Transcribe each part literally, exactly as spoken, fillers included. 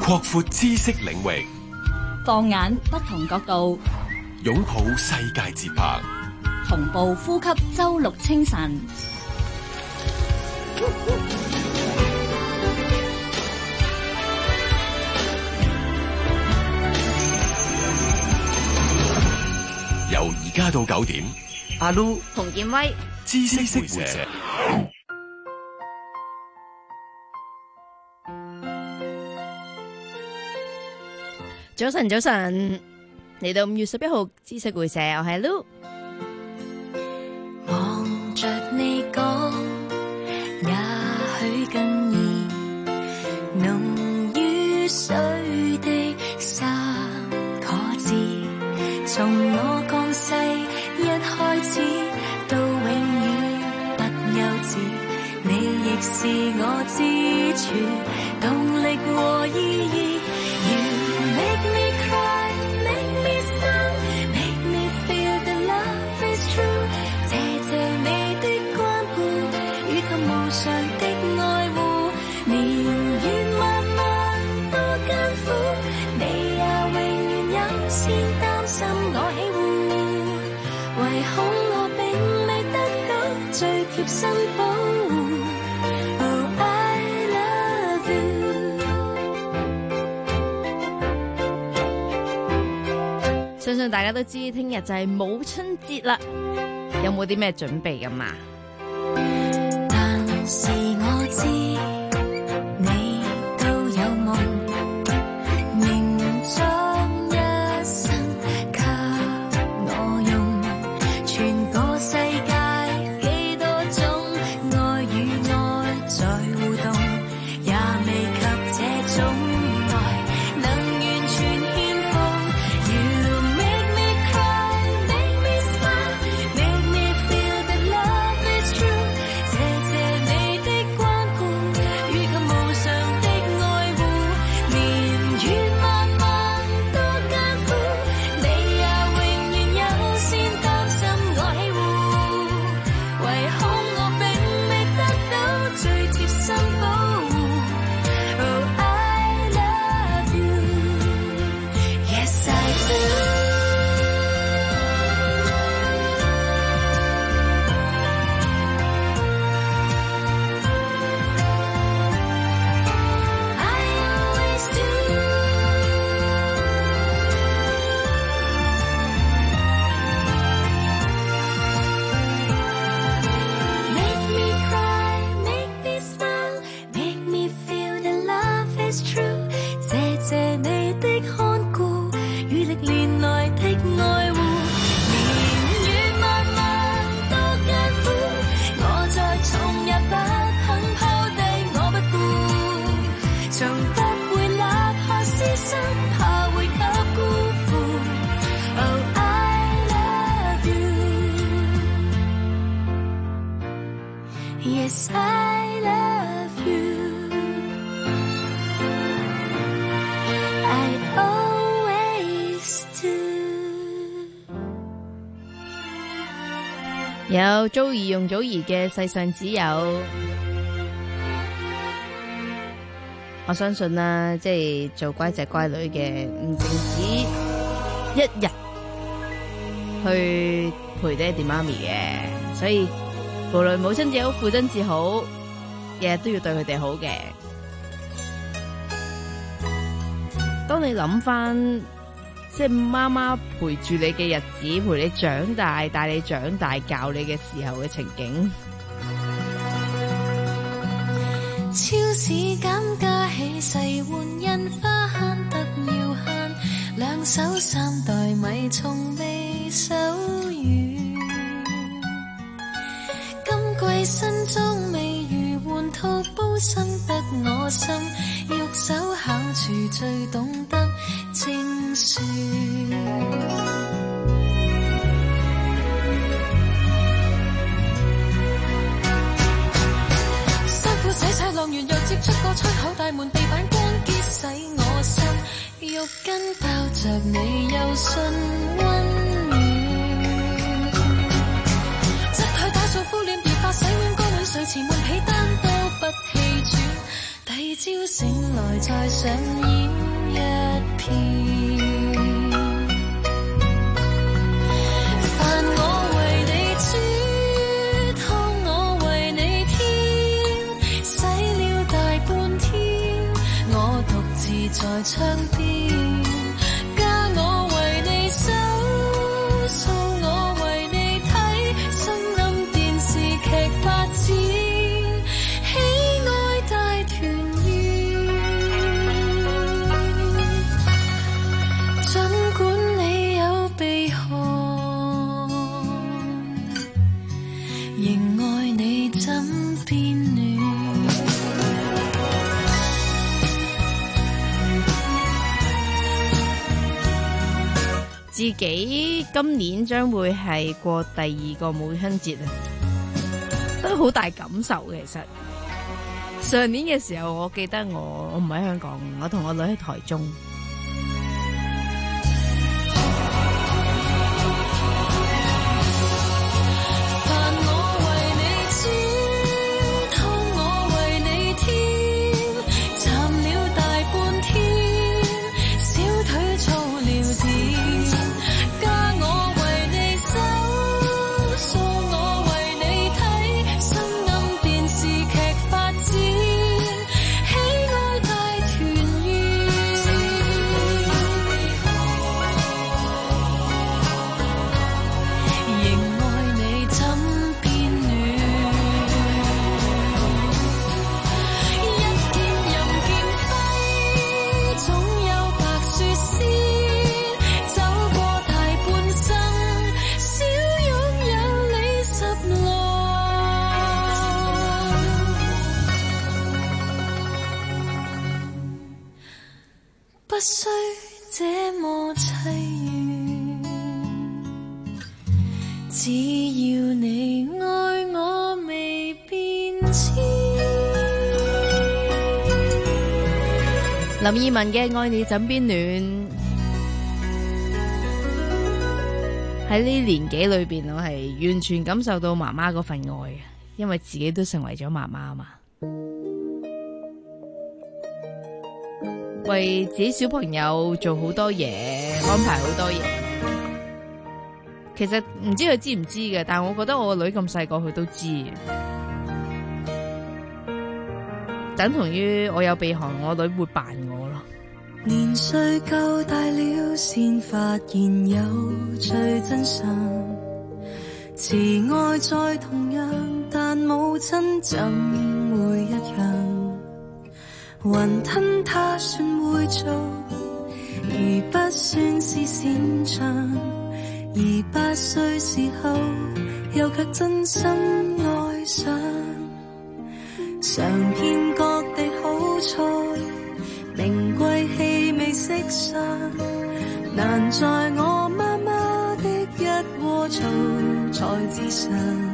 擴闊知識領域， 放眼不同角度， 擁抱世界節拍， 同步呼吸周六清晨。 由而家到九點，阿 Lu 洪建威， 知識會社。 早晨，早晨，嚟到五月十一號知識會社，我係 Lu。 望着你講，也許更易濃於水的三個字，從我降世一開始到永遠不休止，你亦是我支柱，動力和意義。Make me cry, make me smile, make me feel that love is true. 謝謝你的關顧，與及無償的愛護。年月漫漫多艱苦，你也永遠優先擔心我喜惡。唯恐我並未得到最貼身保護。 相信大家都知，聽日就係母親節啦，有冇啲咩準備咁啊？ 但是我知你都有夢，凝裝一生給我用，全個世界幾多種愛與愛在互動，也未及這種愛能完全獻奉。Yes, I love you. I always do. 有祖兒容祖兒嘅世上只有，我相信啦，即係做乖仔乖女嘅，唔淨止一日去陪爹哋媽咪嘅，所以無論母親節好，父親節好，日日都要對佢哋好嘅。當你諗翻，即係媽媽陪住你嘅日子，陪你長大，帶你長大，教你嘅時候嘅情景。 超市減價起勢換印花慳得要慳，兩手三袋米從未手軟。今季新裝未如換套煲，深得我心，玉手烤廚最懂得精算。辛苦洗晒浪完又接出個出口大門，地板光潔洗我心，肉筋包着你柔順溫軟。執佢打掃敷臉，而發洗碗缸裏睡前換被單都不氣轉。 第朝醒來再上演一遍，飯我為你煮，湯我為你添，洗了大半天，我獨自在窗邊，家我為你收，數我為你睇，心暗電視劇發展。 自己今年將會係過第二個母親節啊，都好大感受嘅。其實上年嘅時候，我記得我我唔喺香港，我同我女喺台中。 不需這麼淒怨，只要你愛我未變遷。 林二汶嘅《愛你枕邊暖》，喺呢年紀裏邊，我係完全感受到媽媽嗰份愛，因為自己都成為咗媽媽嘛。為自己小朋友做好多嘢，安排好多嘢。其實唔知佢知唔知嘅，但係我覺得我個女咁細個，佢都知。等同於我有鼻鼾，我女會扮我咯。 年歲夠大了，先發現有最真相。慈愛再同樣，但母親怎會一樣？雲吞他算會做，而不算是擅長。而八歲時候，又卻真心愛上。嘗遍各地好菜，名貴氣味色相，難在我媽媽的一鍋醋菜之上。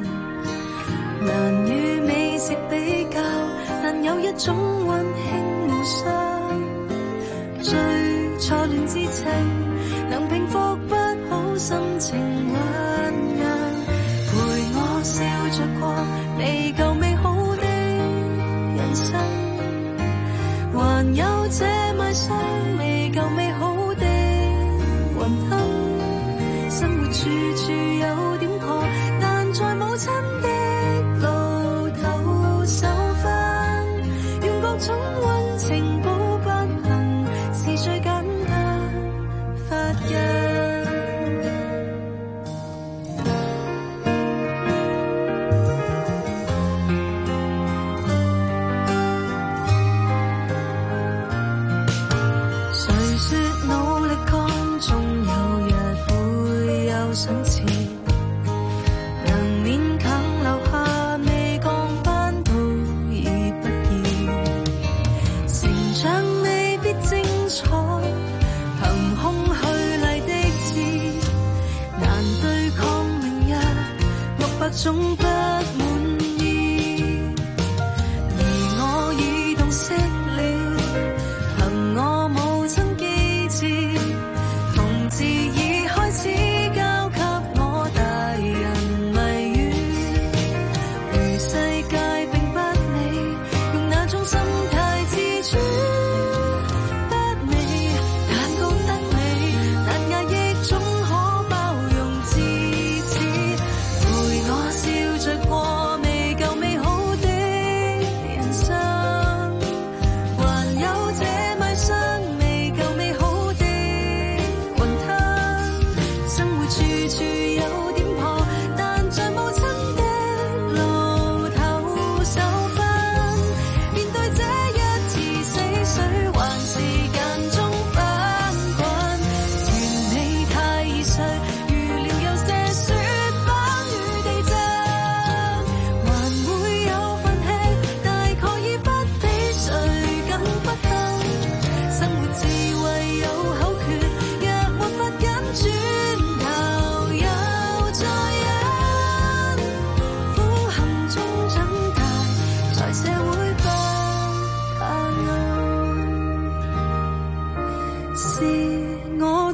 難與美食比較，但有一種溫馨互相，最初戀之情能平復不好心情醞釀，陪我笑着過未夠美好的人生，還有這迷上未夠美好的雲吞，生活處處有點破，但在母親的路頭受訓，用各種溫情補不行，是最簡單發現。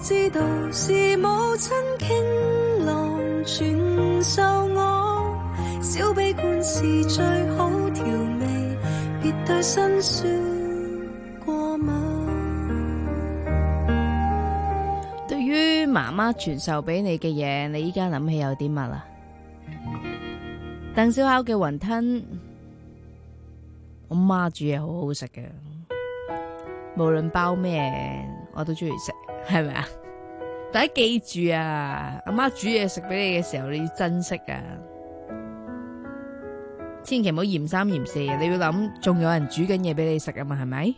知道是母親傾囊傳授我，小悲觀是最好調味，別對辛酸過敏。 對於媽媽傳授俾你嘅嘢，你依家諗起有啲乜啊？鄧小巧嘅雲吞，我媽煮嘢好好食嘅，無論包咩我都中意食，係咪啊？大家記住啊，阿媽煮嘢食俾你嘅時候，你要珍惜啊，千祈唔好嫌三嫌四，你要諗仲有人煮緊嘢俾你食啊嘛，係咪？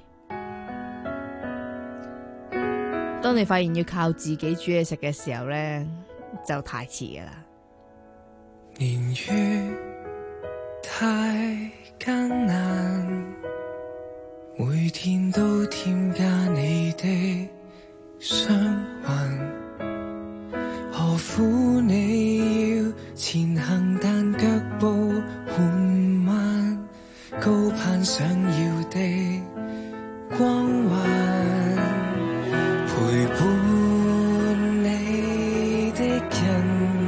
當你發現要靠自己煮嘢食嘅時候咧，就太遲噶啦。 年月太艱難，每天都添加你的傷患，何苦你要前行但腳步緩慢，高攀想要的光環，陪伴你的人，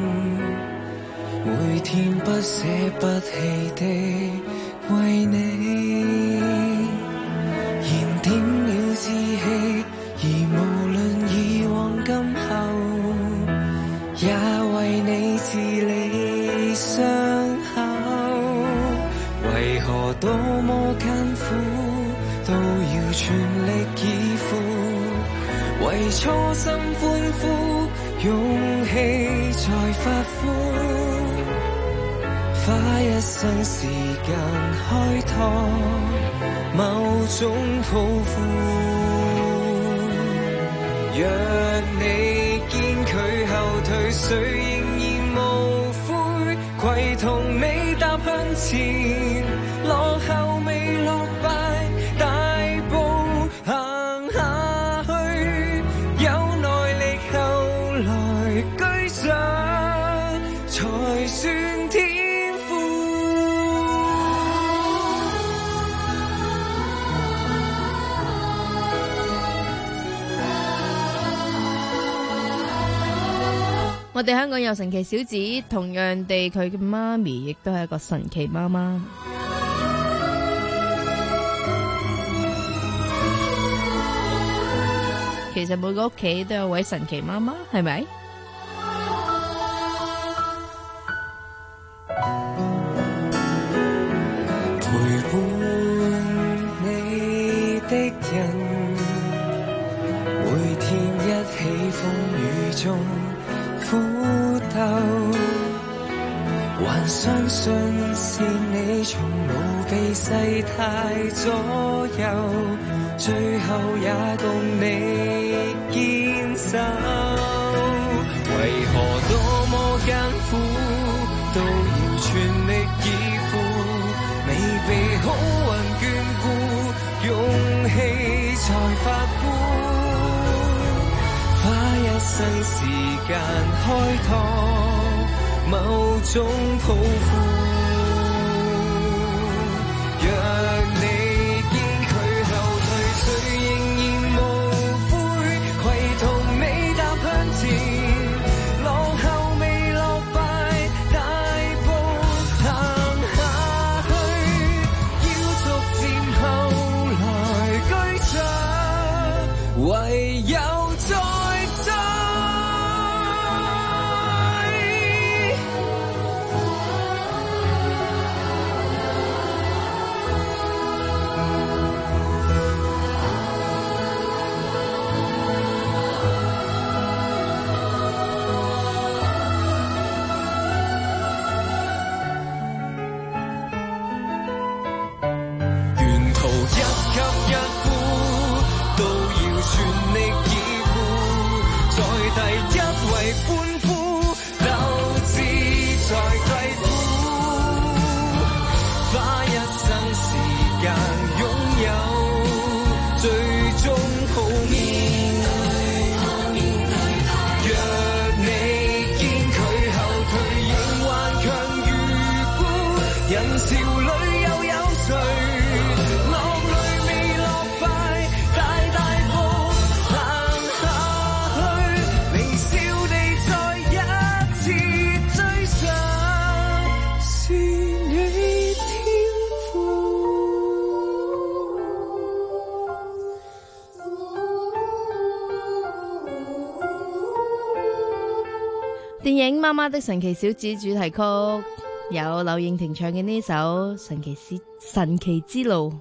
每天不捨不棄的為你燃點了志氣，而無論以往今後，也為你治理傷口。為何多麼艱苦都要全力以赴，為初心歡呼，勇氣在發灰，花一生時間開拓某種抱負。若你堅拒後退，誰仍然無悔，攜同你踏向前，落後未落敗，大步行下去，有耐力後來居上，才算天賦。 我哋香港有神奇小子，同樣地佢嘅媽咪亦都係一個神奇媽媽。其實每個屋企都有位神奇媽媽，係咪？ 陪伴你的人，每天一起風雨中苦鬥，還相信是你從無被世態左右，最後也共你堅守。為何多麼艱苦都要全力以赴，未被好運眷顧，勇氣才發枯，花一生時間開拓某種抱負。若你堅拒後退，誰仍然無悔，攜同你踏向前，落後未落敗，大步行下去，要逐漸後來居上，唯有再追。 影《媽媽的神奇小子》主題曲，有柳應廷唱嘅呢首《神奇之神奇之路》。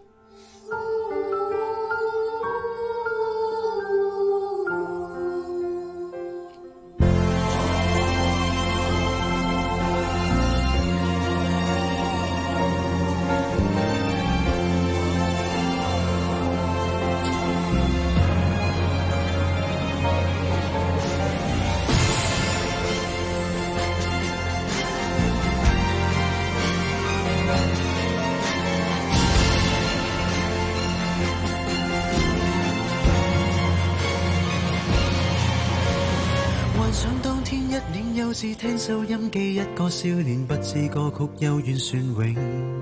是聽收音機，一個少年不知歌曲幽怨旋詠。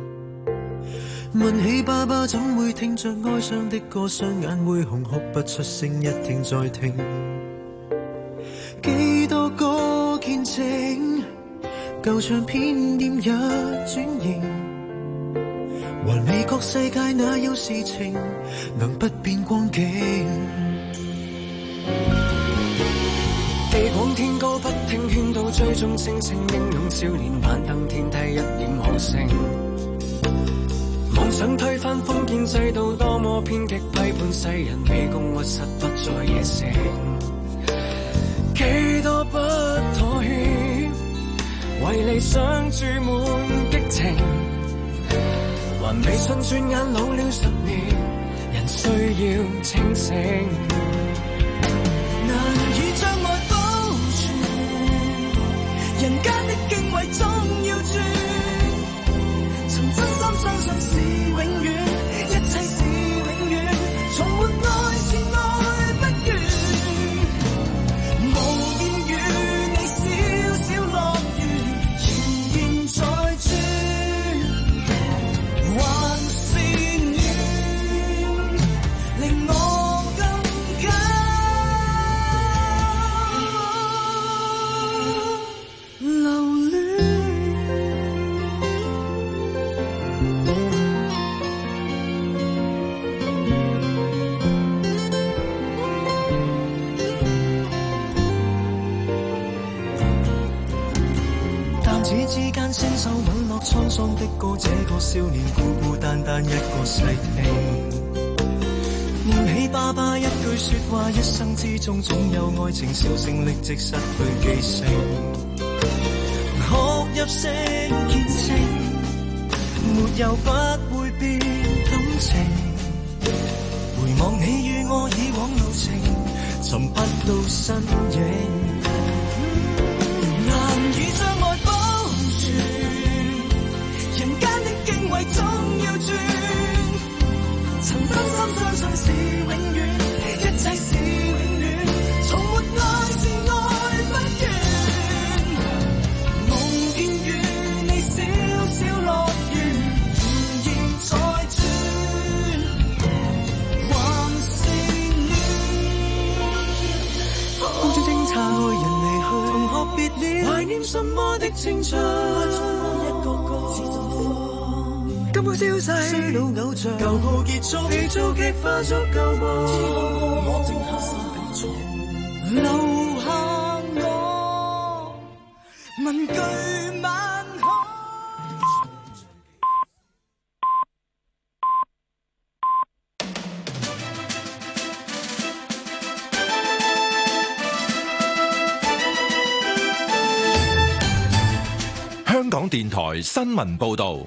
問起爸爸怎會聽着哀傷的歌，雙眼會紅哭不出聲，一聽再聽。幾多個見證，舊唱片點一轉型，還未覺世界哪有事情能不變光景。地廣天高不聽勸導，追蹤星星，英勇少年攀登天梯，一臉好勝。妄想推翻封建制度，多麼偏激，批判世人卑躬屈膝，不再野性。幾多不妥協，為理想注滿激情，還未信轉眼老了十年，人需要清醒。難以將愛人間的敬畏總要轉，曾真心相信是永遠，一切是永遠，從沒愛是愛不完。無言與你小小樂園，仍然在轉，還是遠，令我更加之間牽手吻落滄桑的歌，這個少年孤孤單單一個細聽。念起爸爸一句說話，一生之中總有愛情，銷聲匿跡失去記性。學入聲見證，沒有不會變感情。回望你與我以往路程，尋不到身影。難以將愛敬畏總要轉，曾真心相信是永遠，一切是永遠，從沒愛是愛不完。夢見與你小小樂園，仍然在轉，還是戀。風中偵察愛人離去，同學別了，懷念什麼的青春，一個個自動根本消逝，衰老偶像，舊號結束，被造劇化作舊夢。我正黑心地做，留下我問句晚安。香港電台新聞報導。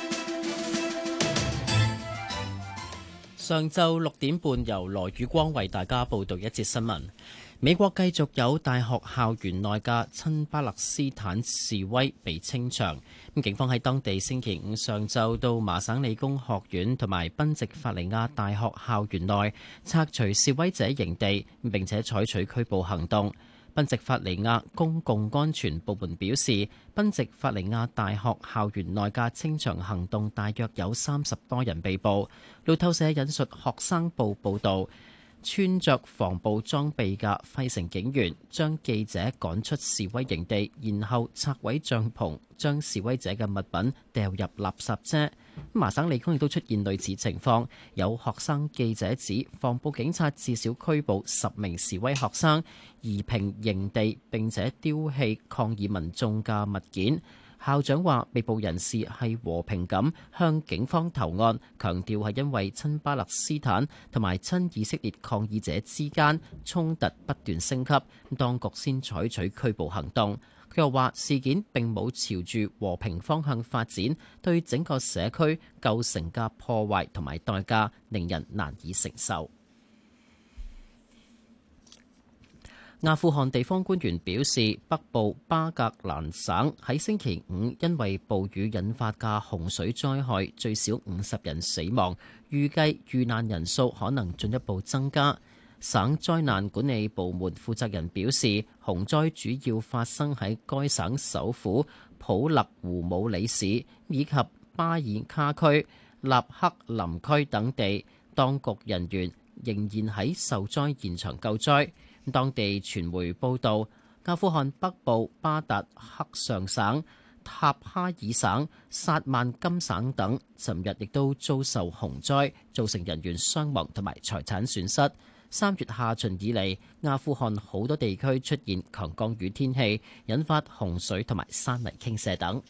上晝六點半，由羅宇光為大家報道一節新聞。美國繼續有大學校園內嘅親巴勒斯坦示威被清場。咁警方喺當地星期五上晝到麻省理工學院同埋賓夕法尼亞大學校園內拆除示威者營地，並且採取拘捕行動。賓夕法尼亞公共安全部門表示，賓夕法尼亞大學校園內嘅清場行動大約有三十多人被捕。路透社引述學生報報導， 穿着防暴裝備嘅費城警員將記者趕出示威營地，然後拆毀帳篷，將示威者嘅物品掉入垃圾車。麻省理工亦都出現類似情況，有學生記者指防暴警察至少拘捕十名示威學生，夷平營地並且丟棄抗議民眾嘅物件。校長話被捕人士係和平咁向警方投案，強調係因為親巴勒斯坦同埋親以色列抗議者之間衝突不斷升級，當局先採取拘捕行動。佢又話事件並冇朝住和平方向發展，對整個社區構成嘅破壞同埋代價令人難以承受。阿富汗地方官員表示，北部巴格蘭省喺星期五因為暴雨引發嘅洪水災害，最少五十人死亡，預計遇難人數可能進一步增加。省災難管理部門負責人表示，洪災主要發生喺該省首府普勒胡姆里市以及巴爾卡區、納克林區等地，當局人員仍然喺受災現場救災。當地傳媒報道，阿富汗北部巴達克尚省、塔哈爾省、薩曼金省等，尋日亦都遭受洪災，造成人員傷亡同埋財產損失。三月下旬以嚟，阿富汗好多地區出現強降雨天氣，引發洪水同埋山泥傾瀉等。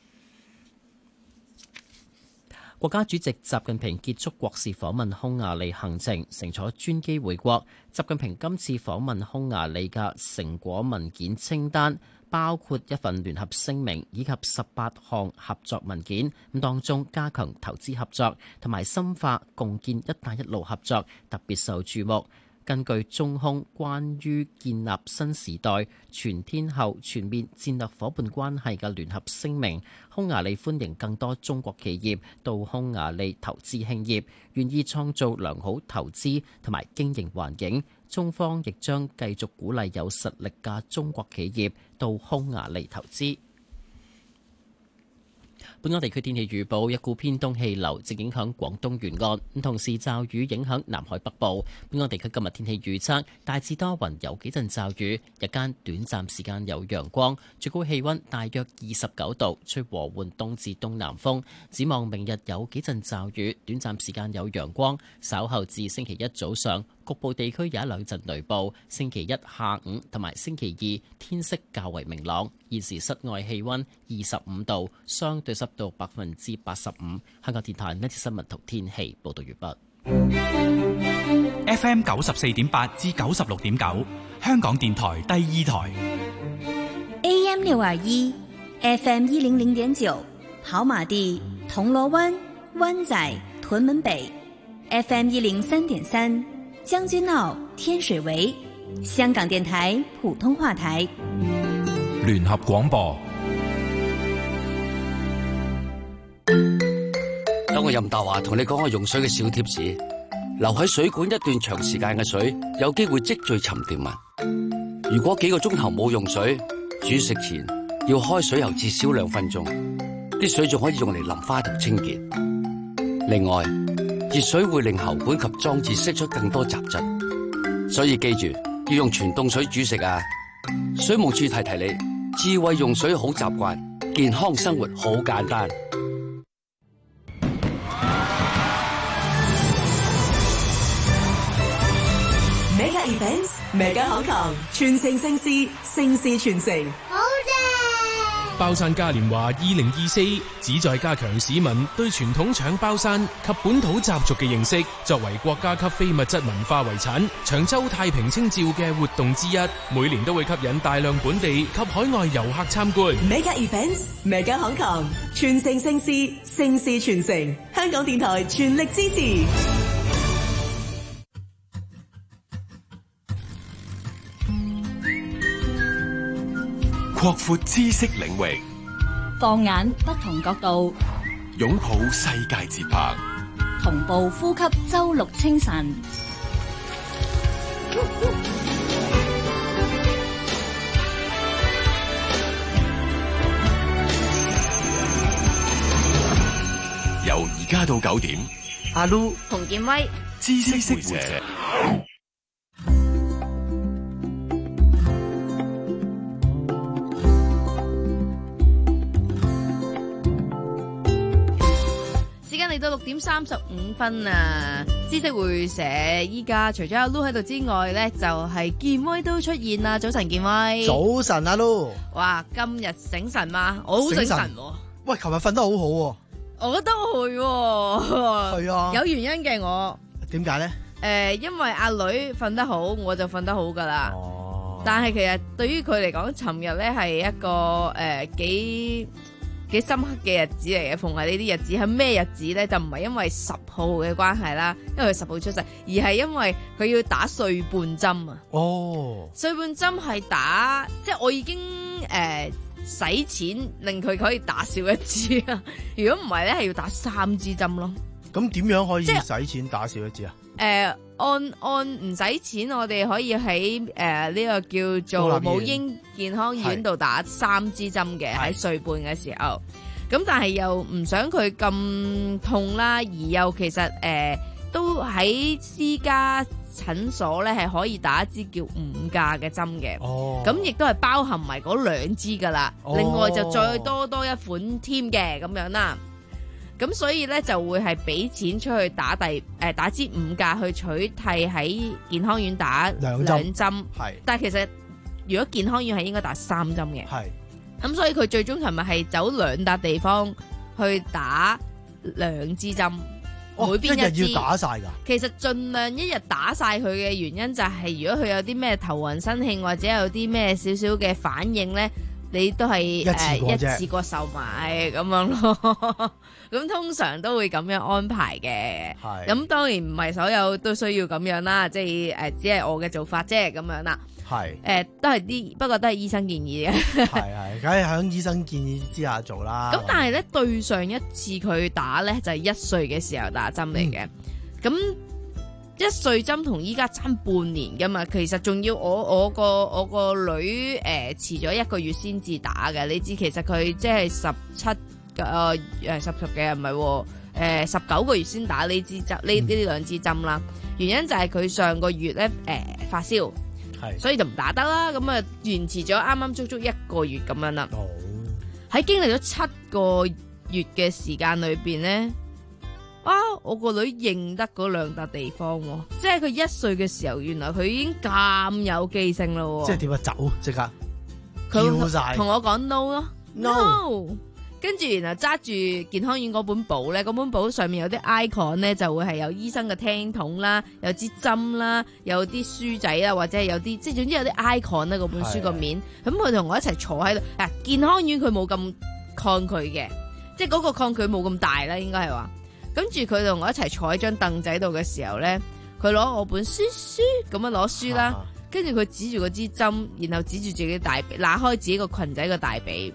國家主席習近平結束國事訪問匈牙利行程，乘坐專機回國。習近平今次訪問匈牙利嘅成果文件清單包括一份聯合聲明以及十八項合作文件，咁當中加強投資合作同埋深化共建「一帶一路」合作特別受注目。根據中匈關於建立新時代全天候全面戰略夥伴關係嘅聯合聲明，匈牙利歡迎更多中國企業到匈牙利投資興業，願意創造良好投資同埋經營環境。中方亦將繼續鼓勵有實力嘅中國企業到匈牙利投資。本港地區天氣預報，一股偏東氣流正影響廣東沿岸，咁同時驟雨影響南海北部。本港地區今日天氣預測大致多雲，有幾陣驟雨，日間短暫時間有陽光，最高氣溫大約二十九度，吹和緩東至東南風。展望明日有幾陣驟雨，短暫時間有陽光，稍後至星期一早上局部地區有一兩陣雷暴。星期一下午同埋星期二天色較為明朗。現時室外氣溫二十五度，相對濕度百分之八十五。香港電台呢次新聞同天氣報道完畢。 F M 九十四點八至九十六點九，香港電台第二台。 A M 六二一，F M 一零零點九，跑馬地、銅鑼灣、灣仔、屯門北 ，F M 一零三點三，將軍澳、天水圍，香港電台普通話台。 聯合廣播。 等我任達華同你講下用水嘅小貼士。留喺水管一段長時間嘅水，有機會積聚沉澱物。如果幾個鐘頭冇用水，煮食前要開水喉至少兩分鐘。啲水仲可以用嚟淋花同清潔。另外，熱水會令喉管及裝置釋出更多雜質，所以記住要用全凍水煮食啊！水務署提提你，智慧用水好習慣，健康生活好簡單。 Mega Events Mega Hong Kong，全城盛事，盛事傳承。 好正！ 包山嘉年華二零二四旨在加強市民對傳統搶包山及本土習俗嘅認識。作為國家級非物質文化遺產，長洲太平清醮嘅活動之一，每年都會吸引大量本地及海外遊客參觀。 Mega Events Mega Hong Kong，全城盛事，盛事傳承。香港電台全力支持。 擴闊知識領域， 放眼不同角度， 擁抱世界節拍， 同步呼吸周六清晨。 由而家到九點， 阿 Lu 洪建威， 知識活者。 嚟到六點三十五分啊！知識會社依家除咗阿 Lu 喺度之外咧，就係、是、健威都出現啦。早晨，健威。 早晨，阿 Lu。 哇，今日醒神嗎？我好醒神喎。 喂，琴日瞓得好好喎。 我覺得會喎。係啊。 有原因嘅我。 點解咧？誒、 呃，因為阿女瞓得好，我就瞓得好噶啦。 哦。但係其實對於佢嚟講，尋日咧係一個誒、呃、幾。幾深刻嘅日子嚟嘅，逢係呢啲日子係咩日子咧？就唔係因為十號嘅關係啦，因為佢十號出世，而係因為佢要打歲半針啊！ 哦， 歲半針係打，即係我已經誒使、呃、錢令佢可以打少一支啊！如果唔係咧，係要打三支針咯。 咁點樣可以使錢打少一支啊？ 誒、呃，按按唔使錢，我哋可以喺誒呢個叫做母嬰健康院度打三支針嘅，喺歲半嘅時候。咁但係又唔想佢咁痛啦，而又其實誒、呃、都喺私家診所咧係可以打一支叫五價嘅針嘅。哦，咁亦都係包含埋嗰兩支噶啦。哦，另外就再多多一款添嘅咁樣啦。咁所以咧就會係俾錢出去打第誒、呃、打支五價去取替喺健康院打兩針，係。但係其實如果健康院係應該打三針嘅，係。咁所以佢最終尋日係走兩笪地方去打兩支針，哦，每邊一支。一日要打晒㗎？其實盡量一日打晒佢嘅原因就係如果佢有啲咩頭暈身㷫或者有啲咩少少嘅反應咧。你都係一次過、呃、一次過售賣咁樣咯，咁通常都會咁樣安排嘅。係咁當然唔係所有都需要咁樣啦，即係誒、呃、只係我嘅做法啫咁樣啦。係誒、呃、都係啲，不過都係醫生建議嘅。係係，梗係喺醫生建議之下做啦。咁但係咧對上一次佢打咧就係、是、一歲嘅時候打針嚟嘅，咁、嗯。一歲針同依家爭半年噶嘛，其實仲要我我個我個女誒遲咗一個月先至打嘅。你知其實佢即係十七個誒十十嘅唔係誒十九個月先打呢支針呢呢兩支針啦。原因就係佢上個月咧誒、呃、發燒，係所以就唔打得啦。咁啊延遲咗啱啱足足一個月咁樣啦。喺、哦、經歷咗七個月嘅時間裏邊咧。啊！我個女認得嗰兩笪地方喎，即係佢一歲嘅時候，原來佢已經咁有記性咯。即係點啊？走即刻叫晒，同我講 no 咯 no， 跟住然後揸住健康院嗰本簿咧，嗰本簿上面有啲 icon 咧，就會係有醫生嘅聽筒啦，有支針啦，有啲書仔啦，或者係有啲即係總之有啲 icon 咧，嗰本書個面。咁佢同我一齊坐喺度。啊，健康院佢冇咁抗拒嘅，即係嗰個抗拒冇咁大啦，應該係話。跟住佢同我一齊坐喺張凳仔度嘅時候咧，佢攞我本書書咁樣攞書啦，跟住佢指住嗰支針，然後指住自己大髀，拿開自己個裙仔個大髀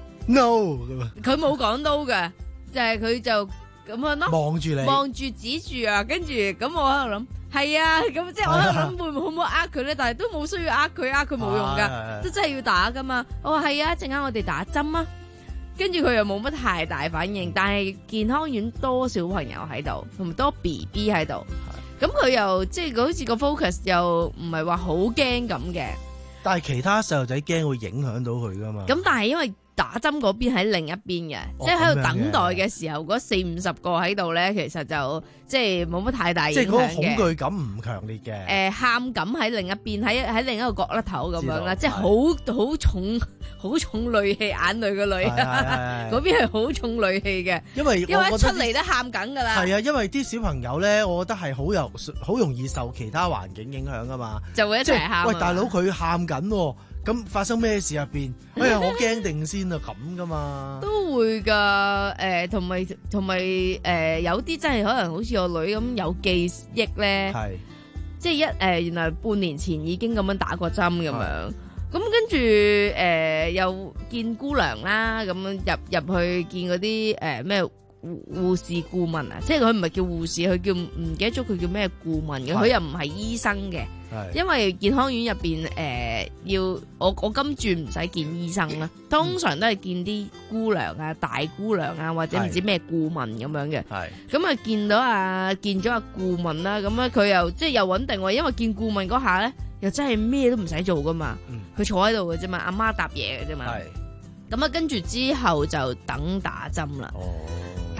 ，no 佢冇講 no 嘅，就係、是、佢就咁樣咯，望住你，望住指住啊，跟住咁我喺度諗，係啊，咁即係我喺度諗會唔會可唔可以呃佢咧？但係都冇需要呃佢，呃佢冇用噶，都真係要打噶嘛。我話係啊，一陣間我哋打針啊。跟住佢又冇乜太大反應，但係健康院多小朋友喺度，同埋多 B B 喺度，咁佢又即係好似個 focus 又唔係話好驚咁嘅。但係其他細路仔驚會影響到佢噶嘛？咁但係因為打針嗰邊喺另一邊嘅，哦、即係喺度等待嘅時候，嗰四五十個喺度咧，其實就即係冇乜太大影響嘅。即係嗰個恐懼感唔強烈嘅。誒、呃，喊感喺另一邊，喺喺另一個角落頭咁樣啦，即係好好重。好重淚氣，眼淚嘅淚，嗰邊係好重淚氣嘅。因為因為一出嚟都喊緊噶啦。係啊，因為啲小朋友咧，我覺得係好有好容易受其他環境影響噶嘛，就會一齊喊。喂，大佬佢喊緊，咁發生咩事入邊？哎呀，我驚定先啊，咁噶嘛。都會噶，誒、呃，同埋同埋誒，有啲真係可能好似我女咁有記憶咧，係即係一誒、呃，原來半年前已經咁樣打過針咁樣。咁跟住誒、呃、又見姑娘啦，咁入入去見嗰啲誒咩護護士顧問啊，即係佢唔係叫護士，佢叫唔記得咗佢叫咩顧問嘅，佢又唔係醫生嘅，因為健康院入邊誒要我我今轉唔使見醫生啦，通常都係見啲姑娘啊、大姑娘啊或者唔知咩顧問咁樣嘅，咁啊見到啊見咗阿顧問啦，咁咧佢又即係又穩定喎，因為見顧問嗰下咧。又真係咩都唔使做噶嘛，佢、嗯、坐喺度嘅啫嘛，阿媽搭嘢嘅啫嘛，咁啊跟住之後就等打針啦，哦、打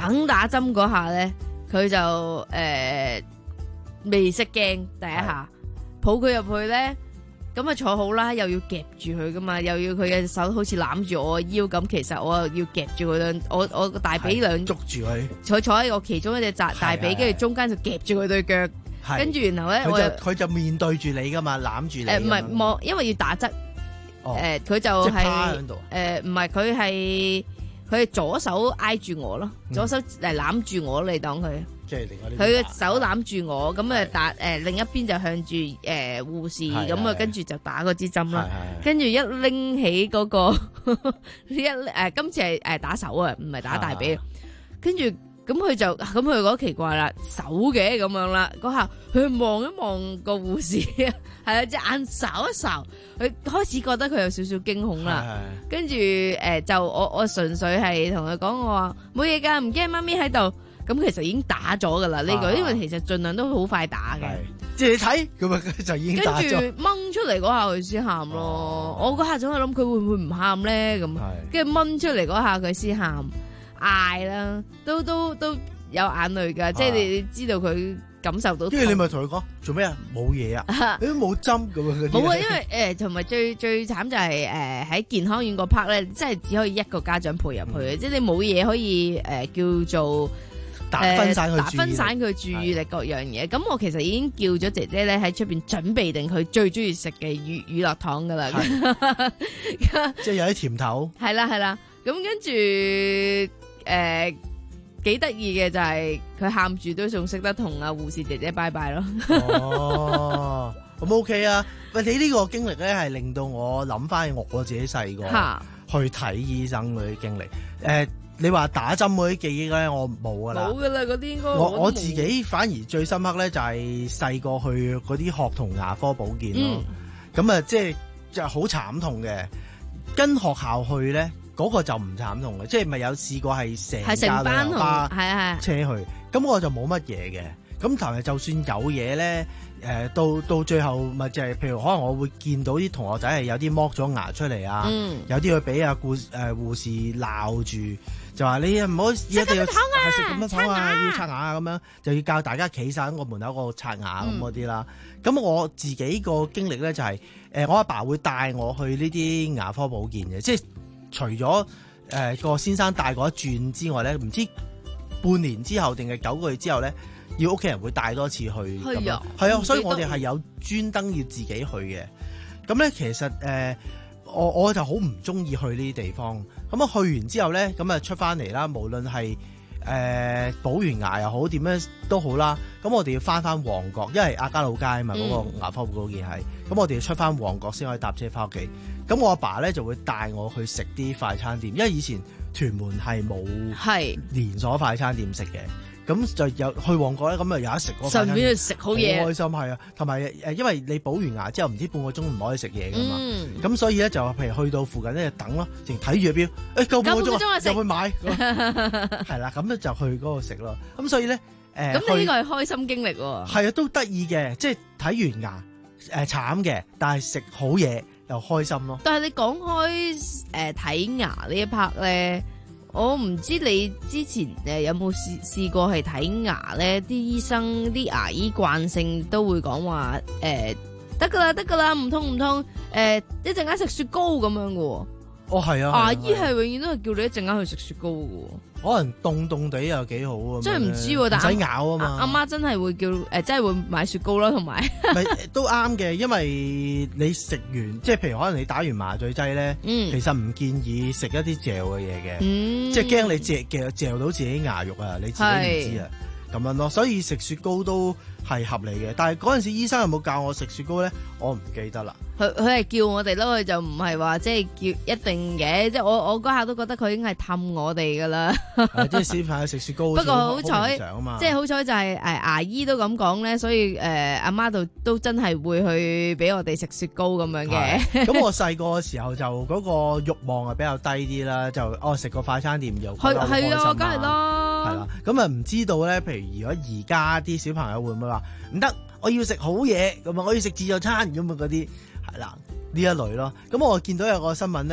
等打針嗰下咧，佢就誒未識驚第一下，抱佢入去咧。咁啊坐好啦，又要夾住佢噶嘛，又要佢嘅手好似攬住我嘅腰咁，其實我又要夾住佢兩，我我個大髀兩捉住佢， 坐坐喺我其中一隻大大髀，跟住中間就夾住佢對腳，跟住然後咧我就佢就面對住你噶嘛，攬住你。 誒唔係望，因為要打側，誒佢就係誒唔係佢係佢係左手挨住我咯，左手嚟攬住我嚟當佢。即係佢嘅手攬住我，咁啊打誒另一邊就向住誒護士，咁啊跟住就打嗰支針啦。跟住一拎起嗰個一誒，今次係誒打手啊，唔係打大髀。跟住咁佢就咁佢覺得奇怪啦，手嘅咁樣啦。嗰下佢望一望個護士，係啊隻眼睄一睄，佢開始覺得佢有少少驚恐啦。跟住誒就我我純粹係同佢講，我話冇嘢㗎，唔驚，媽咪喺度。咁其實已經打咗噶啦呢個，因為其實盡量都好快打嘅。 即係你睇咁啊，就已經打咗。 跟住掹出嚟嗰下佢先喊咯，哦、我嗰下仲喺諗佢會唔會唔喊咧咁，跟住掹出嚟嗰下佢先喊，嗌啦，都都都有眼淚噶，啊、即係你知道佢感受到。跟住你咪同佢講做咩啊？冇嘢啊，你都冇針咁啊。 冇啊，因為誒同埋最最慘就係誒喺健康院個 part 咧，即係只可以一個家長陪入去嘅，嗯、即係你冇嘢可以誒、呃、叫做。 打分散佢打分散佢注意力各樣嘢，咁我其實已經叫咗姐姐咧喺出邊準備定佢最中意食嘅乳乳酪糖噶啦， 即係有啲甜頭。 係啦係啦，咁跟住誒幾得意嘅就係佢喊住都仲識得同阿護士姐姐拜拜咯。 哦，咁 OK 啊！喂，你呢個經歷咧係令到我諗翻起我自己細個去睇醫生嗰啲經歷，誒、呃。你話打針嗰啲記憶咧，我冇噶啦， 冇噶啦嗰啲應該。 我我自己反而最深刻咧，就係細個去嗰啲學童牙科保健咯。咁啊、嗯，即係就好慘痛嘅。跟學校去咧，嗰、嗰個就唔慘痛嘅，即係咪有試過係成架旅遊巴係啊係車去？咁我就冇乜嘢嘅。咁但係就算有嘢咧，誒、呃、到到最後咪就係，譬如可能我會見到啲同學仔係有啲剝咗牙出嚟啊，嗯、有啲佢俾阿護誒護士鬧住。就話你唔好一定要係食咁多糖啊，要刷牙啊咁樣，就要教大家企晒喺個門口嗰度刷牙咁嗰啲啦。咁、嗯、我自己個經歷咧就係、是，誒、呃、我阿爸，爸會帶我去呢啲牙科保健嘅，即係除咗誒個先生帶過一轉之外咧，唔知半年之後定係九個月之後咧，要屋企人會帶多次去。係啊，係啊，所以我哋係有專登要自己去嘅。咁咧其實誒。呃我我就好唔中意去呢啲地方，咁啊去完之後咧，咁啊出翻嚟啦，無論係誒補完牙又好，點樣都好啦。咁我哋要翻翻旺角，因為亞皆老街啊嘛，嗰、嗯、個牙科保健係，咁我哋要出翻旺角先可以搭車翻屋企。咁我阿爸咧就會帶我去食啲快餐店，因為以前屯門係冇連鎖快餐店食嘅。咁就有去旺角咧，咁啊有得食嗰個，順便去食好嘢，好開心係啊！同埋誒，因為你補完牙之後唔知半個鐘唔可以食嘢噶嘛，咁、嗯、所以咧就譬如去到附近咧就等咯，淨睇住個表，誒、欸、夠半個鐘入去買，係啦，咁咧就去嗰度食咯。咁所以咧誒，咁、呃、呢個係開心經歷喎，係啊，都得意嘅，即係睇完牙誒慘嘅，但係食好嘢又開心咯。但係你講開誒睇牙呢一 part 咧。我唔知你之前誒有冇試試過係睇牙咧？啲醫生啲牙醫慣性都會講話誒得噶啦得噶啦，唔痛唔痛誒一陣間食雪糕咁樣噶。哦係啊，牙醫係永遠都係叫你一陣間去食雪糕噶。可能凍凍地又幾好啊。真係唔知，但係唔使咬啊嘛。阿媽真係會叫誒、呃，真係會買雪糕啦，同埋咪都啱嘅，因為你食完即係譬如可能你打完麻醉劑咧，嗯、其實唔建議食一啲嚼嘅嘢嘅，嗯、即係驚你嚼嚼嚼到自己牙肉啊，你自己唔知啊，咁樣咯。所以食雪糕都係合理嘅。但係嗰陣時醫生有冇教我食雪糕咧？我唔記得啦。佢佢係叫我哋咯，佢就唔係話即係叫一定嘅，即係我我嗰下都覺得佢已經係氹我哋噶啦。即係小朋友食雪糕，不過好彩，即係好彩就係誒牙醫都咁講咧，所以誒阿媽度都真係會去俾我哋食雪糕咁樣嘅。咁我細個嘅時候就嗰個慾望係比較低啲啦，就哦食個快餐店又係係啊，梗係啦，係啦。咁啊唔知道咧，譬如如果而家啲小朋友會唔會話唔得？我要食好嘢，咁啊我要食自助餐咁啊嗰啲。係啦，呢一類咯。咁我見到有個新聞咧，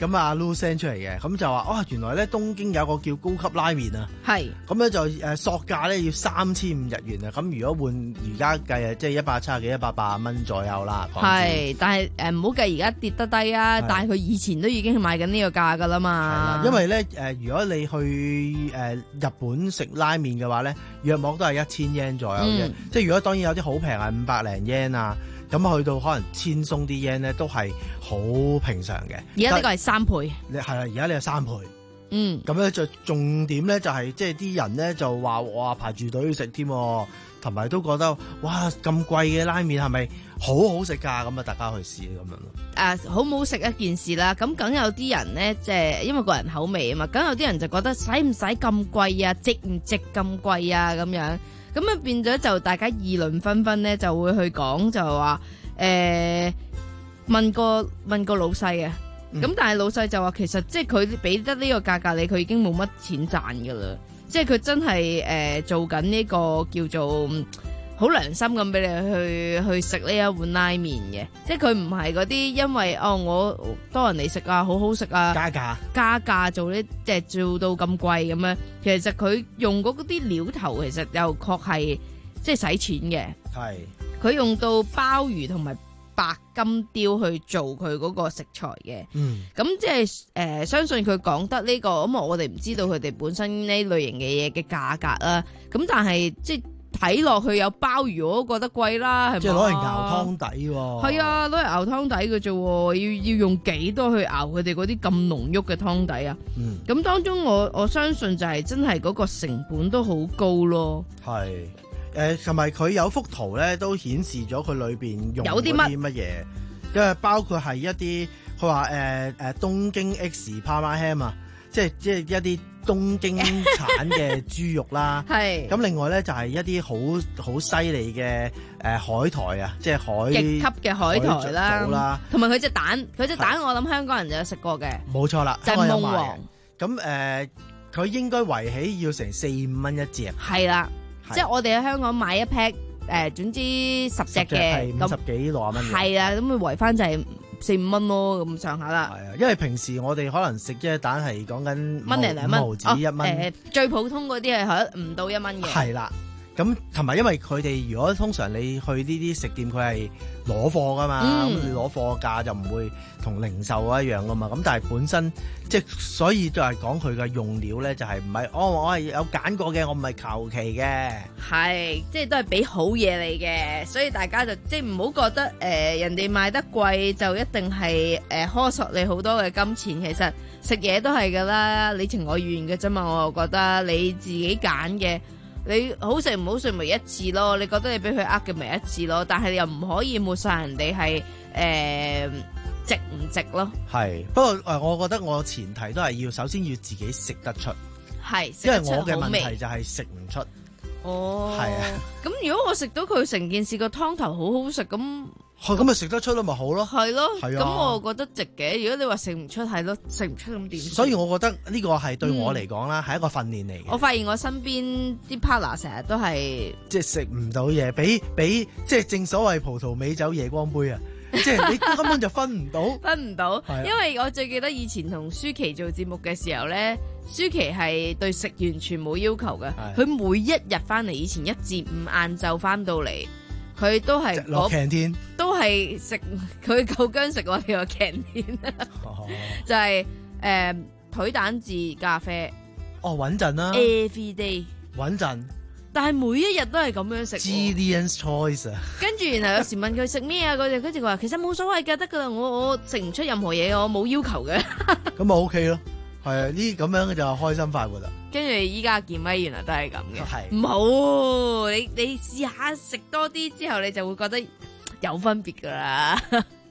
咁阿 Lu send 出嚟嘅，咁就話哦，原來咧東京有個叫高級拉麵啊， 係咁咧就誒索價咧要三千五日元啊，咁如果換而家計啊，即係一百七十幾、一百八十蚊左右啦。 係，但係誒唔好計而家跌得低啊，但係佢以前都已經賣緊呢個價噶啦嘛。 係啦，因為咧誒、呃，如果你去誒、呃、日本食拉麵嘅話咧，約莫都係一千 yen 左右嘅，嗯、即係如果當然有啲好平係五百零 yen 啊。咁去到可能千鬆啲 yen 咧，都係好平常嘅。 而家呢個係三倍， 你係啦，而家你係三倍。 嗯， 咁咧就重點咧就係、是、即係啲人咧就話哇排住隊去食添，同埋都覺得哇咁貴嘅拉麵係咪好好食㗎？咁啊大家去試咁樣咯。 誒、啊，好唔好食一件事啦。咁梗有啲人咧，即係因為個人口味啊嘛，梗有啲人就覺得使唔使咁貴啊？值唔值咁貴啊？咁樣。咁啊變咗就大家議論紛紛咧，就會去講就話誒、欸、問個問個老細啊，咁、嗯、但係老細就話其實即係佢俾得呢個價格你，佢已經冇乜錢賺噶啦，即係佢真係誒、呃、做緊呢個叫做好良心咁俾你去去食呢一碗拉麵嘅，即係佢唔係嗰啲因為哦我多人嚟食啊，好好食啊， 加價加價做呢，即係做到咁貴咁樣。其實佢用嗰啲料頭，其實又確係即係使錢嘅。係佢用到鮑魚同埋白金雕去做佢嗰個食材嘅。嗯，咁即係誒、呃，相信佢講得呢、這個咁，我哋唔知道佢哋本身呢類型嘅嘢嘅價格啦。咁但係即係。睇落去有鮑魚我都覺得貴啦，係咪？ 即係攞嚟熬湯底喎。 係啊，攞嚟熬湯底嘅啫，要要用幾多去熬佢哋嗰啲咁濃郁嘅湯底啊？嗯，咁當中我我相信就係真係嗰個成本都好高咯。係， 誒同埋佢有幅圖咧，都顯示咗佢裏邊用嗰啲乜嘢，因為包括係一啲佢話誒誒東京 X Parma Ham 啊，即係即係一啲。東京產嘅豬肉啦，係咁另外咧就係一啲好好犀利嘅誒海苔啊，即係海極級嘅海苔啦，同埋佢隻蛋，佢隻蛋我諗香港人就有食過嘅， 冇錯啦， 就係夢王。 咁誒，佢應該圍起要成四五蚊一隻， 係啦，即係我哋喺香港買一 pack 誒，總之十隻嘅， 五十幾六十蚊， 係啦，咁佢圍翻就係。四五蚊咯，咁上下啦。 係啊，因為平時我哋可能食隻蛋係講緊蚊零兩蚊， 毫紙一蚊。誒、 呃，最普通嗰啲係可能唔到一蚊嘅。 係啦，咁同埋因為佢哋如果通常你去呢啲食店，佢係攞貨噶嘛，咁、嗯、你攞貨價就唔會同零售一樣噶嘛。咁但係本身即係所以就係講佢嘅用料咧，就係唔係哦，我係有揀過嘅，我唔係求其嘅。係，即係都係俾好嘢嚟嘅，所以大家就即係唔好覺得誒、呃、人哋賣得貴就一定係誒苛索你好多嘅金錢。其實食嘢都係噶啦，你情我願嘅啫嘛。我又覺得你自己揀嘅。你好食唔好食咪一致咯，你覺得你俾佢呃嘅咪一致咯，但係你又唔可以抹晒人哋係誒值唔值咯。係，不過誒，我覺得我前提都係要首先要自己食得出，係，因為我嘅問題就係食唔出。哦，係啊。咁如果我食到佢成件事個湯頭好好食咁。係咁咪食得出咯，咪好咯。係咯，咁、啊、我覺得值嘅。如果你話食唔出，係咯，食唔出咁點？所以我覺得呢個係對我嚟講啦，係、嗯、一個訓練嚟嘅。我發現我身邊啲 partner 成日都係即係食唔到嘢，俾俾即係正所謂葡萄美酒夜光杯啊！即係你根本就分唔到，分唔到。因為我最記得以前同舒淇做節目嘅時候咧，舒淇係對食完全冇要求嘅，佢每一日翻嚟，以前一至五晏晝翻到嚟。佢都係落 canteen，都係食佢夠薑食我哋個 canteen，就係誒腿蛋治咖啡。哦，穩陣啦 ，every day 穩陣。但係每一日都係咁樣食。Gillian's choice 啊。跟住然後有時問佢食咩啊，佢哋跟住佢話其實冇所謂㗎，得㗎啦，我我食唔出任何嘢，我冇要求嘅。咁咪 OK 咯。係啊，呢啲咁樣就開心快活啦。跟住依家健威原來都係咁嘅，唔好你你試下食多啲之後，你就會覺得有分別噶啦。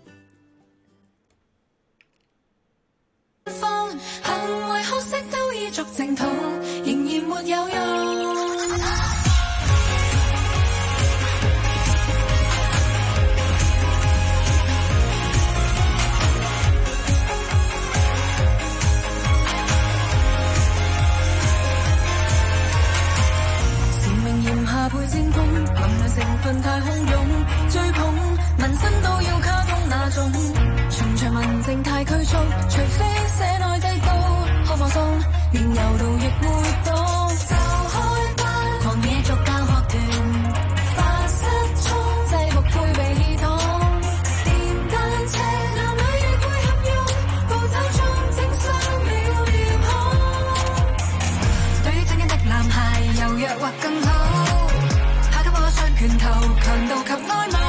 行為學識都已逐正途，仍然沒有用。下配正統，能量成分太洶湧，追捧紋身都要卡通那種，全場文靜太拘去做，除非社內制度可放鬆，連柔道亦會懂。就開班狂野族教學團，發失聰制服配備系統，電單車男女亦會合用，步驟中整雙秒臉孔。對於精英的男孩，柔弱或更好，下級我雙拳頭，強度及內貌。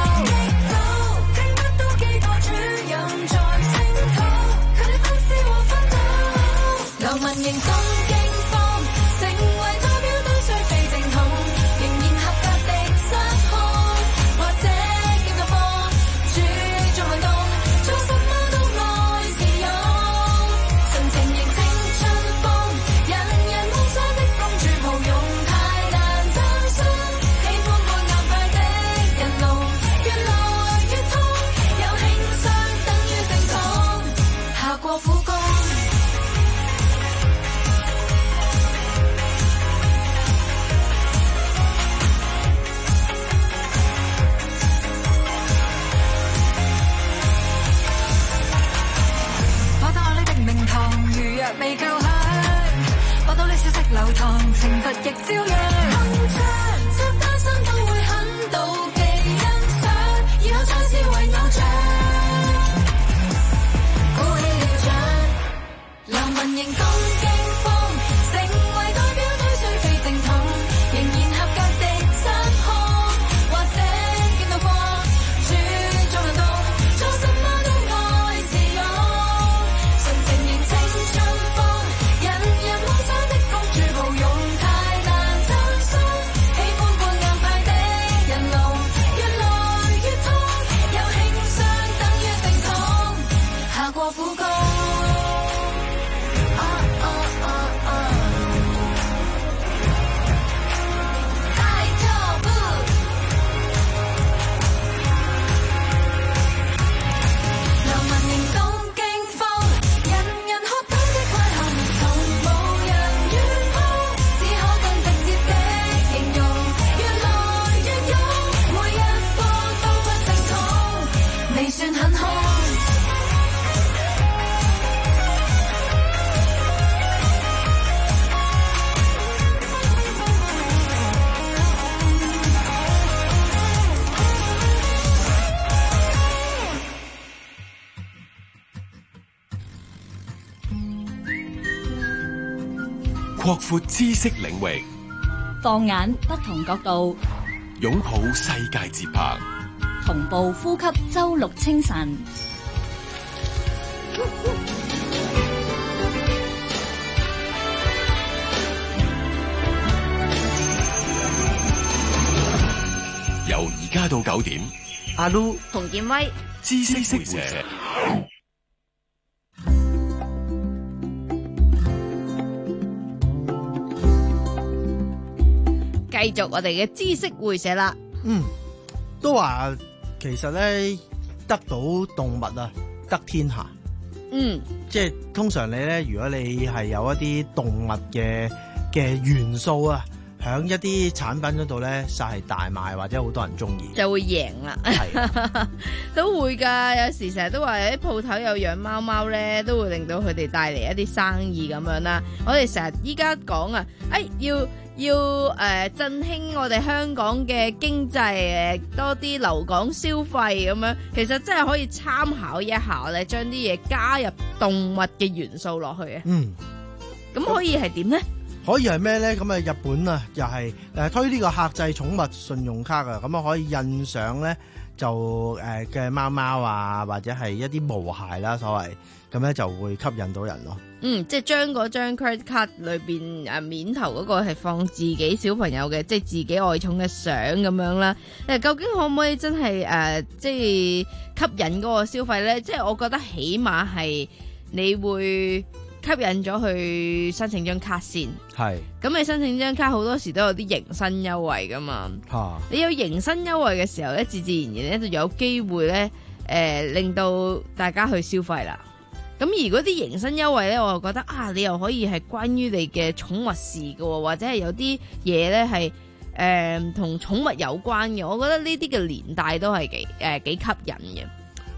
流民營東京風，成為代表都雖非正統，仍然合格的失控，或者見到課，注重運動，做什麼都愛自由，純情型青春風，人人夢想的公主抱擁太難擔心，喜歡過硬派的人龍，越來越痛，有輕傷等於正統，下過苦功。未夠響，博到你消息流堂，懲罰亦照樣。鏗鏘，執單身都會很妒忌欣賞，以後再視為偶像。鼓起了掌，流民營東京風，成為代表隊雖非正統，仍然合格的失控，或者見到課，注重運動，做什麼都愛自由，純情型青春。人人夢想的公主抱擁太難擔心，喜歡過硬派的人龍，越來越痛，有輕傷等於正統，下過苦功。啊啊啊啊大丈夫，流民營東京風，人人學到的快樂唔同，無人遠方，只可更直接的形容，越來越勇，每一科都不正統，未算很空。 擴闊知識領域， 放眼不同角度， 擁抱世界節拍， 同步呼吸周六清晨。 由而家到九點， 阿 Lu 洪建威， 知識會社。 繼續我哋嘅知識會社啦。 嗯，都話其實咧得到動物啊得天下。 嗯， 即係通常你咧，如果你係有一啲動物嘅嘅元素啊，響一啲產品嗰度咧，實係大賣或者好多人中意， 就會贏啦。係都會㗎，有時成日都話有啲鋪頭有養貓貓咧，都會令到佢哋帶嚟一啲生意咁樣啦。我哋成日依家講啊，誒、哎、要。要誒、呃、振興我哋香港嘅經濟，誒多啲留港消費咁樣，其實真係可以參考一下咧，將啲嘢加入動物嘅元素落去啊。嗯，咁可以係點咧？ 可以係咩咧？咁啊，日本啊，又係誒推呢個客製寵物信用卡啊，咁啊可以印上咧就誒嘅貓貓啊，或者係一啲毛孩啦，所謂咁咧就會吸引到人咯。 嗯，即係將嗰張 credit card 裏邊誒面頭嗰個係放自己小朋友嘅，即係自己愛寵嘅相咁樣啦。誒，究竟可唔可以真係誒、呃，即係吸引嗰個消費咧？即係我覺得起碼係你會吸引咗去申請張卡先。係。咁你申請張卡好多時都有啲迎新優惠噶嘛。嚇、啊。你有迎新優惠嘅時候咧，自自然然咧就有機會咧誒、呃，令到大家去消費啦。咁而嗰啲迎新優惠咧，我就覺得啊，你又可以係關於你嘅寵物事嘅，或者係有啲嘢咧係誒同寵物有關嘅。我覺得呢啲嘅連帶都係幾誒幾吸引嘅。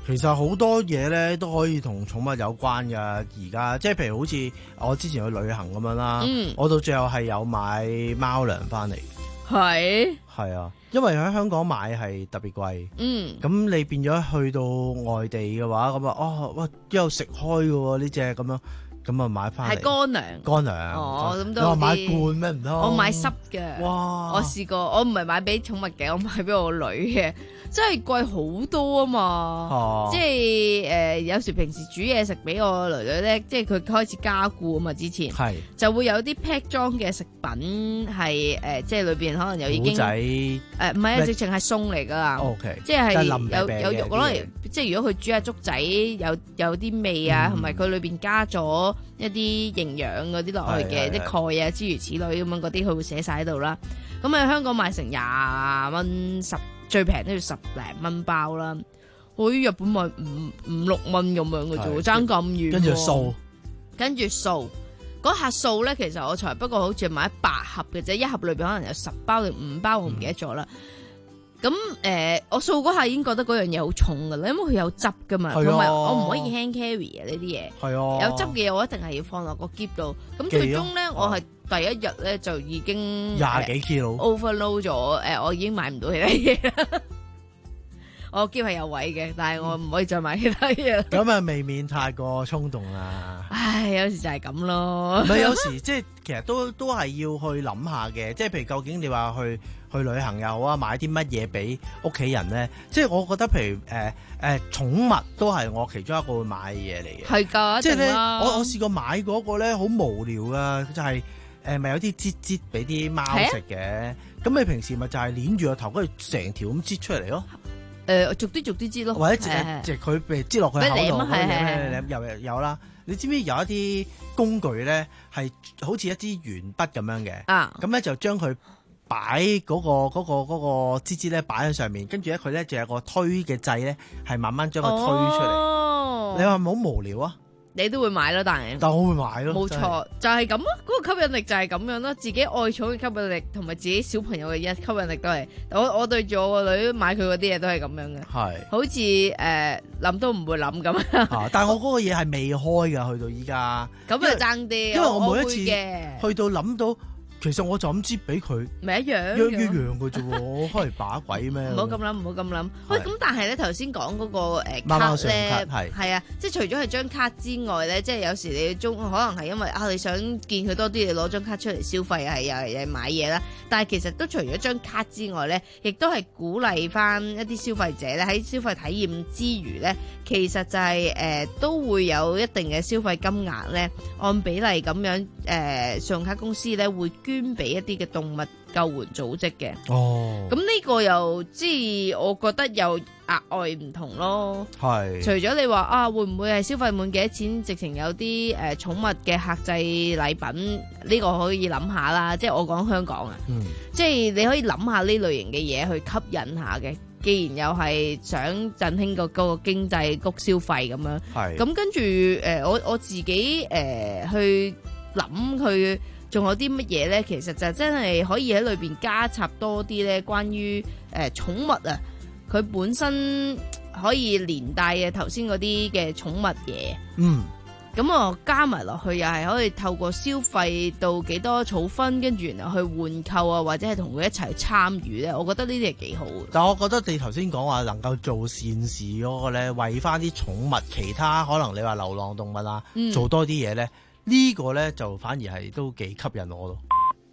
其實好多嘢咧都可以同寵物有關㗎，而家即係譬如好似我之前去旅行咁樣啦， 嗯、 我到最後係有買貓糧翻嚟。 係係啊，因為喺香港買係特別貴。嗯，咁你變咗去到外地嘅話，咁啊，哦，哇，都有食開嘅喎呢隻咁樣。咁啊買翻嚟係乾糧，乾糧哦，咁都你話買罐咩唔通？ 我買濕嘅， 哇！ 我試過，我唔係買俾寵物嘅，我買俾我女嘅，真係貴好多啊嘛！哦、即係誒、呃，有時平時煮嘢食俾我女女咧，即係佢開始加固啊嘛，之前係就會有啲 pack 裝嘅食品係誒、呃，即係裏邊可能有已經誒唔係啊，直情係餸嚟噶啦。O K， 即係有有肉攞嚟，即係如果佢煮下粥仔有有啲味啊，同埋佢裏邊加咗一啲營養嗰啲落去嘅，啲鈣啊諸如此類咁樣嗰啲，佢會寫晒喺度啦。咁喺香港買成廿蚊十，最平都要十零蚊包啦。我喺日本買五五六蚊咁樣嘅啫，爭咁遠。跟住掃，跟住掃嗰下掃咧，其實我才不過好似買八盒嘅啫，一盒裏邊可能有十包定五包，我唔記得咗啦。咁誒、呃，我掃嗰下已經覺得嗰樣嘢好重噶啦，因為佢有汁噶嘛，同埋、啊、我唔可以 hand carry 啊呢啲嘢。係啊，有汁嘅嘢我一定係要放落個篋度。咁最終咧，啊、我係第一日咧就已經廿幾 kilo overload 咗。誒、呃，我已經買唔到其他嘢啦。我篋係有位嘅，但係我唔可以再買其他嘢。咁啊，未免太過衝動啦。唉，有時就係咁咯。唔係有時即係其實都都係要去諗下嘅，即係譬如究竟你話去去旅行又好啊，買啲乜嘢俾屋企人咧？即係我覺得譬如誒誒寵物都係我其中一個會買嘅嘢嚟嘅。係㗎，即係咧，我我試過買嗰個咧好無聊㗎，就係誒咪有啲擠擠俾啲貓食嘅。咁你平時咪就係捏住個頭，跟住成條咁擠出嚟咯。誒、呃，逐啲逐啲擠咯，或者直直佢譬如擠落佢口度，又又有啦。你知唔知有一啲工具咧係好似一支鉛筆咁樣嘅？啊，咁咧就將佢擺嗰個嗰、嗰個嗰、嗰個支支咧擺喺上面，跟住咧佢咧就有個推嘅掣咧，係慢慢將佢推出嚟。哦、你話唔好無聊啊？你都會買咯，但係但我會買咯，冇錯，就係咁咯。嗰、嗰個吸引力就係咁樣咯，自己愛寵嘅吸引力同埋自己小朋友嘅吸引力都係。我我對住我個女買佢嗰啲嘢都係咁樣嘅，係好似誒諗都唔會諗咁。啊！但係我嗰個嘢係未開㗎，去到依家咁就爭啲，因為我每一次去到諗到。其實我就咁知俾佢，咪一樣一一樣嘅啫喎，我開嚟把鬼咩？唔好咁諗，唔好咁諗。喂，咁但係咧頭先講嗰個誒卡咧，係係啊，即係除咗係張卡之外咧，即係有時你中可能係因為啊你想見佢多啲，你攞張卡出嚟消費係又又買嘢啦。但係其實都除咗張卡之外咧，亦都係鼓勵翻一啲消費者咧喺消費體驗之餘咧，其實就係、是、誒、呃、都會有一定嘅消費金額咧，按比例咁樣誒、呃，信用卡公司咧會捐俾一啲嘅動物救援組織嘅。哦，咁呢個又即係我覺得又額外唔同咯。係，除咗你話啊，會唔會係消費滿幾多錢，直情有啲誒寵物嘅客製禮品？呢、這個可以諗下啦。即係我講香港啊，嗯、即係你可以諗下呢類型嘅嘢去吸引下嘅。既然又係想振興個嗰個經濟谷消費咁樣，係咁跟住誒，我我自己誒、呃、去諗佢仲有啲乜嘢咧？其實就真係可以喺裏邊加插多啲咧，關於誒、呃、寵物啊，佢本身可以連帶嘅頭先嗰啲嘅寵物嘢，嗯。咁我加埋落去又係可以透過消費到幾多儲分，跟住然後去換購啊，或者係同佢一齊參與咧，我覺得呢啲係幾好。但係我覺得你頭先講話能夠做善事嗰個咧，為翻啲寵物，其他可能你話流浪動物啊，嗯、做多啲嘢咧，呢、這個咧就反而係都幾吸引我咯。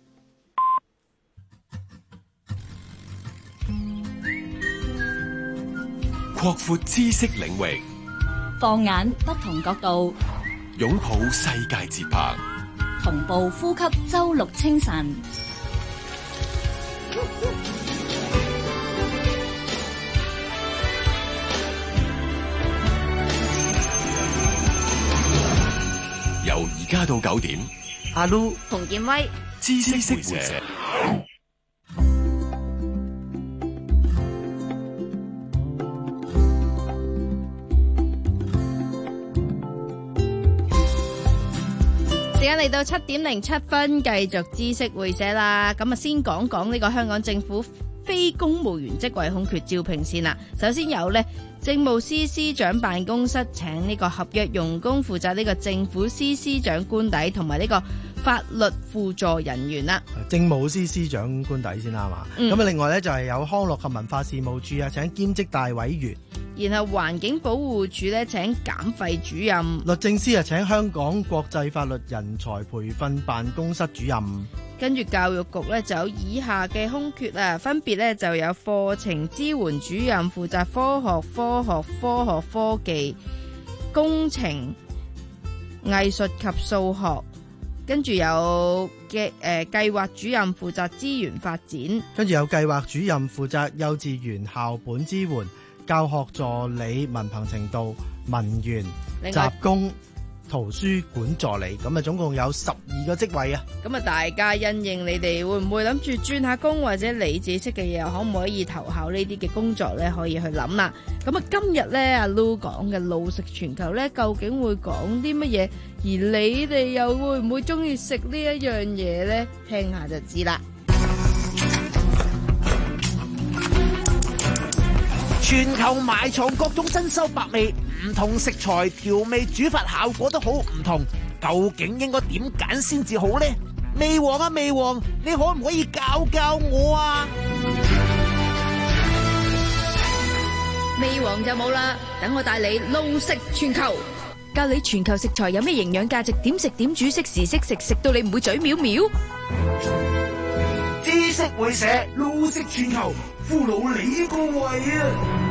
擴闊知識領域， 放眼不同角度。 擁抱世界節拍， 同步呼吸周六清晨。 由而家到九點， 阿 Lu 洪建威， 知識識者。 時間嚟到七點零七分，繼續知識會社啦。咁啊，先講講呢個香港政府非公務員職位空缺招聘先啦。首先有呢政務司司長辦公室請呢個合約傭工負責呢個政府司司長官邸同埋呢個法律輔助人員啦。 政務司司長官邸先啦嘛。咁啊、嗯，另外咧就係有康樂及文化事務處啊，請兼職大委員。 然後環境保護署咧請減廢主任。 律政司啊請香港國際法律人才培訓辦公室主任。 跟住教育局咧就有以下嘅空缺啊，分別咧就有課程支援主任負責科學、科學、科學科技、工程、藝術及數學。跟住有嘅誒計劃主任負責資源發展。跟住有計劃主任負責幼稚園校本支援、教學助理、文憑程度、文員、雜工、圖書館助理，咁啊總共有十二個職位啊。咁啊大家因應你哋會唔會諗住轉下工，或者你自己識嘅嘢可唔可以投考呢啲嘅工作咧？可以去諗啦。咁啊今日咧阿 Lu 講嘅路食全球咧，究竟會講啲乜嘢？而你哋又會唔會中意食呢一樣嘢咧？聽下就知啦。 全球埋藏各種珍饈百味，唔同食材調味煮法效果都好唔同，究竟應該點揀先至好呢？味王啊味王，你可唔可以教教我啊？ 味王就冇啦，等我帶你路食全球，教你全球食材有咩營養價值，點食點煮，適時適食，食到你唔會嘴藐藐。 知識會社路食全球，俘虜你個胃啊！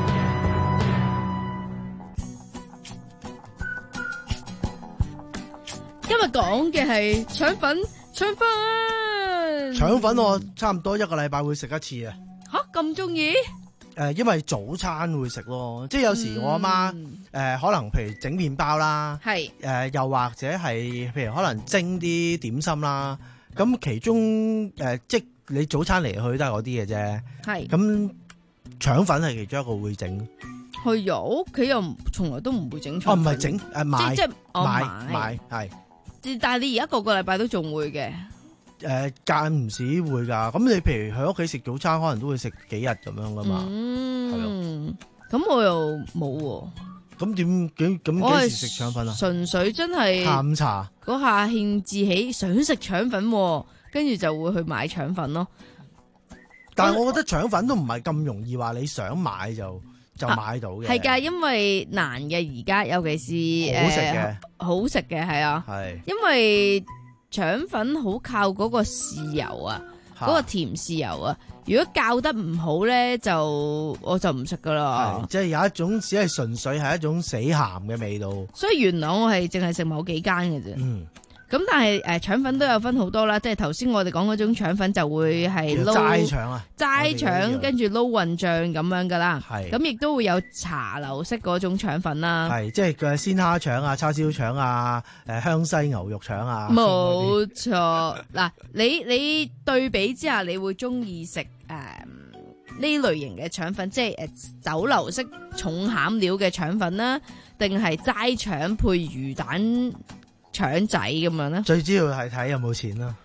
今日講嘅係腸粉，腸粉， 腸粉我差唔多一個禮拜會食一次啊！ 吓咁中意？ 誒，因為早餐會食咯，即係有時我阿媽誒可能譬如整麵包啦，係誒、呃、又或者係譬如可能蒸啲點心啦，咁其中誒、呃、即你早餐嚟去都係嗰啲嘅啫，係咁腸粉係其中一個會整。 係啊，屋企又從來都唔會整腸粉。 哦，唔係整誒買， 即係買買買係。 但係你而家個個禮拜都仲會嘅。 誒間唔時會㗎，咁你譬如喺屋企食早餐，可能都會食幾日咁樣㗎嘛。 嗯，咁我又冇喎。 咁點幾咁幾時食腸粉啊？ 純粹真係下午茶嗰下興致起想食腸粉，跟住就會去買腸粉咯。 但係我覺得腸粉都唔係咁容易話你想買就就買到嘅。係㗎， 因為難嘅而家，尤其是好食嘅， 好食嘅係啊。係因為腸粉好靠嗰個豉油啊，嗰個甜豉油啊。如果教得唔好咧，就我就唔食噶啦。 即係有一種只係純粹係一種死鹹嘅味道。所以元朗我係淨係食某幾間嘅啫。嗯。咁但係誒腸粉都有分好多啦，即係頭先我哋講嗰種腸粉就會係撈齋腸啊， 齋腸跟住撈混醬咁樣噶啦。係。咁亦都會有茶樓式嗰種腸粉啦。係， 即係嘅鮮蝦腸啊、叉燒腸啊、誒香西牛肉腸啊。 冇錯。嗱，你你對比之下，你會中意食誒呢類型嘅腸粉，即係誒酒樓式重餡料嘅腸粉啦，定係齋腸配魚蛋腸仔咁樣咧？ 最主要係睇有冇錢啦。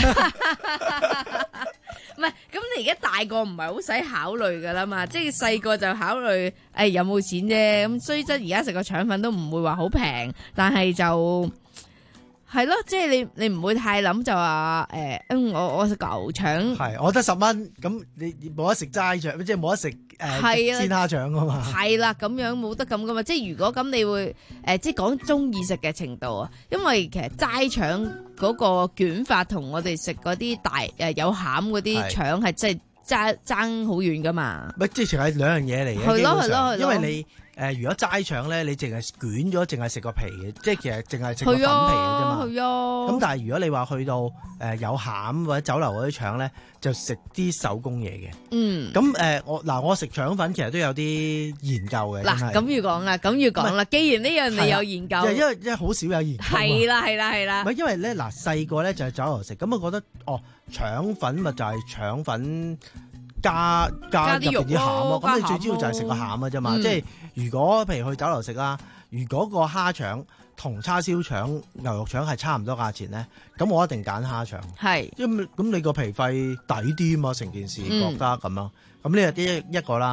唔係，咁你而家大個唔係好使考慮噶啦嘛，即係細個就考慮誒有冇錢啫。咁雖則而家食個腸粉都唔會話好平，但係就係咯，即係你你唔會太諗就話誒，嗯，我我食牛腸係，我得十蚊，咁你冇得食齋腸，即係冇得食。誒，鮮蝦腸啊嘛， 係啦，咁樣冇得咁噶嘛，即係如果咁你會誒、呃，即係講中意食嘅程度啊，因為其實齋腸嗰個捲法同我哋食嗰啲大誒、呃、有餡嗰啲腸係真係爭爭好遠噶嘛， 咪即係係兩樣嘢嚟嘅， 係咯係咯， 因為你。誒、呃，如果齋腸咧，你淨係捲咗，淨係食個皮嘅，即係其實淨係食個粉皮嘅啫嘛。係啊。咁但係如果你話去到誒、呃、有餡或者酒樓嗰啲腸咧，就食啲手工嘢嘅。嗯。咁誒、呃，我嗱我食腸粉其實都有啲研究嘅。嗱，咁要講啦，咁要講啦。既然呢樣你有研究， 因為因為好少有研究。 係啦係啦係啦。 唔係因為咧嗱細個咧就係酒樓食，咁我覺得哦腸粉咪就係腸粉。加加入邊啲餡咯，咁你最主要就係食個餡啊啫嘛。嗯、即係如果譬如去酒樓食啦，如果個蝦腸同叉燒腸、牛肉腸係差唔多價錢咧，咁我一定揀蝦腸。係，因為咁你個皮費抵啲嘛，成件事覺得咁樣。咁呢個啲一個啦。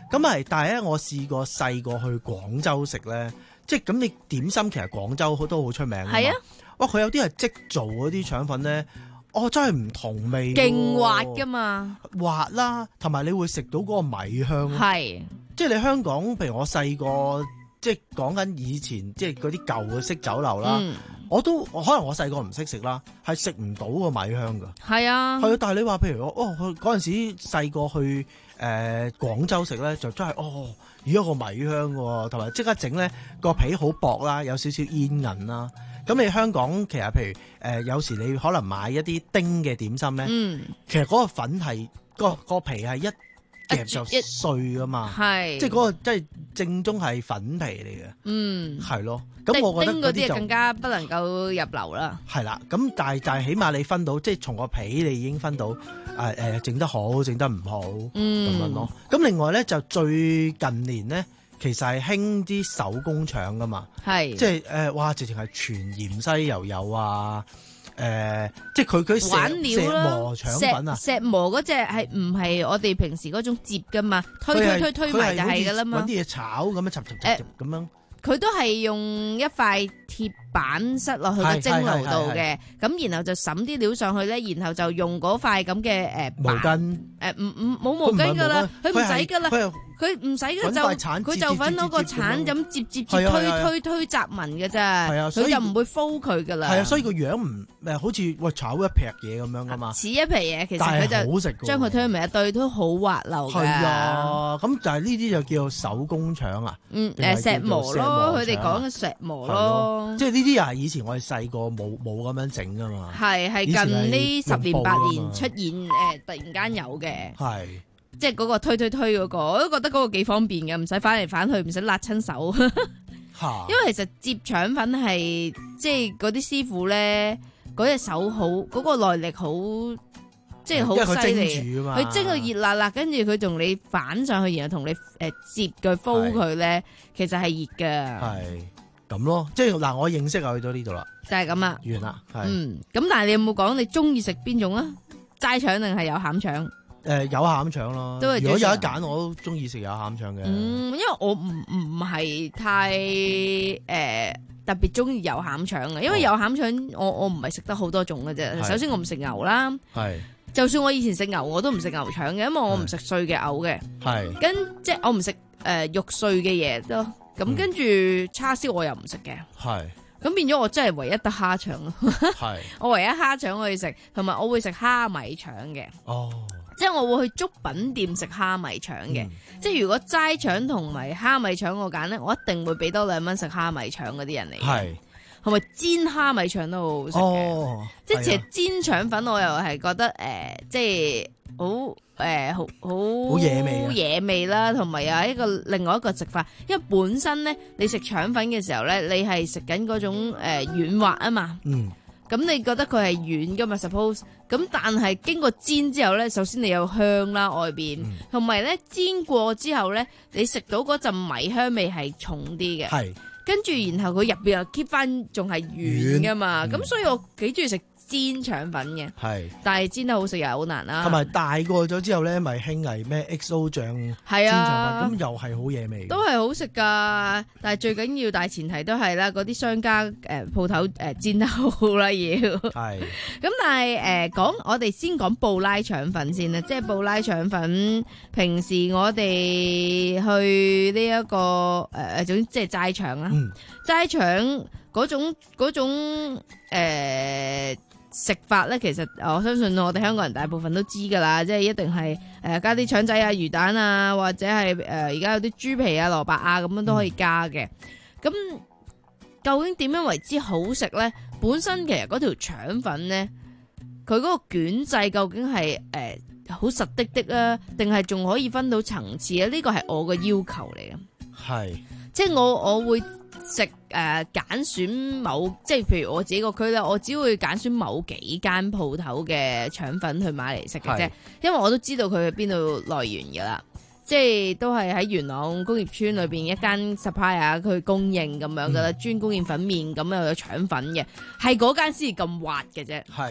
咁係，但係咧，我試過細個去廣州食咧，即係咁你點心其實廣州都好出名㗎嘛。係啊，哇！佢有啲係即做嗰啲腸粉咧，哦，真係唔同味， 勁滑㗎嘛， 滑啦，同埋你會食到嗰個米香。 係，即係你香港，譬如我細個，即係講緊以前，即係嗰啲舊嘅式酒樓啦。嗯我都可能我細個唔識食啦，係食唔到個米香噶。係啊，係啊，但係你話譬如我哦，嗰陣時細個去誒廣州食咧，就真係哦，而家個米香喎，同埋即刻整咧個皮好薄啦，有少少煙韌啦。咁你香港其實譬如誒、呃、有時你可能買一啲叮嘅點心咧，嗯、其實嗰個粉係、個個皮係一夾就碎噶嘛，係即係嗰個即係正宗係粉皮嚟嘅，嗯，係咯。咁我覺得嗰啲就更加不能夠入流啦。 係啦，咁但係但係起碼你分到，即係從個皮你已經分到誒誒整得好，整得唔好咁、嗯、樣咯。咁另外咧就最近年咧，其實係興啲手工腸噶嘛，係即係誒、呃、哇，直情係全芫茜又有啊。誒、呃，即係佢佢石石磨腸粉啊， 石石磨嗰隻係唔係我哋平時嗰種摺噶嘛？推推推推埋就係噶啦嘛。 搵啲嘢炒咁樣，插插插咁樣。 佢都係用一塊鐵板塞落去個蒸爐度嘅，咁然後就揼啲料上去咧，然後就用嗰塊咁嘅誒毛巾誒唔唔冇毛巾噶啦，佢唔使噶啦，佢唔使嘅就佢就揾攞個鏟咁接接接推推推雜紋嘅啫，佢就唔會敷佢噶啦。 係啊，所以個樣唔誒好似喂炒一劈嘢咁樣噶嘛， 似一劈嘢，其實佢就將佢推埋一堆都好滑溜嘅。 係啊，咁就係呢啲就叫做手工腸啊。 嗯誒石磨咯，佢哋講嘅石磨咯， 即係呢啲又係以前我哋細個冇冇咁樣整噶嘛。 係係近呢十年八年出現誒，突然間有嘅。係。即係嗰個推推推嗰、嗰個，我都覺得嗰個幾方便嘅，唔使反嚟反去，唔使辣親手。因為其實摺腸粉係即係嗰啲師傅咧，嗰隻手好，嗰、嗰個耐力好，即係好犀利。佢蒸到熱辣辣，跟住佢同你反上去，然後同你誒摺佢煲佢咧，其實係熱㗎。 係咁咯，即係嗱，我認識就去到呢度啦。 就係咁啦， 完啦。 嗯，咁但係你有冇講你中意食邊種啊？齋腸定係有餡腸？ 誒、呃、有餡腸咯，如果有得揀，我都中意食有餡腸嘅。 嗯，因為我唔唔係太誒、呃、特別中意有餡腸嘅，因為有餡腸我我唔係食得好多種嘅啫。首先我唔食牛啦，係。就算我以前食牛，我都唔食牛腸嘅，因為我唔食碎嘅牛嘅。係。跟即係我唔食誒肉碎嘅嘢都，咁、嗯、跟住叉燒我又唔食嘅。係。咁變咗我真係唯一得蝦腸咯。係。我唯一蝦腸可以食，同埋我會食蝦米腸嘅。哦。即係我會去粥品店食蝦米腸嘅，嗯、即係如果齋腸同埋蝦米腸我揀咧，我一定會俾多兩蚊食蝦米腸嗰啲人嚟嘅。係，同埋煎蝦米腸都好好食嘅。哦，即係其實煎腸粉我又係覺得誒、呃，即係好誒，好好好惹味，好惹味啦，同埋有一個另外一個食法，因為本身咧你食腸粉嘅時候咧，你係食緊嗰種誒軟滑啊嘛。嗯。咁你覺得佢係軟噶嘛 ？Suppose 咁，但係經過煎之後咧，首先你有香啦外邊，同埋咧煎過之後咧，你食到嗰陣米香味係重啲嘅。係，跟住然後佢入邊又 keep 翻仲係軟噶嘛，咁、嗯、所以我幾中意食煎腸粉嘅。係，但係煎得好食又好難啦。同埋大個咗之後咧，咪興係咩 X O 醬煎腸粉，咁又係好惹味。 都係好食噶，但係最緊要大前提都係啦，嗰啲商家誒鋪頭誒煎得好啦要。係。咁但係誒講我哋先講布拉腸粉先啦，即係布拉腸粉，平時我哋去呢、這、一個誒誒，總之即係齋腸啦，齋腸嗰種嗰種誒。呃食法咧，其實我相信我哋香港人大部分都知噶啦，即係一定係誒加啲腸仔啊、魚蛋啊，或者係誒而家有啲豬皮啊、蘿蔔啊咁樣都可以加嘅。咁、嗯、究竟點樣為之好食咧？本身其實嗰條腸粉咧，佢嗰個卷製究竟係誒好實的的啊，定係仲可以分到層次啊？呢個係我個要求嚟嘅。係，即係我我會。食誒揀選某即係譬如我自己個區咧，我只會揀選某幾間鋪頭嘅腸粉去買嚟食嘅啫，因為我都知道佢喺邊度來源㗎啦，即係都係喺元朗工業村裏邊一間 supplier 佢供應咁樣噶啦，專供應粉麵咁又有腸粉嘅，係嗰間先至咁滑嘅啫。係，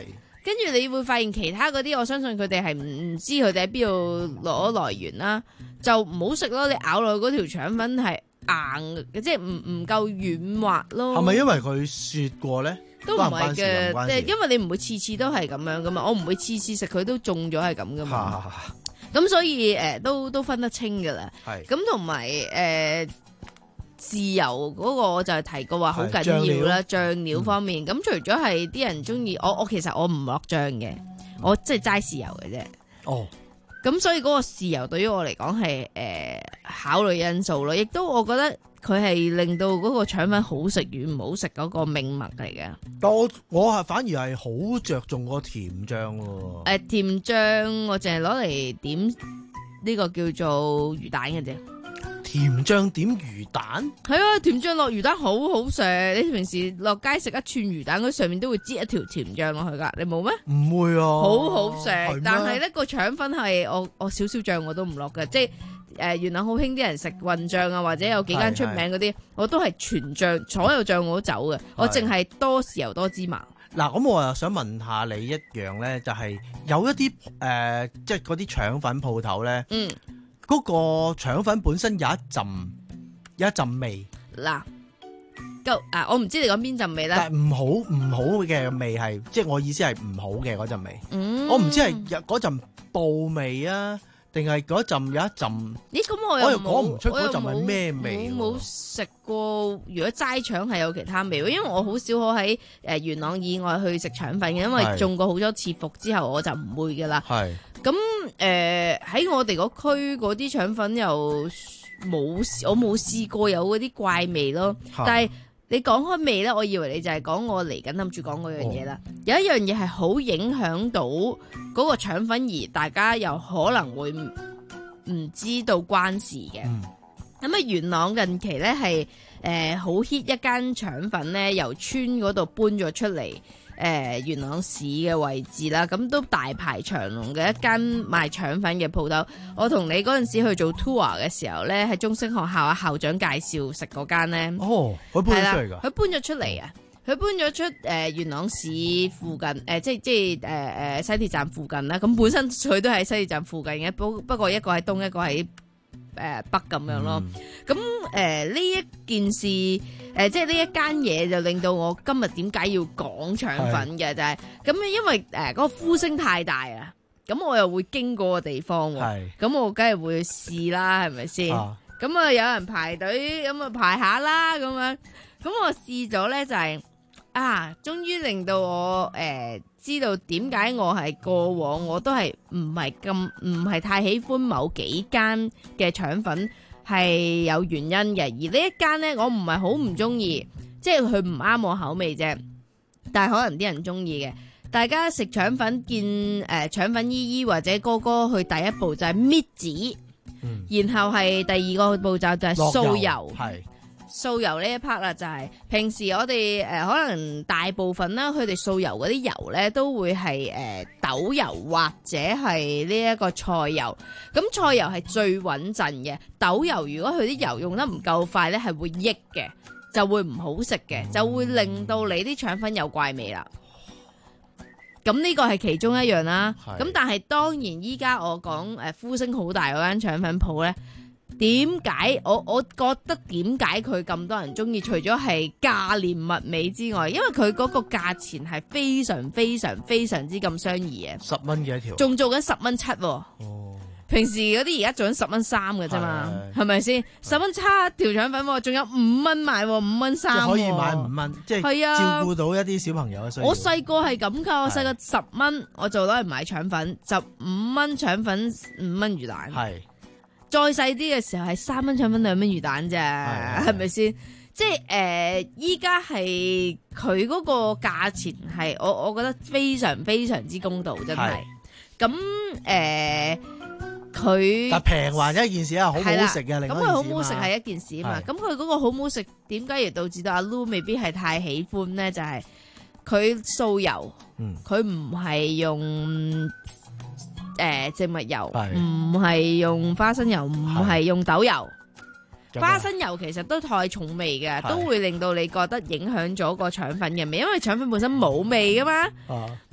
跟住你會發現其他嗰啲，我相信佢哋係唔唔知佢哋喺邊度攞來源啦，就唔好食咯。你咬落去嗰條腸粉係硬嘅，即係唔唔夠軟滑咯。 係咪因為佢雪過咧？ 都唔係嘅， 即係因為你唔會次次都係咁樣噶嘛，我唔會次次食佢都中咗係咁噶嘛。咁所以誒、呃、都都分得清噶啦。係咁同埋誒豉油嗰個我就係提過話好緊要啦，醬料方面。咁、嗯、除咗係啲人中意，我我其實我唔落醬嘅，我即係齋豉油嘅啫。哦。咁所以嗰個豉油對於我嚟講係誒考慮因素咯，亦都我覺得佢係令到嗰個腸粉好食與唔好食嗰個命脈嚟嘅。 但我我係反而係好着重個甜醬喎。誒、 呃、甜醬我淨係攞嚟點呢個叫做魚蛋嘅啫。 甜醬點魚蛋？ 係啊，甜醬落魚蛋好好食。你平時落街食一串魚蛋，佢上面都會擠一條甜醬落去噶，你冇咩？ 唔會啊， 好好食。但係咧個腸粉係我我少少醬我都唔落嘅，即係誒元朗好興啲人食混醬啊，或者有幾間出名嗰啲，我都係全醬，所有醬我都走嘅，我淨係多豉油多芝麻。 嗱，咁我又想問下你一樣咧，就係、是、有一啲誒、呃，即係嗰啲腸粉鋪頭咧。嗯。嗰個腸粉本身有一陣有一陣味，嗱，夠啊！我唔知你講邊陣味啦。但係唔好唔好嘅味係，即係我意思係唔好嘅嗰陣味。嗯，我唔知係嗰陣布味啊，定係嗰陣有一陣。咦？咁我又講唔出嗰陣係咩味。我冇食過，如果齋腸係有其他味，因為我好少可喺誒元朗以外去食腸粉嘅，因為中過好多次伏之後，我就唔會噶啦。係。咁誒喺我哋嗰區嗰啲腸粉又冇，我冇試過有嗰啲怪味咯。但係你講開味咧，我以為你就係講我嚟緊諗住講嗰樣嘢啦。有一樣嘢係好影響到嗰個腸粉，而大家又可能會唔知道關事嘅。咁啊，元朗近期咧係誒好 hit 一間腸粉咧，由村嗰度搬咗出嚟。誒、呃、元朗市嘅位置啦，咁都大排長龍嘅一間賣腸粉嘅鋪頭。我同你嗰陣時去做 tour 嘅時候咧，喺中升學校啊，校長介紹食嗰間咧。哦，佢搬咗出嚟㗎？佢搬咗出嚟啊！佢搬咗出誒、呃、元朗市附近，誒、呃、即係即係誒誒西鐵站附近啦。咁本身佢都喺西鐵站附近嘅，不不過一個喺東，一個喺誒、呃、北咁樣咯。咁誒呢一件事，誒、呃、即係呢一間嘢就令到我今日點解要講腸粉嘅就係、是、咁，因為誒嗰、呃那個呼聲太大啊，咁我又會經過個地方喎，咁我梗係會試啦，係咪先？咁啊有人排隊，咁啊排下啦，咁樣，咁我試咗咧就係、是、啊，終於令到我誒、呃、知道點解我係過往我都係唔係咁唔係太喜歡某幾間嘅腸粉。係有原因嘅，而呢一間呢，我唔係好唔中意，即係佢唔啱我口味啫。但係可能啲人中意嘅，大家食腸粉見誒、呃、腸粉姨姨或者哥哥去第一步就係搣紙，嗯、然後係第二個步驟就係掃油，係掃油呢一 part 啦，就係、是、平時我哋誒、呃、可能大部分啦，佢哋掃油嗰啲油呢都會係誒、呃、豆油或者係呢一個菜油。咁菜油係最穩陣嘅，豆油如果佢啲油用得唔夠快呢，係會益嘅，就會唔好食嘅，就會令到你啲腸粉有怪味啦。咁呢個係其中一樣啦。咁但係當然依家我講誒呼聲好大嗰間腸粉鋪呢。點解我我覺得點解佢咁多人中意？除咗係價廉物美之外，因為佢嗰個價錢係非常非常非常之咁相宜嘅，十蚊嘅一條，仲做緊十蚊七。哦，平時嗰啲而家做緊十蚊三嘅啫嘛，係咪先？十蚊七條腸粉，仲有五蚊賣，五蚊三，可以買五蚊，即係照顧到一啲小朋友嘅需要。我細個係咁噶，我細個十蚊我就攞嚟買腸粉，十五蚊腸粉，五蚊魚蛋。係。再細啲嘅時候係三蚊腸粉兩蚊魚蛋啫，係咪先？即係誒，依家係佢嗰個價錢係我我覺得非常非常之公道，真係。咁誒，佢、呃、但平還一件事啊，好唔好食嘅，另一件事。咁佢好唔好食係一件事啊嘛。咁佢嗰個好唔好食，點解而導致到阿 Lu 未必係太喜歡咧？就係佢掃油，佢唔係用。誒、呃，植物油唔係用花生油，唔係用豆油。花生油其實都太重味嘅，都會令到你覺得影響咗個腸粉嘅味，因為腸粉本身冇味噶嘛。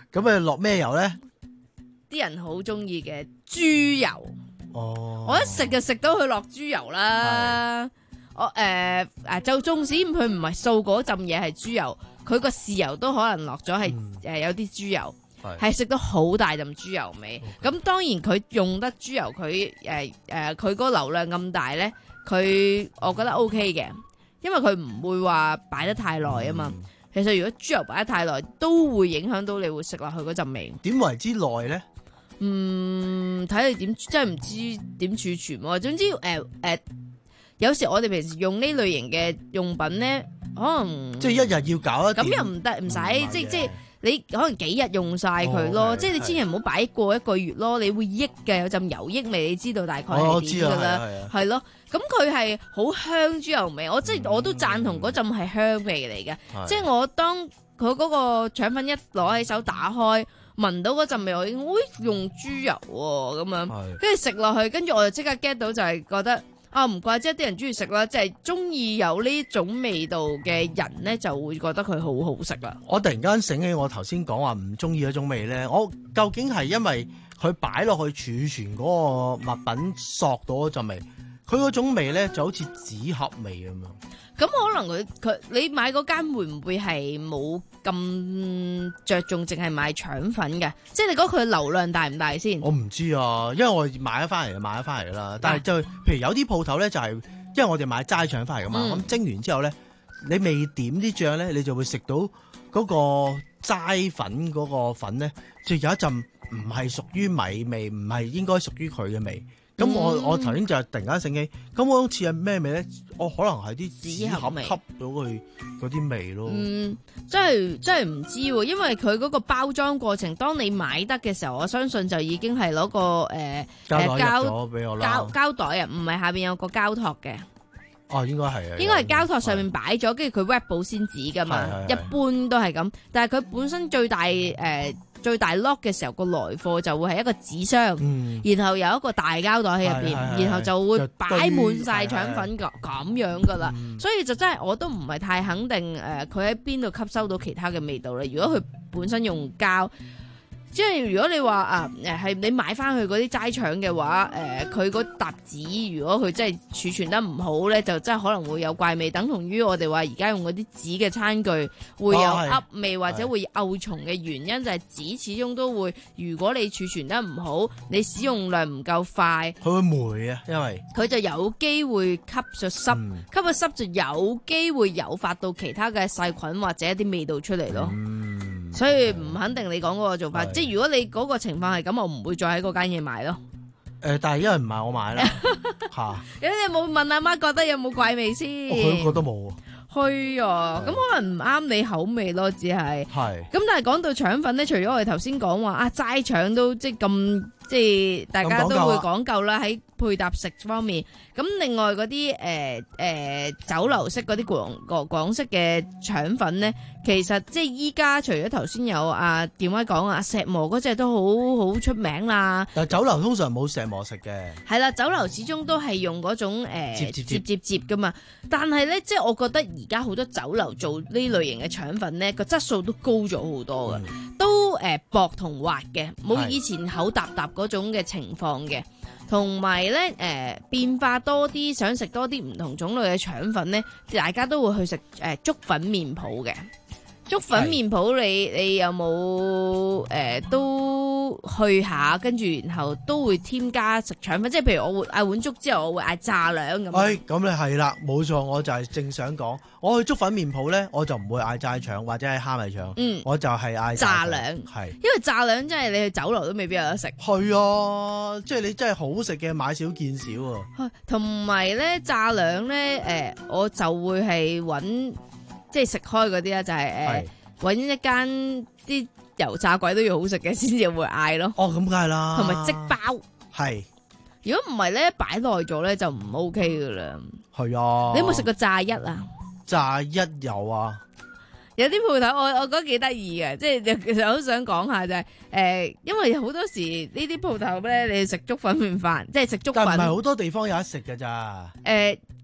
咁啊落咩油咧？ 啲人好中意嘅豬油。 哦， 我一食就食到佢落豬油啦。我誒誒，就縱使佢唔係掃嗰浸嘢係豬油，佢個豉油都可能落咗係誒有啲豬油，係食到好大陣豬油味。咁、okay. 當然佢用得豬油，佢誒誒佢嗰個流量咁大咧，佢我覺得 O K 嘅，因為佢唔會話擺得太耐啊嘛。嗯、其實如果豬油擺得太耐，都會影響到你會食落去嗰陣味。 點為之耐咧？ 嗯，睇你點，真係唔知點儲存喎。總之誒誒。呃呃有時我哋平時用呢類型嘅用品咧，可能即係一日要搞一咁又唔得，唔使即即係你可能幾日用晒佢咯。哦、即係你千祈唔好擺過一個月咯，你會益嘅，有陣油益味，你知道大概係點㗎啦，係咯。咁佢係好香豬油味，我即係、嗯、我都贊同嗰陣係香味嚟嘅。即係我當佢嗰個腸粉一攞起手打開，聞到嗰陣味，我已經會用豬油喎咁樣，跟住食落去，跟住我就即刻 get 到就係覺得。啊，唔怪之啲人中意食啦，即係中意有呢種味道嘅人咧，就會覺得佢好好食啦。 我突然間醒起我頭先講話唔中意嗰種味咧，我究竟係因為佢擺落去儲存嗰個物品索到嗰陣味，佢嗰種味咧就好似紙盒味咁樣。 咁可能佢佢你買嗰間會唔會係冇咁着重，淨係買腸粉嘅？即係你覺得佢流量大唔大先？ 我唔知啊，因為我買咗翻嚟就買咗翻嚟啦。但係就譬如有啲鋪頭咧，就係因為我哋買齋腸翻嚟噶嘛，咁、嗯、蒸完之後咧，你未點啲醬咧，你就會食到嗰個齋粉嗰個粉咧，就有一陣唔係屬於米味，唔係應該屬於佢嘅味。咁、嗯、我我頭先就突然間醒起，咁我好似係咩味咧？我可能係啲紙盒吸到佢嗰啲味咯。嗯， 真係真係唔知喎，因為佢嗰個包裝過程，當你買得嘅時候，我相信就已經係攞個誒誒膠膠膠袋啊，唔係下邊有個膠托嘅。 哦，應該係啊， 應該係膠托上面擺咗，跟住佢 wrap 保鮮紙噶嘛，一般都係咁。但係佢本身最大誒。呃最大 lock 嘅時候，個來貨就會係一個紙箱，嗯、然後有一個大膠袋喺入邊，然後就會擺滿晒腸粉咁樣噶啦。所以就真係我都唔係太肯定誒，佢喺邊度吸收到其他嘅味道咧？如果佢本身用膠。即係如果你話啊誒係你買翻去嗰啲齋腸嘅話，誒佢嗰沓紙如果佢真係儲存得唔好咧，就真係可能會有怪味，等同於我哋話而家用嗰啲紙嘅餐具會有噏味、哦、或者會漚蟲嘅原因就係紙始終都會，如果你儲存得唔好，你使用量唔夠快， 佢會霉啊，因為佢就有機會吸咗濕，嗯、吸咗濕就有機會誘發到其他嘅細菌或者一啲味道出嚟咯。嗯所以唔肯定你講嗰個做法，即係如果你嗰個情況係咁，我唔會再喺嗰間嘢買咯。誒、 呃，但係因為唔係我買啦，吓、啊。咁你有冇問阿媽覺得有冇怪味先？ 佢覺得冇。係啊，咁可能唔啱你口味咯，只係。係。咁但係講到腸粉咧，除咗我哋頭先講話啊齋腸都即係咁，即係大家都會講究啦，喺配搭食方面。咁另外嗰啲誒誒酒樓式嗰啲廣廣廣式嘅腸粉咧，其實即係依家除咗頭先有啊電話講啊石磨嗰隻都好好出名啦。 但係酒樓通常冇石磨食嘅。係啦，酒樓始終都係用嗰種誒接接接接噶嘛。但係咧，即係我覺得而家好多酒樓做呢類型嘅腸粉咧，個質素都高咗好多嘅，嗯、都誒、呃、薄同滑嘅，冇以前厚搭搭嗰種嘅情況嘅。同埋咧，誒、呃、變化多啲，想食多啲唔同種類嘅腸粉咧，大家都會去食誒、呃、粥粉麵鋪嘅。粥粉麵鋪，你你有冇誒、呃、都去下，跟住然後都會添加食腸粉，即係譬如我會嗌碗粥之後，我會嗌炸兩咁。 誒，咁你係啦，冇錯，我就係正想講，我去粥粉麵鋪咧，我就唔會嗌齋腸或者係蝦米腸，嗯，我就係嗌炸兩， 係， 因為炸兩真係你去酒樓都未必有得食。 係啊，即係你真係好食嘅買少見少啊。 同埋咧炸兩咧，誒、呃，我就會係揾。即係食開嗰啲啦，就係誒揾一間啲油炸鬼都要好食嘅先至會嗌咯。 哦，咁梗係啦。 同埋即包。 係。 如果唔係咧，擺耐咗咧就唔 OK 噶啦。 係啊。 你有冇食過炸一啊？ 炸一有啊。 有啲鋪頭我我覺得幾得意嘅，即係其實我都想講下就係、是、誒、呃，因為好多時呢啲鋪頭咧，你食粥粉麵飯，即係食粥粉。但係唔係好多地方有得食㗎咋？ 誒、呃。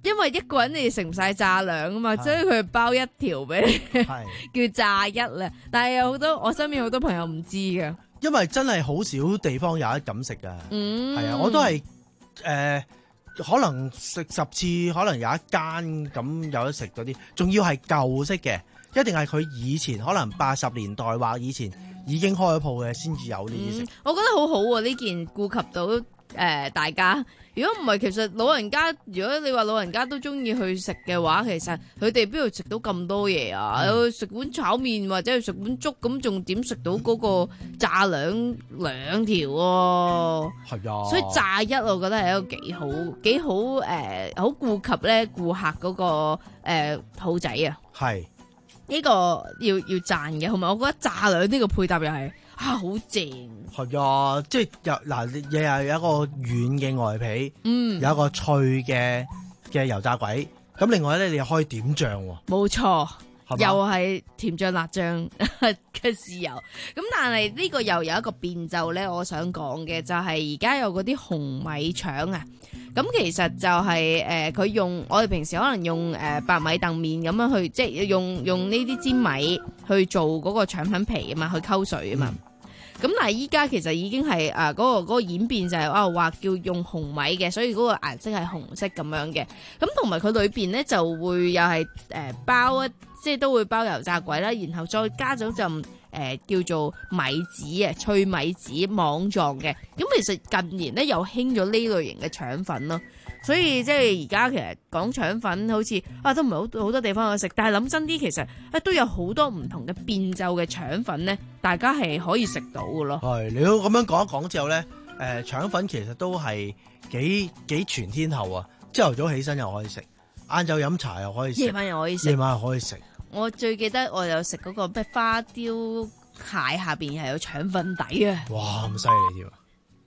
因為一個人你食唔晒炸兩啊嘛，所以佢包一條俾你，叫炸一啦。但係有好多我身邊好多朋友唔知噶， 因為真係好少地方有得咁食噶。嗯，係啊，我都係誒、呃，可能食十次，可能有一間咁有得食嗰啲，仲要係舊式嘅，一定係佢以前可能八十年代或以前已經開咗鋪嘅先至有呢啲食。 我覺得好好喎，呢件顧及到誒、呃、大家。如果唔係，其實老人家，如果你話老人家都中意去食嘅話，其實佢哋邊度食到咁多嘢啊？嗯、食碗炒麵或者食碗粥，咁仲點食到嗰個炸兩兩條喎？係啊，所以炸一我覺得係一個幾好幾好誒，好顧及咧顧客嗰、嗰個誒肚仔啊。係呢個要要讚嘅，同埋我覺得炸兩呢個配搭又係。啊，好正！係啊，即係又嗱，又係有一個軟嘅外皮，嗯，有一個脆嘅嘅油炸鬼。咁另外咧，你又可以點醬喎。冇錯，又係甜醬辣醬嘅豉油。咁但係呢個又有一個變奏咧，我想講嘅就係而家有嗰啲紅米腸啊。咁其實就係誒佢用我哋平時可能用誒、呃、白米澄麵咁樣去，即係用用呢啲煎米去做嗰個腸粉皮啊嘛，去溝水啊嘛。咁、嗯、但係依家其實已經係誒嗰個嗰、嗰個演變就係啊話叫用紅米嘅，所以嗰個顏色係紅色咁樣嘅。咁同埋佢裏邊咧就會又係誒包一即係都會包油炸鬼啦，然後再加咗陣。誒、呃、叫做米紙啊，脆米紙網狀嘅，咁其實近年咧又興咗呢類型嘅腸粉咯，所以即係而家其實講腸粉好似啊都唔係好好多地方有食，但係諗真啲其實啊都有好多唔同嘅變奏嘅腸粉咧，大家係可以食到嘅咯。係，你都咁樣講一講之後咧，誒、呃、腸粉其實都係幾幾全天候啊！朝頭早起身又可以食，晏晝飲茶又可以食，夜晚又可以食，夜晚又可以食。我最記得我有食嗰個咩花雕蟹，下邊係有腸粉底啊！哇，咁犀利添！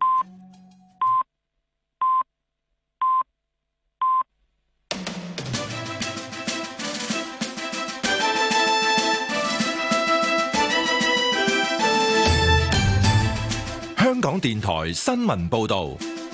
香港電台新聞報道，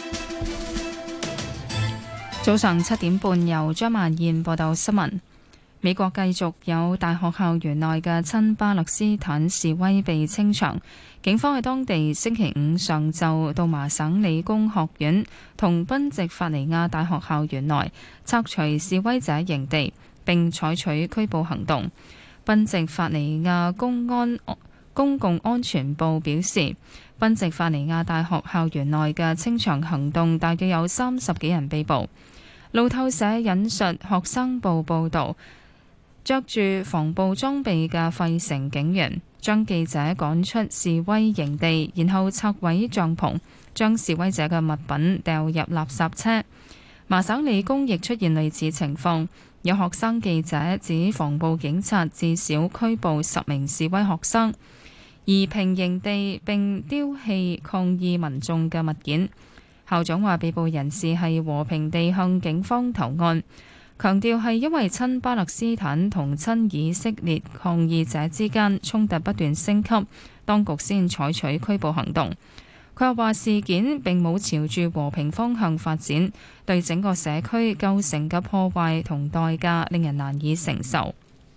早上七點半由張曼燕報道新聞。美國繼續有大學校園內嘅親巴勒斯坦示威被清場，警方喺當地星期五上晝到麻省理工學院同賓夕法尼亞大學校園內拆除示威者營地，並採取拘捕行動。賓夕法尼亞公安公共安全部表示，賓夕法尼亞大學校園內嘅清場行動大約有三十幾人被捕。路透社引述學生報報導，着住防暴裝備嘅費城警員將記者趕出示威營地，然後拆毀帳篷，將示威者嘅物品掉入垃圾車。麻省理工亦出現類似情況，有學生記者指防暴警察至少拘捕十名示威學生，夷平營地並丟棄抗議民眾嘅物件。校長話被捕人士係和平地向警方投案，強調係因為親巴勒斯坦同親以色列抗議者之間衝突不斷升級，當局先採取拘捕行動。佢又話事件並冇朝住和平方向發展，對整個社區構成嘅破壞同代價令人難以承受。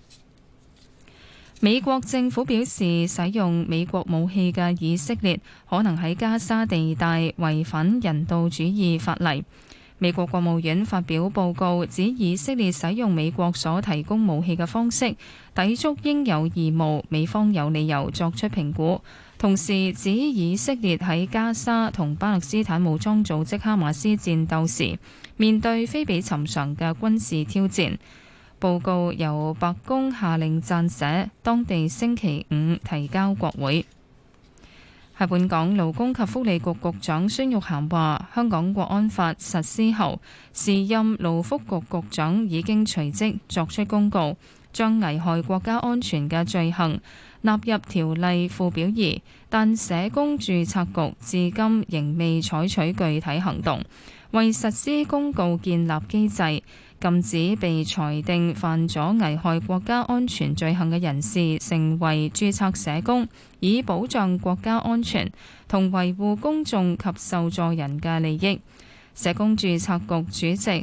美國政府表示，使用美國武器嘅以色列可能喺加沙地帶違反人道主義法例。美國國務院發表報告，指以色列使用美國所提供武器嘅方式抵觸應有義務，美方有理由作出評估。同時指以色列喺加沙同巴勒斯坦武裝組織哈馬斯戰鬥時，面對非比尋常嘅軍事挑戰。報告由白宮下令撰寫，當地星期五提交國會。喺本港，勞工及福利局局長孫玉菡話，香港國安法實施後，時任勞福局局長已經隨即作出公告，將危害國家安全嘅罪行納入條例附表二，但社工註冊局至今仍未採取具體行動，為實施公告建立機制，禁止被裁定犯咗危害國家安全罪行嘅人士成為註冊社工，以保障國家安全同維護公眾及受助人嘅利益。社工註冊局主席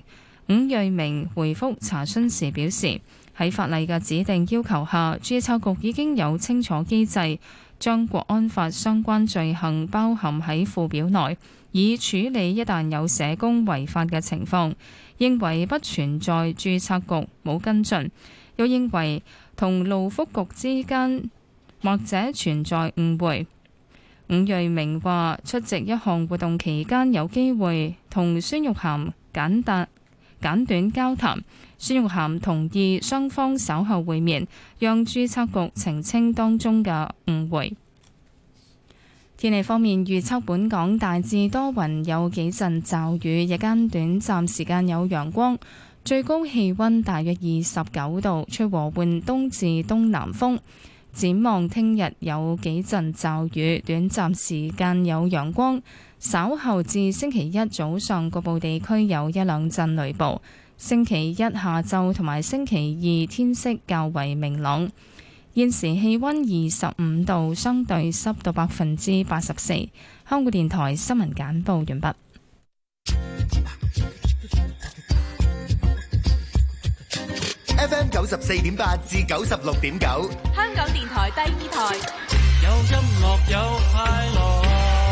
伍瑞明回覆查詢時表示，喺法例嘅指定要求下，註冊局已經有清楚機制，將國安法相關罪行包含喺附表內，以處理一旦有社工違法嘅情況，認為不存在註冊局冇跟進，又認為同勞福局之間或者存在誤會。伍瑞明話出席一項活動期間有機會同孫玉菡簡單簡短交談，孫玉菡同意雙方稍後會面，讓註冊局澄清當中嘅誤會。天氣方面預測，本港大致多雲，有幾陣驟雨，日間短暫時間有陽光，最高氣溫大約二十九度，吹和緩東至東南風。展望聽日有幾陣驟雨，短暫時間有陽光，稍後至星期一早上局部地區有一兩陣雷暴。星期一下晝同埋星期二天色較為明朗。現時氣溫二十五度，相對濕度百分之八十四。香港電台新聞簡報完畢。 F M 九十四點八至九十六點九， 香港電台第二台， 有音樂有快樂。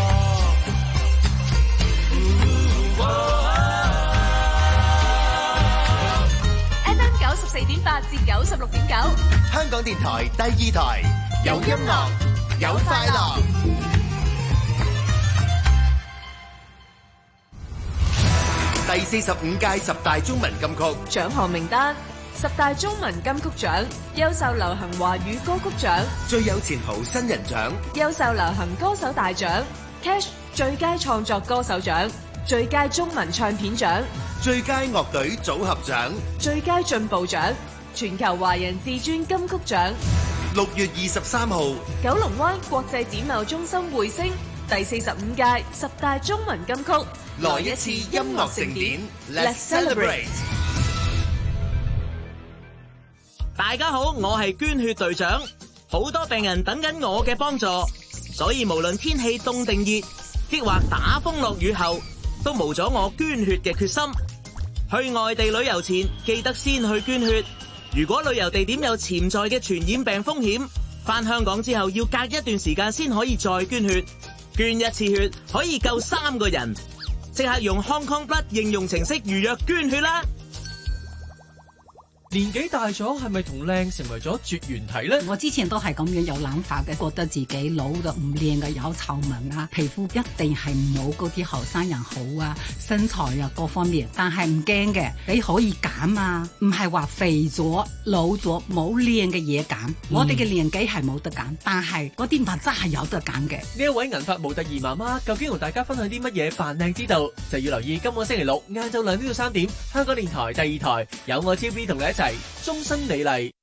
F M 九十四點八至九十六點九， 香港電台第二台，有音樂有快樂。第四十五屆十大中文金曲獎項名單。十大中文金曲獎，優秀流行華語歌曲獎， 最有前途新人獎， 優秀流行歌手大獎 Cash 最佳創作歌手獎，最佳中文唱片獎， 最佳樂隊組合獎， 最佳進步獎，全球華人至尊金曲獎。 六月二十三號， 九龍灣國際展貿中心匯星第四十五屆十大中文金曲， 來一次音樂盛典 ，Let's celebrate！ 大家好，我係捐血隊長，好多病人等緊我嘅幫助，所以無論天氣凍定熱，抑或打風落雨後，都無阻我捐血嘅決心。去外地旅遊前，記得先去捐血。如果旅遊地點有潛在嘅傳染病風險，返香港之後要隔一段時間先可以再捐血。捐一次血可以救三個人，即刻用 Hong Kong Blood 應用程式預約捐血啦！ 年紀大咗係咪同靚成為咗絕緣體呢？ 我之前都係咁樣有諗法嘅，覺得自己老就唔靚嘅，有皺紋啊，皮膚一定係冇嗰啲後生人好啊，身材啊各方面，但係唔驚嘅，你可以揀啊，唔係話肥咗老咗冇靚嘅嘢揀，嗯、我哋嘅年紀係冇得揀，但係嗰啲物質係有得揀嘅。 呢一位銀髮模特兒媽媽究竟同大家分享啲乜嘢扮靚之道，就要留意今個星期六晏晝兩點到三點，香港電台第二台有我 T V B 同你一齊。終身美麗，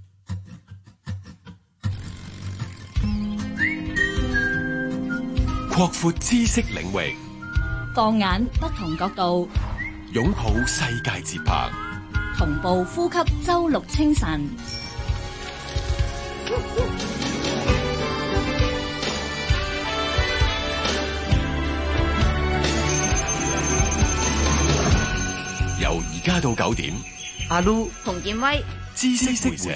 擴闊知識領域， 放眼不同角度， 擁抱世界節拍， 同步呼吸周六清晨。 由而家到九點。 阿 Lu 洪建威知識會社，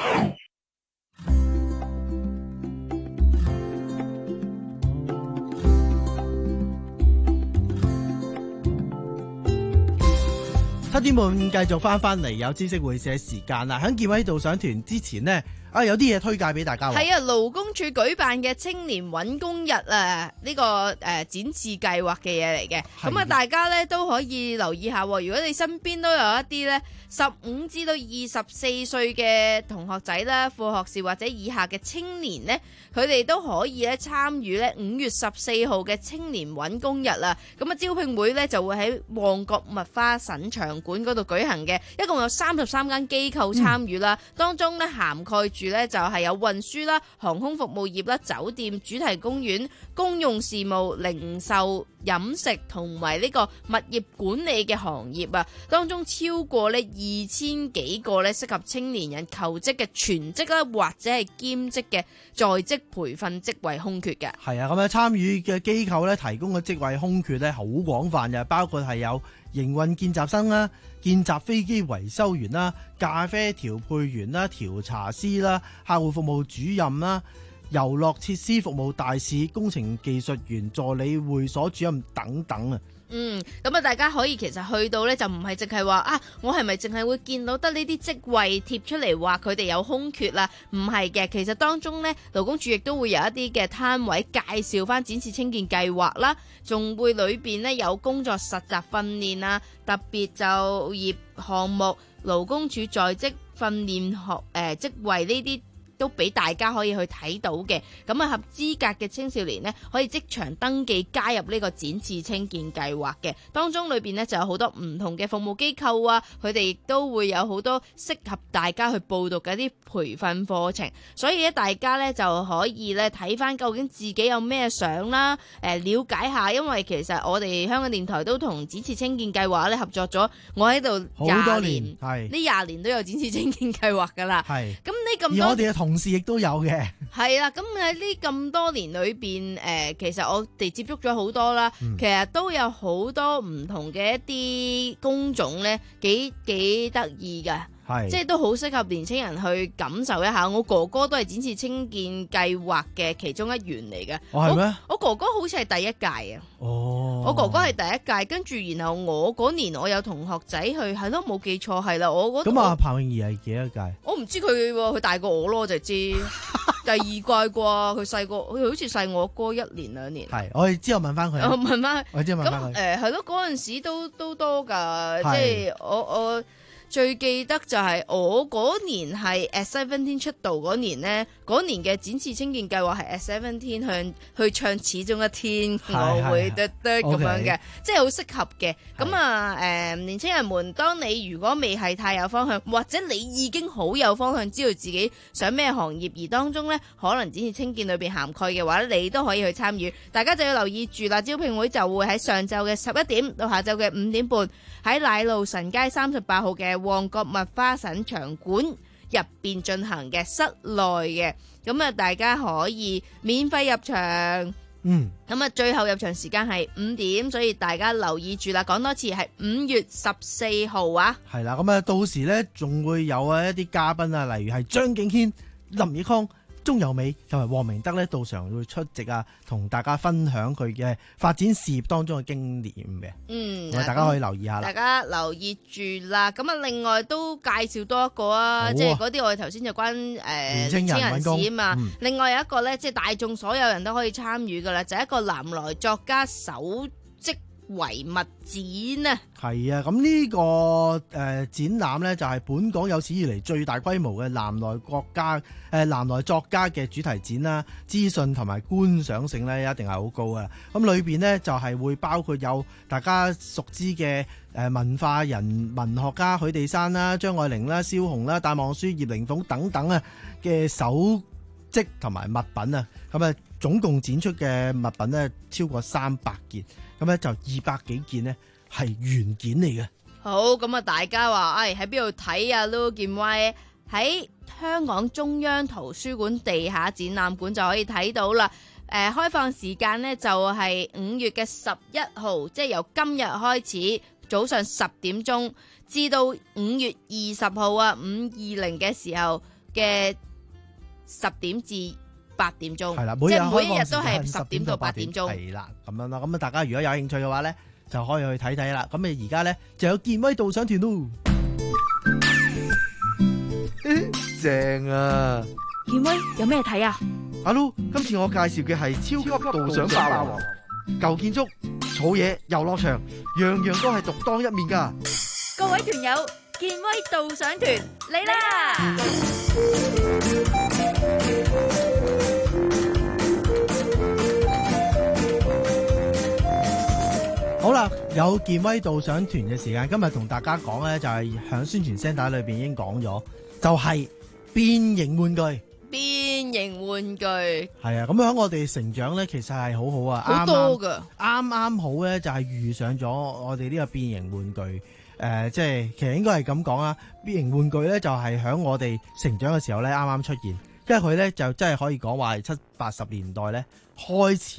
七點半繼續翻翻嚟有知識會社時間啦。喺建威導賞團之前呢，啊有啲嘢推介俾大家。 係啊，勞工處舉辦嘅青年搵工日啊，呢、這個誒、呃、展示計劃嘅嘢嚟嘅。咁啊，大家咧都可以留意下。如果你身邊都有一啲咧十五至到二十四歲嘅同學仔啦、副學士或者以下嘅青年呢，佢哋都可以咧參與咧五月十四號嘅青年搵工日啊。咁啊，招聘會咧就會喺旺角麥花臣場館嗰度舉行嘅，一共有三十三間機構參與啦，嗯、當中咧涵蓋住咧就係有運輸啦、航空服務業啦、酒店、主題公園、公用事務、零售、飲食同埋呢個物業管理嘅行業啊，當中超過呢二千幾個呢適合青年人求職嘅全職啦，或者係兼職嘅在職培訓職位空缺嘅。 係啊，咁樣參與嘅機構呢，提供嘅職位空缺呢，好廣泛嘅，包括係有營運見習生啦、見習飛機維修員啦、咖啡調配員啦、調茶師啦、客戶服務主任啦、遊樂設施服務大使、工程技術員、助理會所主任等等啊。 嗯，咁啊，大家可以其實去到呢，就唔係淨係話啊，我係咪淨係會見到得呢啲職位貼出嚟話佢哋有空缺啦？唔係嘅，其實當中呢，勞工處亦都會有一啲嘅攤位介紹翻展翅青見計劃啦，仲會裏邊呢有工作實習訓練啊，特別就業項目、勞工處在職訓練學誒、呃、職位呢啲，都俾大家可以去睇到嘅。咁啊，合資格嘅青少年呢，可以即場登記加入呢個展翅青見計劃嘅。當中裏邊呢，就有好多唔同嘅服務機構啊，佢哋亦都會有好多適合大家去報讀嘅一啲培訓課程。所以咧，大家呢，就可以咧睇翻究竟自己有咩想啦，誒、呃、了解下。因為其實我哋香港電台都同展翅青見計劃咧合作咗，我喺度廿好多年， 年係呢廿年都有展翅青見計劃噶啦。 係咁呢咁多， 而我哋嘅同事亦都有嘅。 係啦，咁喺呢咁多年裏邊，誒、呃，其實我哋接觸咗好多啦， 嗯、 其實都有好多唔同嘅一啲工種咧，幾幾得意㗎。即係都好適合年青人去感受一下。我哥哥都係展翅青見計劃嘅其中一員嚟嘅。 哦，係咩？ 我哥哥好似係第一屆啊。哦。我哥哥係第一屆，跟住然後我嗰年我有同學仔去，係咯，冇記錯係啦。我嗰咁啊，彭詠儀係幾多屆？ 我唔知佢，佢大過我咯，我就知第二屆啩。佢細過，佢好似細我哥一年兩年。 係，我哋之後問翻佢。 我問翻佢。 我之後問翻佢。 咁誒係咯，嗰陣時都都多㗎，即係我我。最記得就係我嗰年係 at seventeen 出道嗰年呢，嗰年嘅展翅青見計劃係 at seventeen 向去唱始終一天，我會得得咁樣嘅，即係好適合嘅。咁啊誒，年青人們，當你如果未係太有方向，或者你已經好有方向，知道自己想咩行業，而當中呢可能展翅青見裏邊涵蓋嘅話，你都可以去參與。大家就要留意住啦，招聘會就會喺上晝嘅十一點到下晝嘅五點半喺奶路臣街三十八號嘅旺角麥花臣場館入邊進行嘅室內嘅，咁啊大家可以免費入場，嗯，咁啊最後入場時間係五點，所以大家留意住啦。講多次係五月十四號啊， 係啦，咁啊到時呢仲會有啊一啲嘉賓啊，例如係張敬軒、林奕匡、鍾有美同埋黃明德呢，到時會出席啊，同大家分享佢嘅發展事業當中嘅經驗嘅。嗯，大家可以留意下啦。 大家留意住啦。咁啊，另外都介紹多一個啊，啊即係嗰啲我哋頭先就關誒、呃、年青人事啊嘛。嗯、另外有一個咧，即係大眾所有人都可以參與噶啦，就係、一個南來作家首職遺物展啊！ 係啊，咁呢、這個誒、呃、展覽呢，就係、是、本港有史以嚟最大規模嘅南來國家誒、呃、南來作家嘅主題展啦，資訊同埋觀賞性呢，一定係好高啊！咁裏邊呢，就係、是、會包括有大家熟知嘅誒文化人文學家許地山啦、張愛玲啦、蕭紅啦、戴望舒、葉靈鳳等等啊嘅手跡同埋物品啊，咁啊總共展出嘅物品呢，超過三百件。咁咧就二百幾件呢係原件嚟嘅。 好，咁啊大家話，誒喺邊度睇啊？盧建威喺香港中央圖書館地下展覽館就可以睇到啦。誒、呃，開放時間呢就係五月嘅十一號，即係由今日開始早上十點鐘至到五月二十號啊，五二零嘅時候嘅十點至八點鐘，係啦，每日即係每一日都係十點到八點鐘， 係啦，咁樣啦。咁啊，大家如果有興趣嘅話咧，就可以去睇睇啦。咁啊，而家咧就有健威導賞團咯， 正啊！ 健威有咩睇啊？ 阿 Lu，今次我介紹嘅係超級導賞霸王，舊建築、草野、遊樂場，樣樣都係獨當一面噶。 各位團友，健威導賞團嚟啦！ 好啦，有健威導賞團嘅時間，今日同大家講咧，就係響宣傳聲帶裏邊已經講咗，就係、是、變形玩具。 變形玩具係啊，咁樣我哋成長咧，其實係好好啊， 好多噶， 啱啱好咧就係遇上咗我哋呢個變形玩具。誒、呃，即係其實應該係咁講啊，變形玩具咧就係響我哋成長嘅時候咧啱啱出現，因為佢咧就真係可以講話係七八十年代咧開始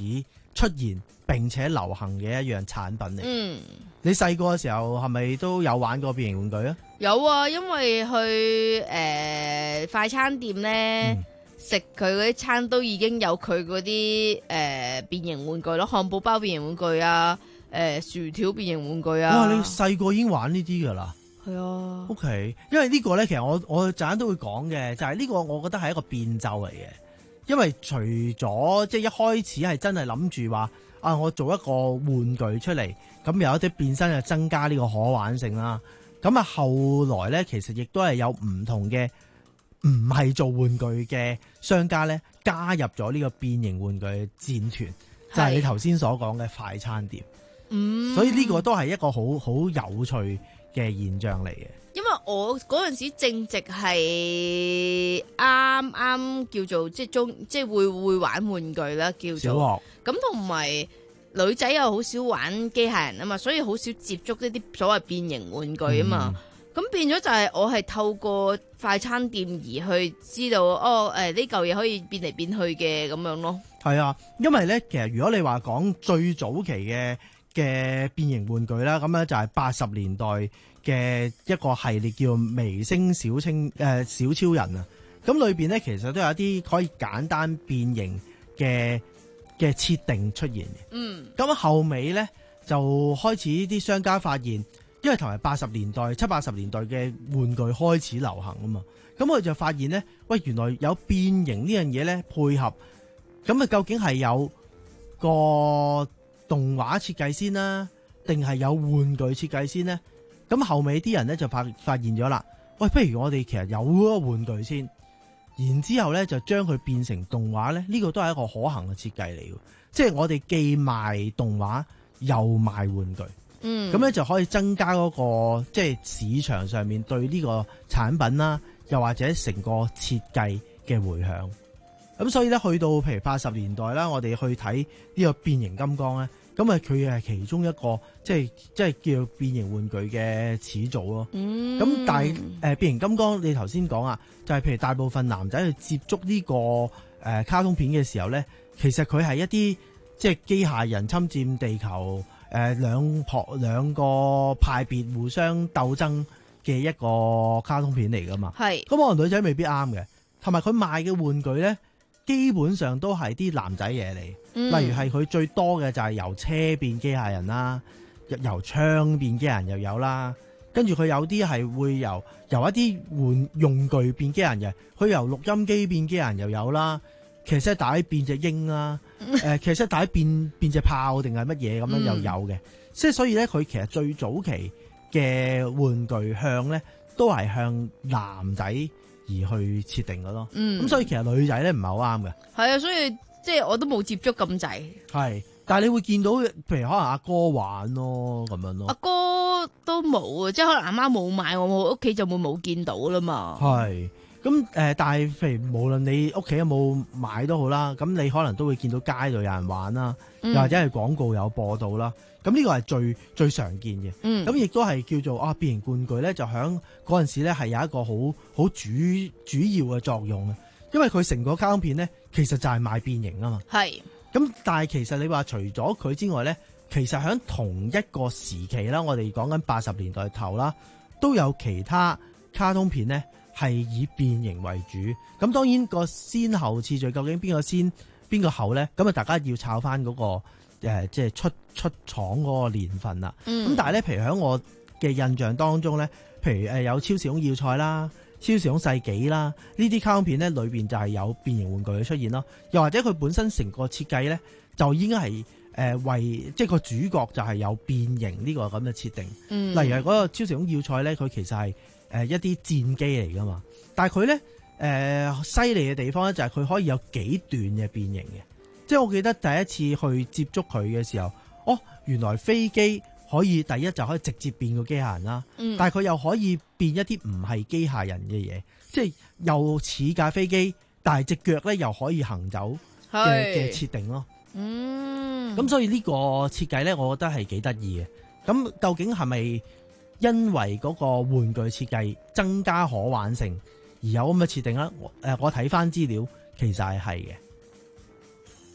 出現並且流行嘅一樣產品嚟。 嗯， 你細個嘅時候係咪都有玩過變形玩具啊？ 有啊，因為去誒、呃、快餐店咧。嗯食佢嗰啲餐都已經有佢嗰啲誒變形玩具咯，漢堡包變形玩具啊，誒、呃、薯條變形玩具啊。 哇！你細個已經玩呢啲噶啦？ 係啊。O、 okay, K， 因為呢個咧，其實我我陣間都會講嘅，就係、是、呢個我覺得係一個變奏嚟嘅。因為除咗即係一開始係真係諗住話啊，我做一個玩具出嚟，咁有一啲變身就增加呢個可玩性啦。咁啊，後來咧其實亦都係有唔同嘅。唔係做玩具嘅商家咧，加入咗呢個變形玩具嘅戰團，就係、是、你頭先所講嘅快餐店。嗯，所以呢個都係一個好好有趣嘅現象嚟嘅。 因為我嗰陣時正值係啱啱叫做即係中即係會會玩玩具啦，叫做小學。咁同埋女仔又好少玩機械人啊嘛，所以好少接觸呢啲所謂變形玩具啊嘛。咁、嗯、變咗就係我係透過快餐店而去知道哦，誒呢嚿嘢可以變嚟變去嘅咁樣咯。係啊，因為咧其實如果你話講最早期嘅嘅變形玩具啦，咁咧就係八十年代嘅一個系列叫微星小青誒、呃、小超人啊。咁裏邊咧其實都有一啲可以簡單變形嘅嘅設定出現嘅。嗯。咁後尾咧就開始啲商家發現。因為同埋八十年代、七八十年代嘅玩具開始流行啊嘛，咁我哋就發現咧，喂，原來有變形呢樣嘢咧配合，咁啊究竟係有個動畫設計先啦，定係有玩具設計先呢？咁後尾啲人咧就發發現咗啦，喂，不如我哋其實有嗰個玩具先，然之後咧就將佢變成動畫咧，呢個都係一個可行嘅設計嚟嘅，即係我哋既賣動畫又賣玩具。嗯，咁咧就可以增加嗰、那個即係、就是、市場上面對呢個產品啦，又或者成個設計嘅回響。咁所以咧，去到譬如八十年代啦，我哋去睇呢個變形金剛咧，咁啊佢係其中一個即係即係叫變形玩具嘅始祖咯。嗯，咁但係誒、呃、變形金剛，你頭先講啊，就係、是、譬如大部分男仔去接觸呢、這個誒、呃、卡通片嘅時候咧，其實佢係一啲即係機械人侵佔地球。誒、呃、兩破兩個派別互相鬥爭嘅一個卡通片嚟噶嘛，係咁我女仔未必啱嘅，同埋佢賣嘅玩具咧，基本上都係啲男仔嘢嚟，嗯、例如係佢最多嘅就係由車變機械人啦，由槍變機械人又有啦，跟住佢有啲係會由由一啲玩用具變機械人嘅，佢由錄音機變機械人又有啦。騎色帶變隻鷹啦，誒騎色帶變變隻炮定係乜嘢咁樣又有嘅，即係所以咧佢其實最早期嘅玩具向咧都係向男仔而去設定嘅咯，咁、嗯、所以其實女仔咧唔係好啱嘅。係啊，所以即係我都冇接觸咁滯。係，但係你會見到，譬如可能阿哥玩咯咁樣咯。阿哥都冇啊，即係可能阿媽冇買，我屋企就會冇見到啦嘛。係。咁誒、呃，但係譬如無論你屋企有冇買都好啦，咁你可能都會見到街度有人玩啦，又、嗯、或者係廣告有播到啦。咁呢個係最最常見嘅。嗯，咁亦都係叫做啊變形玩具咧，就響嗰陣時咧係有一個好好主主要嘅作用啊。因為佢成個卡通片咧，其實就係賣變形啊嘛。係。咁但係其實你話除咗佢之外咧，其實響同一個時期啦，我哋講緊八十年代頭啦，都有其他卡通片咧。係以變形為主，咁當然個先後次序究竟邊個先邊個後咧？咁啊，大家要抄翻嗰個誒，即係出出廠嗰個年份啦。咁、嗯、但係咧，譬如喺我嘅印象當中咧，譬如誒有超時空要塞啦、超時空世紀啦，呢啲卡通片咧裏邊就係有變形玩具嘅出現咯。又或者佢本身成個設計咧，就已經係誒為即係個主角就係有變形呢個咁嘅設定。嗯、例如係嗰個超時空要塞咧，佢其實係。誒、呃、一啲戰機嚟噶嘛，但係佢咧誒犀利嘅地方咧就係佢可以有幾段嘅變形嘅，即係我記得第一次去接觸佢嘅時候，哦原來飛機可以第一就可以直接變個機械人啦，嗯、但係佢又可以變一啲唔係機械人嘅嘢，即係又似架飛機，但係隻腳咧又可以行走嘅嘅設定咯。嗯，咁所以呢個設計咧，我覺得係幾得意嘅。咁究竟係咪？因為嗰個玩具設計增加可玩性而有咁嘅設定啦，誒，我睇翻資料其實係係嘅。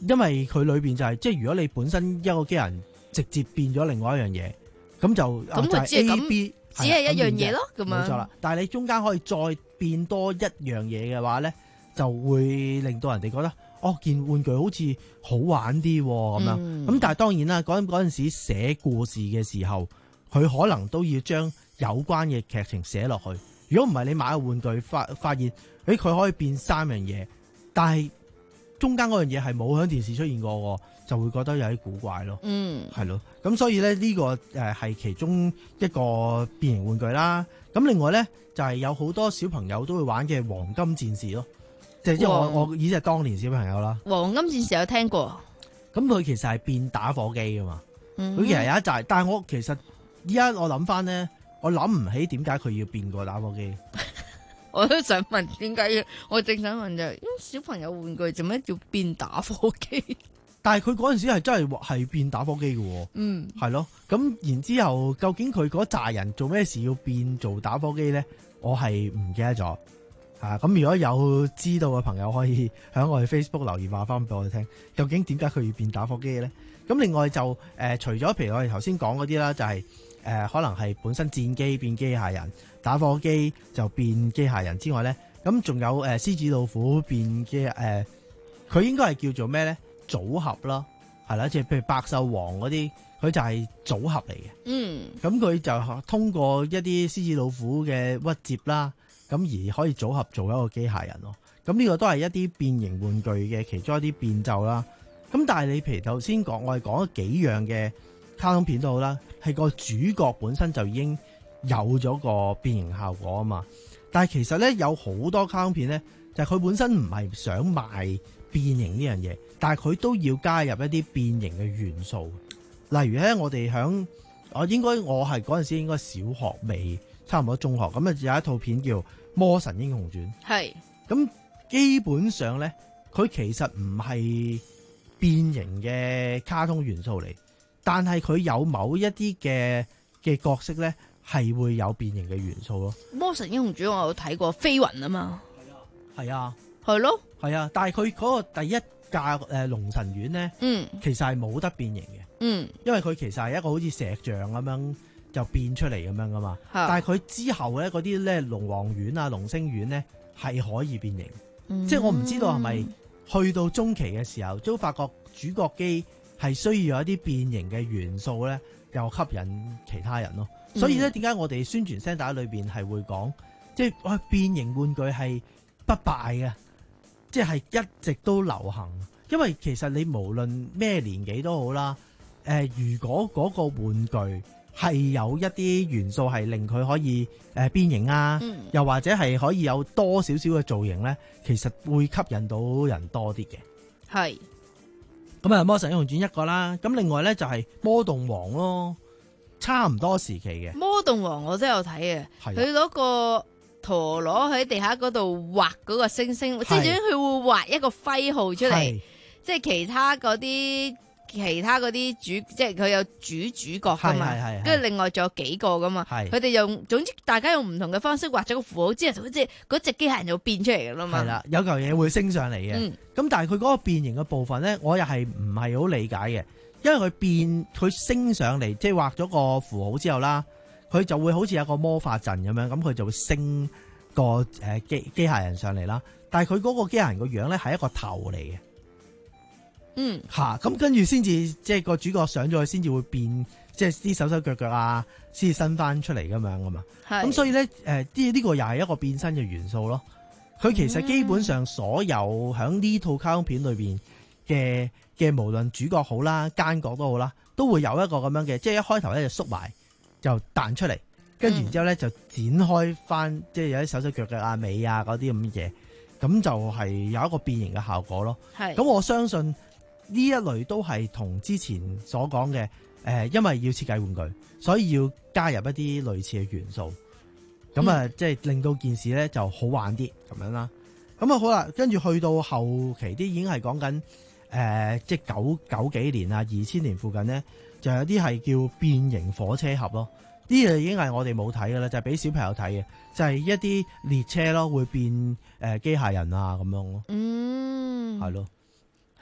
因為佢裏邊就係、是、即係如果你本身一個機人直接變咗另外一樣嘢，咁就咁佢只係 A B 只係一樣嘢咯，咁樣冇錯啦。但係你中間可以再變多一樣嘢嘅話咧，就會令到人哋覺得哦，件玩具好似好玩啲咁樣。咁、嗯、但係當然啦，嗰嗰陣時寫故事嘅時候，佢可能都要將有關嘅劇情寫落去。如果唔係，你買個玩具發發現，誒佢可以變三樣嘢，但係中間嗰樣嘢係冇喺電視出現過，就會覺得有啲古怪咯。嗯，係咯。咁所以咧呢個誒係其中一個變形玩具啦。咁另外咧就係、是、有好多小朋友都會玩嘅黃金戰士咯，即係即係我我已經係當年小朋友啦。 黃金戰士有聽過。 咁佢其實係變打火機噶嘛，佢、嗯、其實有一紮，但係我其實依家我諗翻咧，我諗唔起點解佢要變個打火機。 我都想問點解要，我正想問就係，小朋友玩具做咩要變打火機？ 但係佢嗰陣時係真係係變打火機嘅，嗯，係咯。咁然之後，究竟佢嗰扎人做咩事要變做打火機咧？我係唔記得咗。啊，咁如果有知道嘅朋友，可以喺我哋 Facebook 留言話翻俾我哋聽，究竟點解佢要變打火機咧？咁另外就誒、呃，除咗譬如我哋頭先講嗰啲啦，就係、是、誒、呃，可能係本身戰機變機械人，打火機就變機械人之外咧，咁仲有誒獅子老虎變機誒，佢、呃、應該係叫做咩咧？組合咯，係啦，即係譬如百獸王嗰啲，佢就係組合嚟嘅。嗯，咁佢就通過一啲獅子老虎嘅屈折啦，咁而可以組合做一個機械人咯。咁呢個都係一啲變形玩具嘅其中一啲變奏啦。咁但係你譬如頭先講，我哋講咗幾樣嘅卡通片都好啦，係個主角本身就已經有咗個變形效果啊嘛。但係其實咧有好多卡通片咧，就係、是、佢本身唔係想賣變形呢樣嘢，但係佢都要加入一啲變形嘅元素。例如咧，我哋響我應該我係嗰陣時應該小學尾，差唔多中學咁啊，有一套片叫《魔神英雄傳》。係咁，基本上咧，佢其實唔係變形嘅卡通元素嚟，但係佢有某一啲嘅嘅角色咧，係會有變形嘅元素咯。 《魔神英雄傳》我有睇過飛雲啊嘛， 係啊， 係咯， 係啊，但係佢嗰個第一架誒龍神丸咧，嗯，其實係冇得變形嘅，嗯，因為佢其實係一個好似石像咁樣就變出嚟咁樣噶嘛，但係佢之後咧嗰啲咧龍王丸啊、龍星丸咧係可以變形，嗯、即係我唔知道係咪去到中期嘅時候都發覺主角機係需要有一啲變形嘅元素咧，又吸引其他人咯。所以咧，點解我哋宣傳聲帶裏邊係會講，即係哇變形玩具係不敗嘅，即係一直都流行。因為其實你無論咩年紀都好啦，誒、呃，如果嗰個玩具係有一啲元素係令佢可以誒、呃、變形啊，嗯、又或者係可以有多少少嘅造型咧，其實會吸引到人多啲嘅。係。咁啊，魔神英雄傳一個啦，咁另外咧就係魔動王咯。差唔多時期嘅魔動王我都有睇嘅，佢嗰個陀螺喺地下嗰度畫嗰個星星，即係總之佢會畫一個徽號出嚟，即係其他嗰啲其他嗰啲主，即係佢有主主角噶嘛，跟住另外仲有幾個噶嘛，佢哋用總之大家用唔同嘅方式畫咗個符號之後，即係嗰隻機械人就變出嚟噶啦嘛。係啦， 有嚿嘢會升上嚟嘅，咁、嗯、但係佢嗰個變形嘅部分咧，我又係唔係好理解嘅。因為佢變佢升上嚟，即係畫咗個符號之後啦，佢就會好似有個魔法陣咁樣，咁佢就會升個誒機機械人上嚟啦。但係佢嗰個機械人個樣咧係一個頭嚟嘅，嗯吓，咁跟住先至即係個主角上咗去，先至會變，即係啲手手腳腳啊，先至伸翻出嚟咁樣噶嘛。咁所以咧誒，呢呢個又係一個變身嘅元素咯。佢其實基本上所有響呢套卡通片裏邊嘅。嘅無論主角好啦，奸角都好啦，都會有一個咁樣嘅，即係一開頭咧就縮埋，就彈出嚟，跟住然之後咧就展開翻，嗯、即係有啲手手腳腳啊、尾啊嗰啲咁嘅嘢，咁就係有一個變形嘅效果咯。係，咁我相信呢一類都係同之前所講嘅，誒、呃，因為要設計玩具，所以要加入一啲類似嘅元素，咁啊，即係令到件事咧就好玩啲咁樣啦。咁啊好啦，跟住去到後期啲已經係講緊。誒、呃，即係九九幾年啊，二千年附近咧，就有啲係叫變形火車俠咯。呢啲已經係我哋冇睇嘅啦，就係、是、俾小朋友睇嘅，就係、是、一啲列車咯，會變誒機、呃、械人啊咁樣咯。嗯，係咯，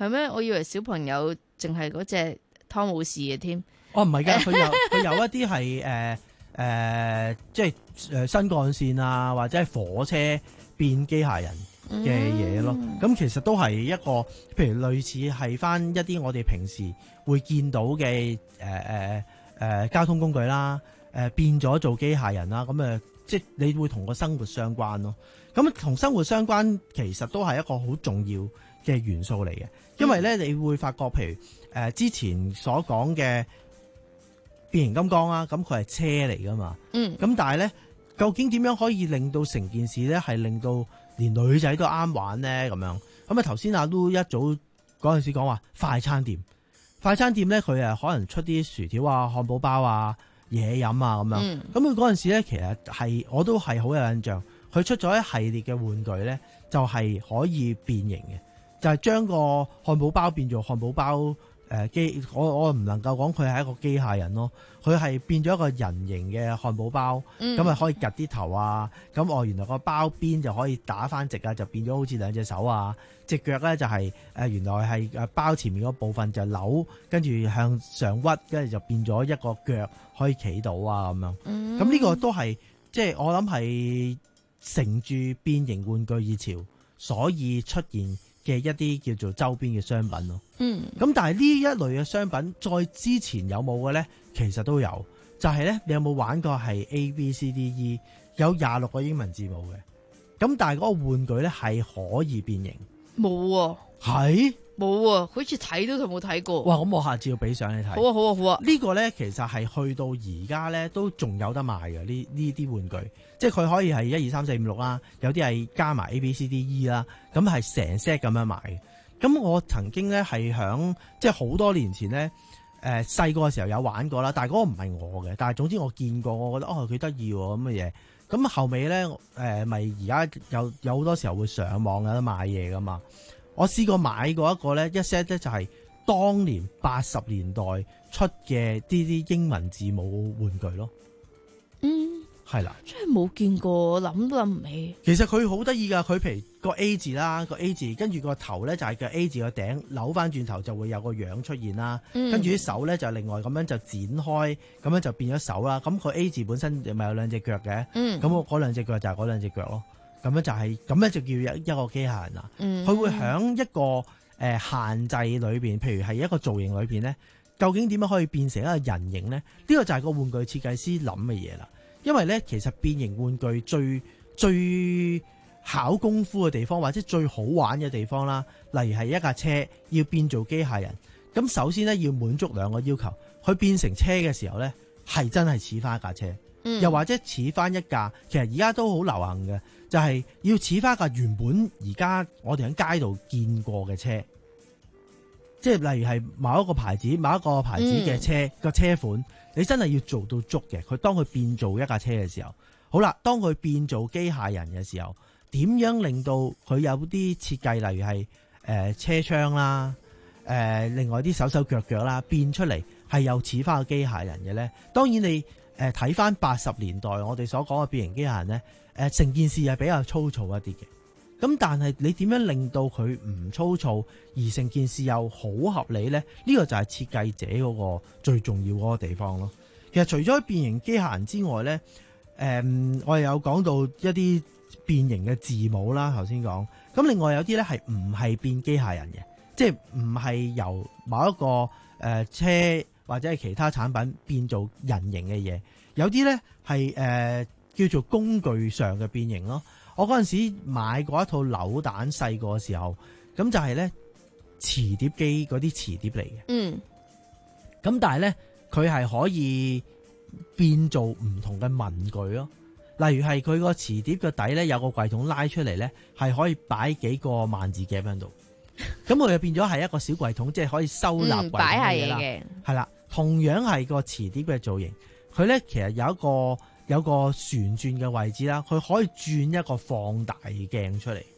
係咩？我以為小朋友淨係嗰隻湯姆士嘅添。 哦，唔係㗎，佢有佢有一啲係誒誒，即係誒新幹線啊，或者係火車變機械人嘅嘢咯。咁、嗯、其實都係一個，譬如類似係返一啲我哋平時會見到嘅誒誒誒交通工具啦，誒、呃、變咗做機械人啦。咁誒，即係你會同個生活相關咯。咁同生活相關，其實都係一個好重要嘅元素嚟嘅，因為咧你會發覺，譬如誒、呃、之前所講嘅變形金剛啦，咁佢係車嚟噶嘛，嗯，咁但係咧，究竟點樣可以令到成件事咧係令到連女仔都啱玩咧？咁樣咁啊頭先阿 Lu 一早嗰陣時講話快餐店，快餐店咧佢誒可能出啲薯條啊、漢堡包啊、嘢飲啊咁樣，咁佢嗰陣時咧其實係我都係好有印象。佢出咗一系列嘅玩具咧，就係、是、可以變形嘅，就係、是、將個漢堡包變做漢堡包誒機、呃。我我唔能夠講佢係一個機械人咯，佢係變咗一個人形嘅漢堡包，咁、嗯、啊可以夾啲頭啊，咁哦原來個包邊就可以打翻直啊，就變咗好似兩隻手啊，隻腳咧就係、是、誒、呃、原來係誒包前面嗰部分就扭，跟住向上屈，跟住就變咗一個腳可以企到啊咁樣。咁、嗯、呢個都係即係我諗係。乘住變形玩具熱潮，所以出現嘅一啲叫做周邊嘅商品咯。嗯，咁但係呢一類嘅商品，再之前有冇嘅咧？其實都有，就係、是、咧，你有冇玩過係 A B C D E 有廿六個英文字母嘅？咁但係嗰個玩具咧係可以變形， 冇啊， 係冇啊，好似睇都同冇睇過。 哇！咁我下次要俾相你睇。 好啊，好啊，好啊！ 呢個咧其實係去到而家咧都仲有得賣嘅呢呢啲玩具。即係佢可以係一二三四五六啦，有啲係加埋 A B C D E 啦，咁係成 set 咁樣買嘅。咁我曾經咧係響即係好多年前咧，誒細個嘅時候有玩過啦，但係嗰個唔係我嘅，但係總之我見過，我覺得哦幾得意喎咁嘅嘢。咁後尾咧誒咪而家有有好多時候會上網有得買嘢噶嘛。我試過買過一個咧一 set 咧就係當年八十年代出嘅啲啲英文字母玩具咯。嗯。係啦， 真係冇見過，諗都諗唔起。 其實佢好得意噶，佢譬如個 A 字啦，個 A 字跟住個頭咧就係個 A 字個頂扭翻轉頭就會有個樣出現啦。嗯、跟住啲手咧就另外咁樣就展開，咁樣就變咗手啦。咁佢 A 字本身咪有兩隻腳嘅，咁我嗰兩隻腳就係嗰兩隻腳咯。咁樣就係、是、咁樣就叫一一個機械人啦。佢、嗯、會響一個誒、呃、限制裏邊，譬如係一個造型裏邊咧，究竟點樣可以變成一個人形咧？呢、這個就係個玩具設計師諗嘅嘢啦。因為咧，其實變形玩具最最考功夫嘅地方，或者最好玩嘅地方啦，例如係一架車要變做機械人，咁首先咧要滿足兩個要求，佢變成車嘅時候咧，係真係似翻一架車，嗯、又或者似翻一架，其實而家都好流行嘅，就係、是、要似翻一架原本而家我哋喺街度見過嘅車，即係例如係某一個牌子、某一個牌子嘅車個、嗯、車款。你真係要做到足嘅，佢當佢變做一架車嘅時候，好啦，當佢變做機械人嘅時候，點樣令到佢有啲設計，例如係誒、呃、車窗啦，誒、呃、另外啲手手腳腳啦，變出嚟係又似翻個機械人嘅咧？當然你誒睇翻八十年代我哋所講嘅變形機械人咧，誒、呃、成件事係比較粗糙一啲嘅。咁但係你點樣令到佢唔粗糙，而成件事又好合理咧？呢、這個就係設計者嗰個最重要嗰個地方咯。其實除咗變形機械人之外咧，誒、嗯、我哋有講到一啲變形嘅字母啦，頭先講。咁另外有啲咧係唔係變機械人嘅，即係唔係由某一個誒、呃、車或者係其他產品變做人形嘅嘢。有啲咧係誒叫做工具上嘅變形咯。我嗰陣時買過一套扭蛋，細個嘅時候，咁就係咧磁碟機嗰啲磁碟嚟嘅。嗯，咁但係咧佢係可以變做唔同嘅文具咯。例如係佢個磁碟嘅底咧有個櫃桶拉出嚟咧，係可以擺幾個萬字夾喺度。咁佢就變咗係一個小櫃桶，即係可以收納櫃桶嘅嘢啦。係啦，同樣係個磁碟嘅造型，佢咧其實有一個。有個旋轉嘅位置啦，佢可以轉一個放大鏡出嚟。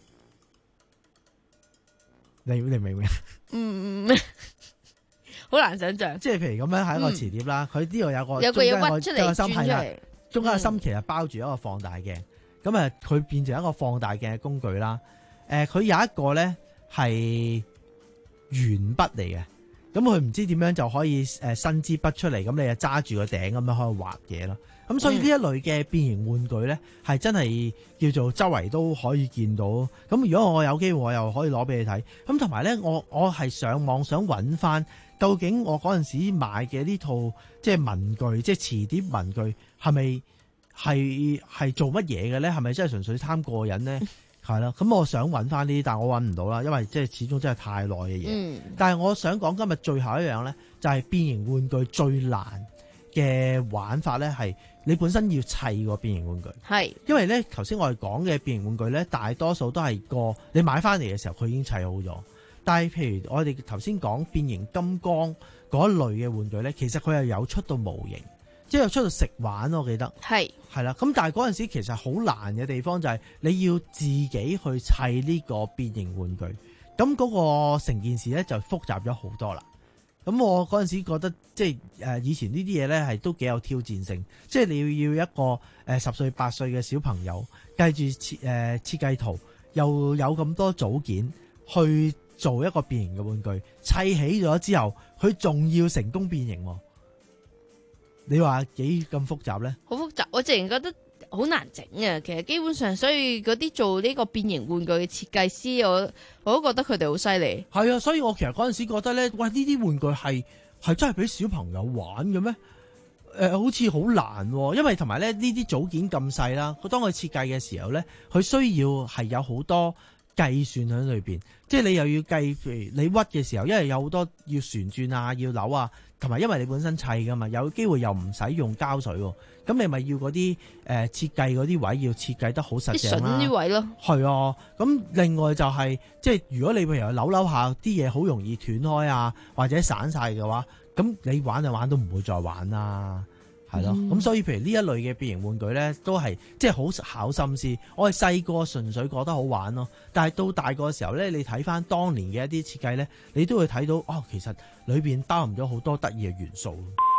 你你明唔明？嗯， 好難想象。 即係譬如咁樣係一個磁碟啦，佢呢度有個有個嘢屈出嚟， 心係啦，中間個心其實嗯、 包住一個放大鏡，咁啊佢變成一個放大鏡嘅工具啦。誒、呃，佢有一個咧係圓筆嚟嘅。咁佢唔知點樣就可以誒伸支筆出嚟，咁你就揸住個頂咁樣可以畫嘢咯。咁所以呢一類嘅變形玩具咧，係真係叫做周圍都可以見到。咁如果我有機會，我又可以攞俾你睇。咁同埋咧，我我係上網想揾翻，究竟我嗰陣時買嘅呢套即係文具，即係磁碟文具，係咪係係做乜嘢嘅咧？係咪真係純粹貪過癮咧？係啦，咁我想揾翻呢啲，但我揾唔到啦，因為即係始終真係太耐嘅嘢。嗯、但係我想講今日最後一樣咧，就係、是、變形玩具最難嘅玩法咧，係你本身要砌個變形玩具。係，因為咧頭先我哋講嘅變形玩具咧，大多數都係個你買翻嚟嘅時候佢已經砌好咗。但係譬如我哋頭先講變形金剛嗰類嘅玩具咧，其實佢係有出到模型。即係有出到食玩，我記得係係啦。咁但係嗰陣時其實好難嘅地方就係你要自己去砌呢個變形玩具，咁嗰個成件事咧就複雜咗好多啦。咁我嗰陣時覺得即係誒以前呢啲嘢咧係都幾有挑戰性，即係你要要一個誒十歲八歲嘅小朋友計住設誒設計圖，又有咁多組件去做一個變形嘅玩具，砌起咗之後佢仲要成功變形。你話幾咁複雜呢？好複雜，我自然覺得好難整啊！其實基本上，所以嗰啲做呢個變形玩具嘅設計師，我我都覺得佢哋好犀利。係啊，所以我其實嗰陣時覺得呢，喂，呢啲玩具係係真係俾小朋友玩嘅咩？誒、呃，好似好難，因為同埋咧呢啲組件咁細啦，當佢設計嘅時候呢，佢需要係有好多計算喺裏邊，即係你又要計，譬如你屈嘅時候，因為有好多要旋轉啊，要扭啊。同埋因為你本身砌噶嘛，有機會又唔使用，用膠水喎，咁你咪要嗰啲誒設計嗰啲位要設計得好實淨啦。啲位咯，係啊。咁另外就係、是、即係如果你譬如扭扭下啲嘢好容易斷開啊，或者散晒嘅話，咁你玩就玩都唔會再玩啦。係咯，咁、嗯、所以譬如呢一類嘅變形玩具咧，都係即係好考心思。我係細個純粹覺得好玩咯，但係到大個嘅時候咧，你睇翻當年嘅一啲設計咧，你都會睇到哦，其實裏邊包含咗好多得意嘅元素。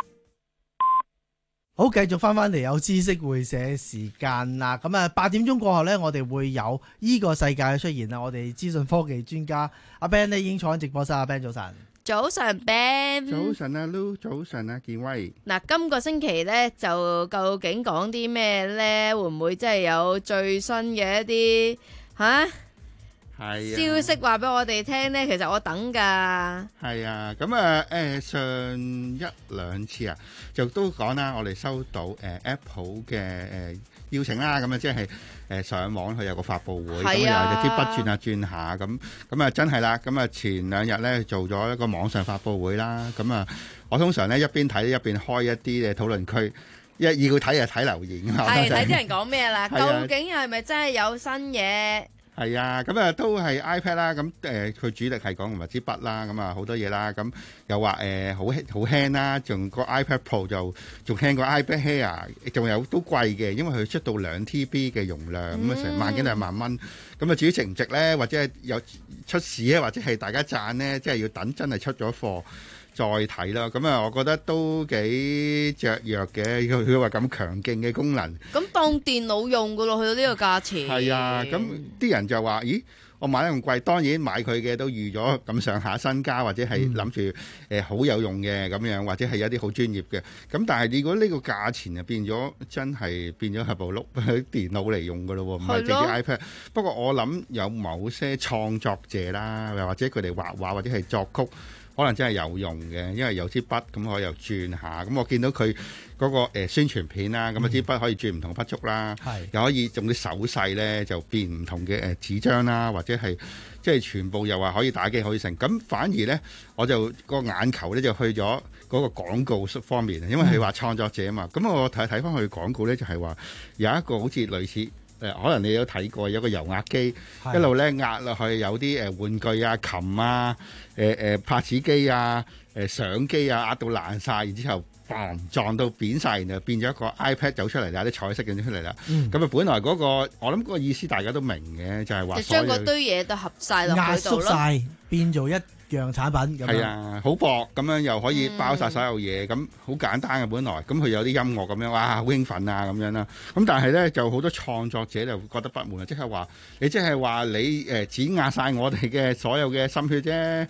好，繼續翻翻嚟有知識會社時間啦。咁啊，八點鐘過後咧，我哋會有呢個世界嘅出現啦。我哋資訊科技專家阿 Ben 咧已經坐喺直播室。阿 Ben 早晨。早晨 Ben， 早晨啊 Lu， 早晨啊建威。 嗱，今個星期咧就究竟講啲咩咧？會唔會真係有最新嘅一啲吓消息話俾我哋聽咧？其實我等噶。係啊，咁啊誒上一兩次啊，就都講啦，我哋收到誒 Apple 嘅誒邀請啦，咁啊即係。誒上網佢有個發佈會，咁啊有隻支筆轉下轉下，咁咁啊真係啦，咁啊前兩日咧做咗一個網上發佈會啦，咁啊我通常咧一邊睇一邊開一啲嘅討論區，一要睇就睇留言，係睇啲人講咩啦，究竟係咪真係有新嘢？係啊，咁啊都係 iPad 啦，咁誒佢主力係講同埋支筆啦，咁啊好多嘢啦，咁又話誒好好輕啦，仲個 iPad Pro 就仲輕過 iPad Air，仲有都貴嘅，因為佢出到兩 T B 嘅容量，咁啊成萬幾兩萬蚊，咁啊至於值唔值咧，或者係有出市咧，或者係大家讚咧，即係要等真係出咗貨再睇啦，咁啊，我覺得都幾雀躍嘅。佢佢話咁強勁嘅功能，咁當電腦用噶咯，去到呢個價錢。係啊，咁啲人就話：咦，我買得咁貴，當然買佢嘅都預咗咁上下身家，或者係諗住誒好有用嘅咁樣，或者係有啲好專業嘅。咁但係如果呢個價錢就變咗，真係變咗係部碌電腦嚟用噶咯喎，唔係直接 iPad。不過我諗有某些創作者啦，又或者佢哋畫畫或者係作曲。可能真係有用嘅，因為有支筆咁可以又轉下，咁我見到佢嗰個誒宣傳片啦，咁啊支筆可以轉唔同筆觸啦，又可以用啲手勢咧就變唔同嘅誒紙張啦，或者係即係全部又話可以打機可以成，咁反而咧我就個眼球咧就去咗嗰個廣告方面，因為係話創作者啊嘛，咁我睇睇翻佢廣告咧就係話有一個好似類似。誒可能你有睇過有個油壓機，一路咧壓落去有啲誒玩具啊、琴啊、誒誒拍子機啊、誒相機啊壓到爛晒，然之後砰撞到扁晒，然後變咗一個 iPad 走出嚟啦，啲彩色嘅出嚟啦。咁啊，本來嗰個我諗嗰個意思大家都明嘅，就係話就將嗰堆嘢都合晒落去度咯，壓縮晒變做一樣產品咁樣，係啊，好薄咁樣又可以包晒所有嘢，咁好簡單嘅本來，咁佢有啲音樂咁樣，哇，好興奮啊咁樣啦。咁但係咧就好多創作者就覺得不滿啊，即係話你即係話你誒碾壓晒我哋嘅所有嘅心血啫。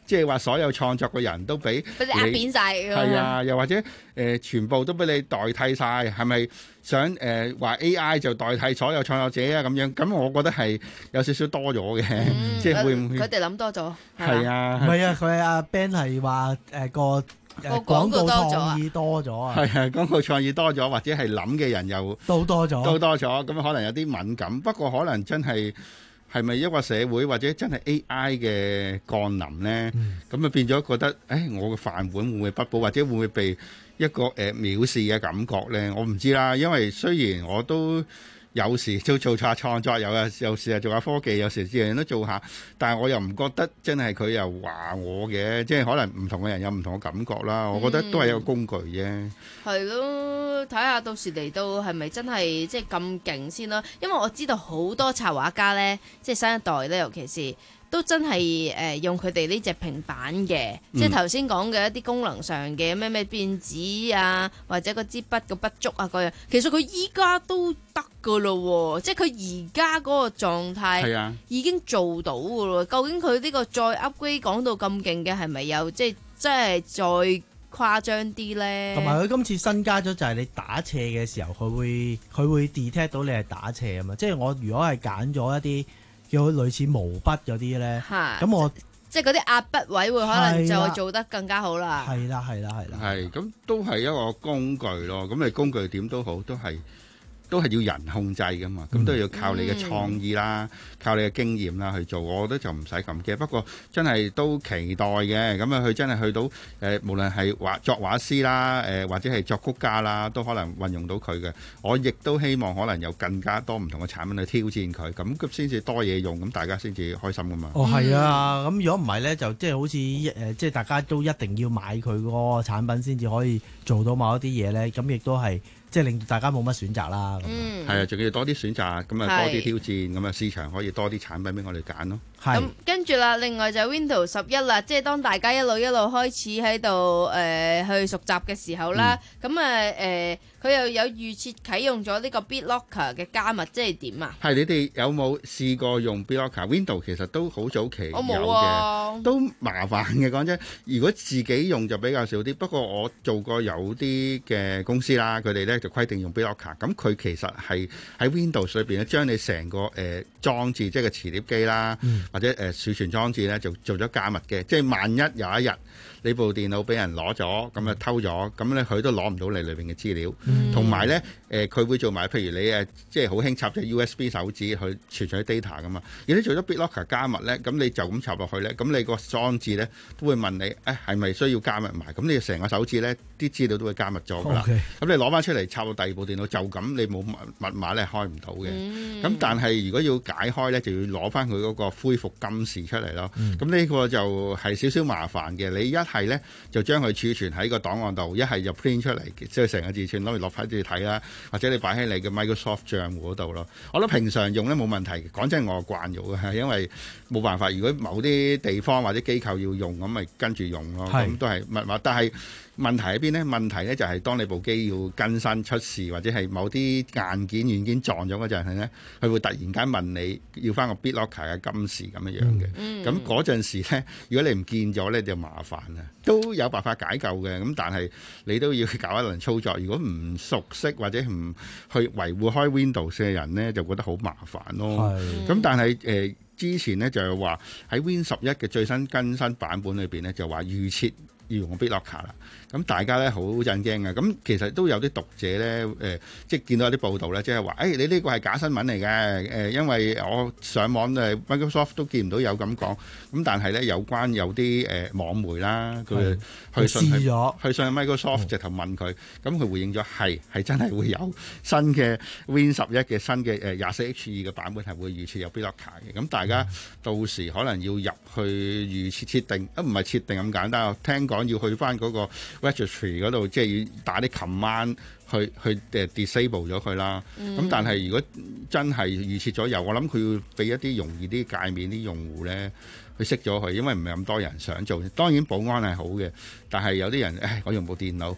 即係話所有創作嘅人都俾俾你壓扁晒㗎嘛。 係啊，又或者誒、呃、全部都俾你代替晒，係咪想誒話、呃、A I 就代替所有創作者啊咁樣？咁我覺得係有少少多咗嘅， 嗯、 即係會唔會佢哋諗多咗？ 係啊， 唔係啊，佢阿 Ben 係話誒個。誒廣告創意多咗啊， 係啊，廣告創意多咗，或者係諗嘅人又都多咗， 都多咗，咁可能有啲敏感。不過可能真係係咪一個社會或者真係 A I 嘅降臨咧？咁啊、嗯、變咗覺得，誒、哎、我嘅飯碗會唔會不保，或者會唔會被一個誒、呃、藐視嘅感覺咧？我唔知啦，因為雖然我都。有時都做下創作，有啊，有時啊做下科技，有時樣樣都做下，但係我又唔覺得真係佢又話我嘅，即係可能唔同嘅人有唔同嘅感覺啦。我覺得都係一個工具啫。 係咯、嗯，睇下到時嚟到係咪真係即係咁勁先啦。因為我知道好多插畫家咧，即係新一代咧，尤其是。都真係誒、呃、用佢哋呢隻平板嘅，嗯、即係頭先講嘅一啲功能上嘅咩咩變紙啊，或者個支筆個筆觸啊嗰樣，其實佢依家都得噶咯喎，即係佢而家嗰個狀態已經做到噶咯。究竟佢呢個再 upgrade 講到咁勁嘅係咪有即係即係再誇張啲咧？同埋佢今次新加咗就係你打斜嘅時候，佢會佢會 detect 到你係打斜啊嘛。即係我如果係揀咗一啲。叫類似毛筆嗰啲咧，咁我即係嗰啲壓筆位會可能就做得更加好啦。 係啦，係啦，係啦。 係咁都係一個工具咯。咁你工具點都好，都係都係要人控制噶嘛。咁、嗯、都要靠你嘅創意啦，嗯、靠你嘅經驗啦去做。我覺得就唔使咁驚。不過真係都期待嘅。咁啊，佢真係去到誒、呃，無論係畫作畫師啦，誒、呃、或者係作曲家啦，都可能運用到佢嘅。我亦都希望可能有更加多唔同嘅產品去挑戰佢，咁咁先至多嘢用，咁大家先至開心噶嘛。 哦，係啊，咁如果唔係咧，就即係好似誒，即係大家都一定要買佢嗰個產品先至可以做到某一啲嘢咧，咁亦都係。即係令到大家冇乜選擇啦，咁嗯， 係啊，仲要多啲選擇，咁啊多啲挑戰，咁啊市場可以多啲產品俾我哋揀咯。 咁跟住啦，另外就 Windows 十一啦，即係當大家一路一路開始喺度誒去熟習嘅時候啦，咁啊誒佢又有預設啟用咗呢個 BitLocker 嘅加密，即係點啊？ 係你哋有冇試過用 BitLocker？Windows 其實都好早期有嘅， 我冇啊， 都麻煩嘅講真。如果自己用就比較少啲，不過我做過有啲嘅公司啦，佢哋咧就規定用 BitLocker，咁佢其實係喺 Windows 裏邊咧，將你成個誒、呃、裝置，即係個磁碟機啦，嗯、或者誒、呃、儲存裝置咧，就做咗加密嘅。即係萬一有一日你部電腦俾人攞咗，咁啊偷咗，咁咧佢都攞唔到你裏邊嘅資料。同埋咧誒，佢、呃、會做埋，譬如你誒，即係好興插隻 U S B 手指去存取 data 噶嘛。如果你做咗 BitLocker 加密咧，咁你就咁插落去咧，咁你個裝置咧都會問你誒係咪需要加密埋？咁你成個手指咧啲資料都會加密咗㗎啦。咁 Okay. 你攞翻出嚟插到第二部電腦，就咁你冇密密碼咧開唔到嘅。咁、嗯、但係如果要解開咧，就要攞翻佢嗰個恢復金匙出嚟咯。咁呢、嗯、個就係少少麻煩嘅。你一係咧就將佢儲存喺個檔案度，一係就 print 出嚟，即係成個字串攞嚟落翻住睇啦，或者你擺喺你嘅 Microsoft 帳戶嗰度咯。我覺得平常用咧冇問題。講真，我慣咗嘅，因為冇辦法。如果某啲地方或者機構要用，咁咪跟住用咯。咁是都係密碼，但係。問題喺邊呢？問題呢就係當你部機要更新出事，或者係某啲硬件軟件撞咗嗰陣呢，佢會突然間問你要翻個 BitLocker 嘅金匙咁樣樣嘅。咁嗰陣時呢，如果你唔見咗呢，就麻煩啦。都有辦法解救嘅，咁但係你都要搞一輪操作。如果唔熟悉或者唔去維護開 Windows 嘅人呢，就覺得好麻煩咯。咁是但係誒、呃、之前呢，就係話喺 Win 十一嘅最新更新版本裏邊呢，就話預設要用 BitLocker 啦，咁大家咧好震驚嘅。咁其實都有啲讀者咧，誒、呃，即係見到有啲報道咧，即係話，誒、哎，你呢個係假新聞嚟嘅，誒、呃，因為我上網誒 Microsoft 都見唔到有咁講，咁但係咧有關有啲誒、呃、網媒啦，佢去信去去信 Microsoft 直頭問佢，咁佢、嗯、回應咗係係真係會有新嘅 Win 十一嘅新嘅誒廿四 H 二嘅版本係會預設有 BitLocker 嘅，咁大家到時可能要入去預設設定，啊唔係設定咁簡單，聽講。要去翻嗰個 registry 嗰度，即係要打啲 command 去去誒 disable 咗佢啦。咁、嗯、但係如果真係預設咗有，我諗佢要俾一啲容易啲界面啲用戶咧去熄咗佢，因為唔係咁多人想做。當然保安係好嘅，但係有啲人誒，我用部電腦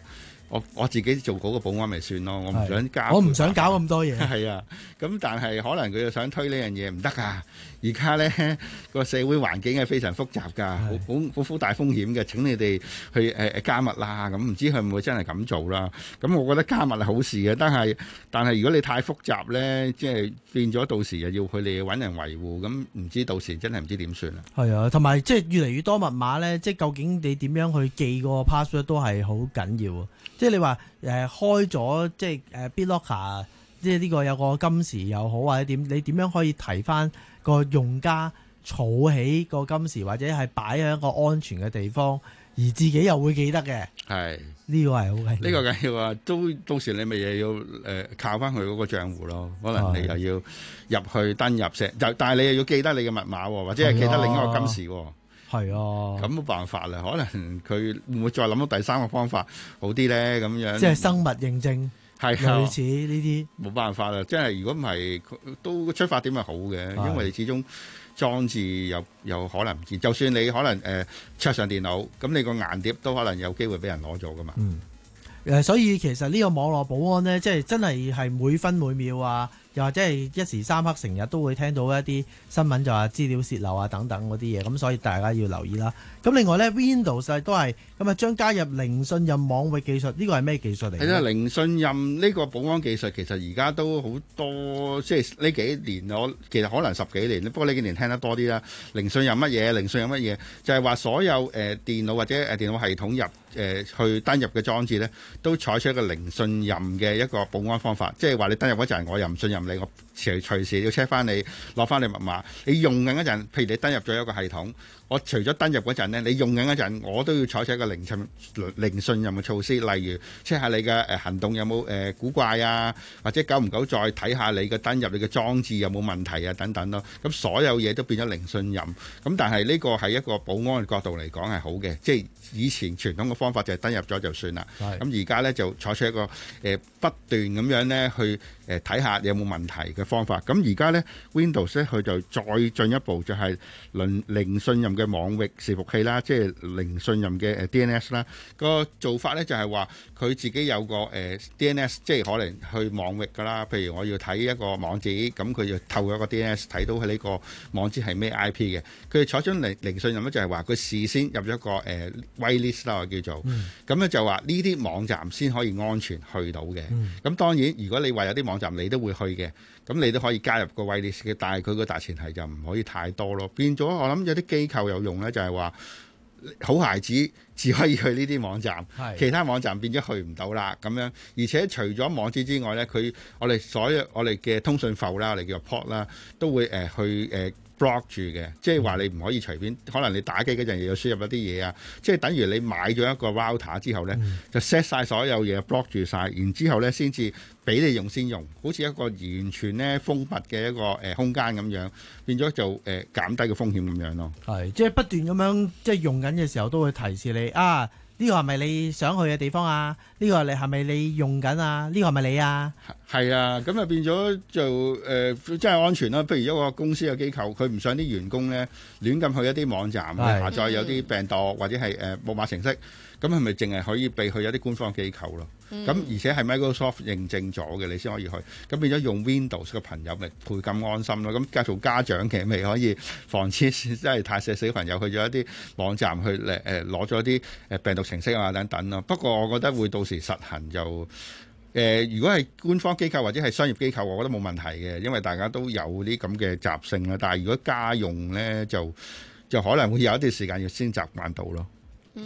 我我自己做嗰個保安咪算咯，我唔想加， 我唔想搞咁多嘢。 係啊，咁但係可能佢又想推呢樣嘢，唔得㗎。而家咧個社會環境係非常複雜㗎，好好好大風險嘅。請你哋去誒誒、呃、加密啦，咁唔知佢會唔會真係咁做啦？咁我覺得加密係好事嘅，但係但係如果你太複雜咧，即係變咗到時又要佢哋揾人維護，咁唔知到時真係唔知點算啦。 係啊，同埋即係越嚟越多密碼咧，即係究竟你點樣去記個 password 都係好緊要。即係你話誒、呃、開咗即係誒 BitLocker，即係呢個有個金匙又好或者點，你點樣可以提翻個用家儲起個金匙，或者係擺喺一個安全嘅地方，而自己又會記得嘅。 係呢個係好緊要。 呢個緊要啊！都到時你咪又要誒、呃、靠翻佢嗰個賬戶咯。可能你又要入去登入石，就但係你又要記得你嘅密碼，或者係記得另一個金匙。 係啊， 咁冇辦法啦，可能佢會唔會再諗到第三個方法好啲咧？咁樣即係生物認證，係類似呢啲， 冇辦法啦。即係如果唔係，都出發點係好嘅，因為始終裝置有有可能唔知，就算你可能誒桌上電腦，咁你個硬碟都可能有機會俾人攞咗噶嘛。 嗯，誒，所以其實呢個網絡保安咧，即係真係係每分每秒啊，又或者係一時三刻成日都會聽到一啲新聞，就話資料洩漏啊等等嗰啲嘢，咁所以大家要留意啦。咁另外咧 Windows 都係咁啊，將加入零信任網域技術，呢個係咩技術嚟？ 係啦，零信任呢個保安技術其實而家都好多，即係呢幾年我其實可能十幾年，不過呢幾年聽得多啲啦。零信任乜嘢？零信任乜嘢？就係、是、話所有誒、呃、電腦或者誒電腦系統入誒、呃、去登入嘅裝置咧，都採取一個零信任嘅一個保安方法，即係話你登入嗰陣，我又唔信任你，我隨隨時要 check 翻你，攞翻你密碼。你用緊嗰陣，譬如你登入咗一個系統，我除咗登入嗰陣咧，你用緊嗰陣，我都要採取一個零信零信任嘅措施，例如 check 下你嘅誒行動有冇誒、呃、古怪啊，或者久唔久再睇下你嘅登入你嘅裝置有冇問題啊等等咯。咁所有嘢都變咗零信任。咁但係呢個係一個保安嘅角度嚟講係好嘅，即係以前傳統嘅方法就係登入咗就算啦。咁而家咧就採取一個誒、呃、不斷咁樣咧去誒睇下有冇問題嘅方法。咁而家咧 Windows 咧佢就再進一步就係零零信任嘅網域伺服器啦，即係零信任嘅誒 D N S 啦。個做法咧就係話佢自己有個誒 D N S， 即係可能去網域噶啦。譬如我要睇一個網址，咁佢就透過一個 D N S 睇到佢呢個網址係咩 I P 嘅。佢採取零零信任咧就係話佢事先入咗一個誒、呃、whitelist 啦，我叫做咁咧、嗯、就話呢啲網站先可以安全去到嘅。咁、嗯、當然如果你話有啲網站你都會去嘅，咁你都可以加入個 whitelist 嘅，但係佢個大前提就唔可以太多咯。變咗我諗有啲機構有用咧，就係話好孩子只可以去呢啲網站，其他網站變咗去唔到啦咁樣。而且除咗網址之外咧，佢我哋所有我哋嘅通訊埠啦，我哋叫做 port 啦，都會誒、呃、去誒。呃block 住嘅，即係話你唔可以隨便，可能你打機嗰陣又要輸入一啲嘢啊，即係等於你買咗一個 router 之後咧，嗯、就 set 晒所有嘢 block 住晒，然之後咧先至俾你用先用，好似一個完全咧封閉嘅一個誒、呃、空間咁樣，變咗就誒、呃、減低個風險咁樣咯。係，即係不斷咁樣即係用緊嘅時候都會提示你啊。呢個係咪你想去嘅地方啊？呢個你係咪你用緊啊？呢個係咪你啊？係啊，咁啊變咗就誒、呃，真係安全啦。譬如一個公司嘅機構，佢唔想啲員工咧亂咁去一啲網站去下載有啲病毒或者係誒木馬程式，咁係咪淨係可以被去一啲官方機構咯？咁、嗯、而且係 Microsoft 認證咗嘅，你先可以去。咁變咗用 Windows 嘅朋友咪倍咁安心咯。咁家做家長嘅咪可以防止真係太細小朋友去咗一啲網站去誒誒攞咗啲誒病毒程式啊等等咯。不過我覺得會到時實行就誒、呃，如果係官方機構或者係商業機構，我覺得冇問題嘅，因為大家都有啲咁嘅習性啦。但係如果家用咧，就就可能會有一段時間要先習慣到咯。嗯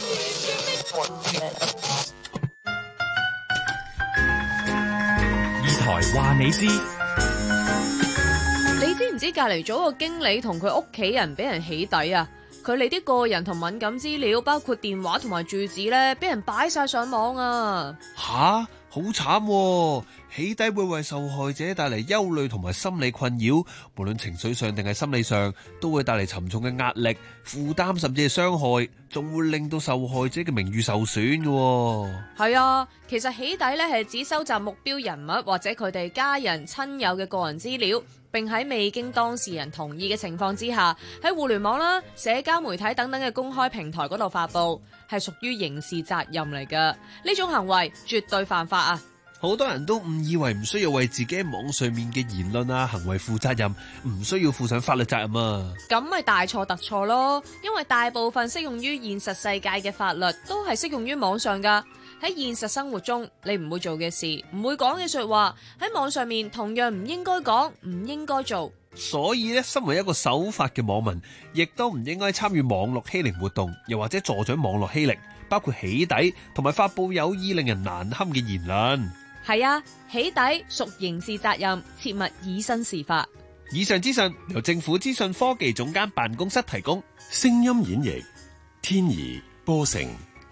台話你知， 你知唔知隔籬組個經理同佢屋企人俾人起底啊？佢哋啲個人同敏感資料，包括電話同埋住址咧，俾人擺晒上網啊！ 吓，好慘喎！ 起底會為受害者帶嚟憂慮同埋心理困擾，無論情緒上定係心理上，都會帶嚟沉重嘅壓力、負擔，甚至係傷害，仲會令到受害者嘅名譽受損嘅。 係啊，其實起底咧係指收集目標人物或者佢哋家人、親友嘅個人資料，並喺未經當事人同意嘅情況之下，喺互聯網啦、社交媒體等等嘅公開平台嗰度發布，係屬於刑事責任嚟㗎。呢種行為絕對犯法啊！ 好多人都誤以為唔需要為自己喺網上面嘅言論啊、行為負責任，唔需要負上法律責任啊。 咁咪大錯特錯咯，因為大部分適用於現實世界嘅法律都係適用於網上㗎。喺現實生活中，你唔會做嘅事、唔會講嘅說話，喺網上面同樣唔應該講、唔應該做。 所以咧，身為一個守法嘅網民，亦都唔應該參與網絡欺凌活動，又或者助長網絡欺凌，包括起底同埋發布有意令人難堪嘅言論。 係啊，起底屬刑事責任，切勿以身試法。 以上資訊由政府資訊科技總監辦公室提供。 聲音演繹，天怡波成。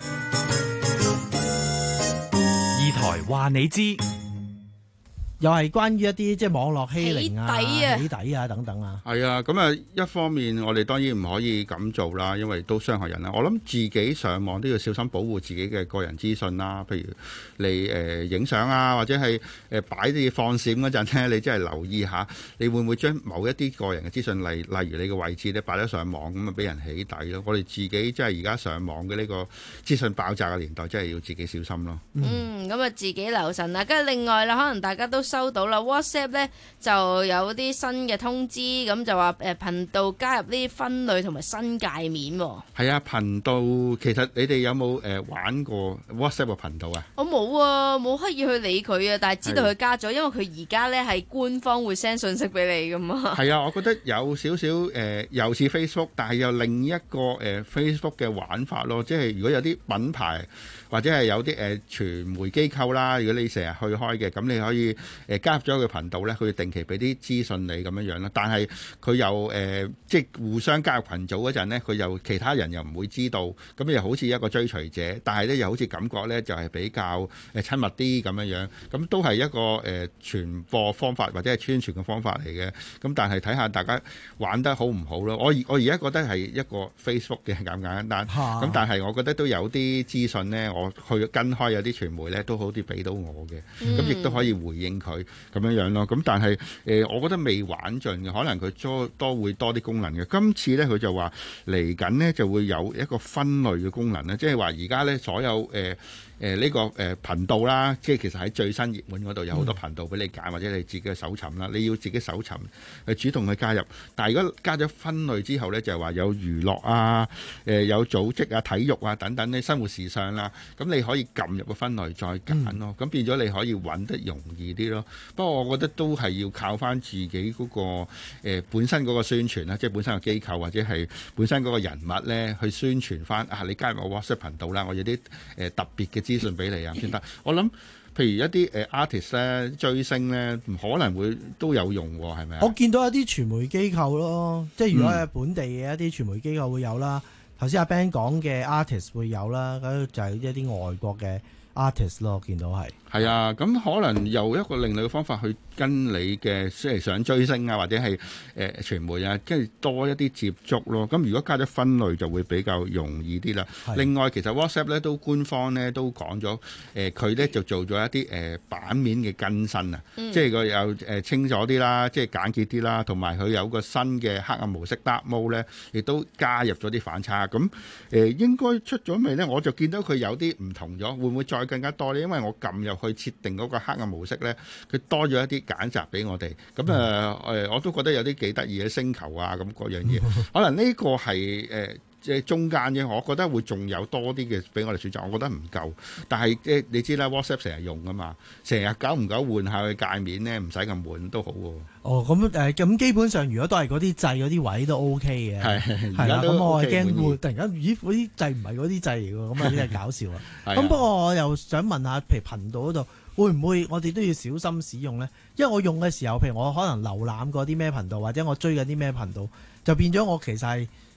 二台話你知， 又係關於一啲即係網絡欺凌啊、 起底啊、 起底啊等等啊。 係啊，咁啊一方面我哋當然唔可以咁做啦，因為都傷害人啦。我諗自己上網都要小心保護自己嘅個人資訊啦。譬如你誒影相啊，或者係誒擺啲放閃嗰陣咧，你真係留意下，你會唔會將某一啲個人嘅資訊，例例如你嘅位置咧擺咗上網，咁啊俾人起底咯。我哋自己即係而家上網嘅呢個資訊爆炸嘅年代，真係要自己小心咯。 嗯，咁啊自己留神啦。跟住另外啦，可能大家都收到啦 ，WhatsApp 咧就有啲新嘅通知，咁就話誒頻道加入呢啲分類同埋新界面。 係啊，頻道其實你哋有冇誒玩過 WhatsApp 嘅頻道啊？ 我冇啊，冇刻意去理佢啊，但係知道佢加咗，因為佢而家咧係官方會 send 信息俾你噶嘛。係啊，我覺得有少少誒，又似 Facebook，但係又另一個誒、呃、Facebook 嘅玩法咯。即係如果有啲品牌或者係有啲誒、呃、傳媒機構啦，如果你成日去開嘅，咁你可以誒、呃、加入咗佢頻道咧，佢定期俾啲資訊你咁樣樣啦。但係佢又誒、呃、即係互相加入群組嗰陣咧，佢又其他人又唔會知道，咁又好似一個追隨者，但係咧又好似感覺咧就係比較誒親密啲咁樣樣，咁都係一個誒、呃、傳播方法或者係宣傳嘅方法嚟嘅。咁但係睇下大家玩得好唔好咯。我我而家覺得係一個 Facebook 嘅簡簡單，咁、啊、但係我覺得都有啲資訊咧，我去跟開有啲傳媒咧，都好啲俾到我嘅，咁亦都可以回應佢咁樣樣咯。咁但係誒、呃，我覺得未玩盡嘅，可能佢多多會多啲功能嘅。今次咧佢就話嚟緊呢就會有一個分類嘅功能咧，即係話而家咧所有誒。呃誒、呃、呢、這個誒、呃、頻道啦，即係其實喺最新熱門嗰度有好多頻道俾你揀，或者你自己嘅搜尋啦，你要自己搜尋去主動去加入。但係如果加咗分類之後咧，就係話有娛樂啊、誒、呃、有組織啊、體育啊等等咧，生活時尚啦，咁你可以撳入個分類再揀咯。咁、嗯、變咗你可以揾得容易啲咯。不過我覺得都係要靠翻自己嗰、那個、呃、本身嗰個宣傳啦，即係本身嘅機構或者係本身嗰個人物咧去宣傳翻啊！你加入我 WhatsApp 頻道啦，我有啲誒、呃、特別嘅資訊俾你啊先得。我諗譬如一啲誒 artist 咧追星咧，可能會都有用喎，係咪啊？ 我見到一啲傳媒機構咯，即係如果係本地嘅一啲傳媒機構會有啦。頭先阿 Ben 講嘅 artist 會有啦，咁就係一啲外國嘅 artist 咯，我見到係。 係啊，咁可能有一個另類嘅方法去跟你嘅即係想追星啊，或者係誒、呃、傳媒啊，跟住多一啲接觸咯。咁如果加咗分類就會比較容易啲啦。另外，其實 WhatsApp 咧都官方咧都講咗，誒佢咧就做咗一啲誒、呃、版面嘅更新啊，嗯、即係佢有誒清楚啲啦，即係簡潔啲啦，同埋佢有個新嘅黑暗模式 Dark Mode 咧，亦都加入咗啲反差。咁誒、呃、應該出咗未咧？我就見到佢有啲唔同咗，會唔會再更加多咧？因為我撳入去設定嗰個黑暗模式咧，佢多咗一啲揀擇俾我哋。咁誒誒，我都覺得有啲幾得意嘅星球啊，咁嗰樣嘢。可能呢個係誒即係中間嘅，我覺得會仲有多啲嘅俾我哋選擇。我覺得唔夠，但係即係你知啦 ，WhatsApp 成日用㗎嘛，成日久唔久換下佢界面咧，唔使咁悶都好喎。 哦，咁誒咁基本上，如果都係嗰啲掣嗰啲位都 OK 嘅，係係啦。咁我係驚會突然間，咦？嗰啲掣唔係嗰啲掣嚟㗎，咁啊真係搞笑啊！咁不過我又想問下，譬如頻道嗰度。會唔會我哋都要小心使用呢？因為我用嘅時候，譬如我可能瀏覽過啲咩頻道，或者我追緊啲咩頻道，就變咗我其實係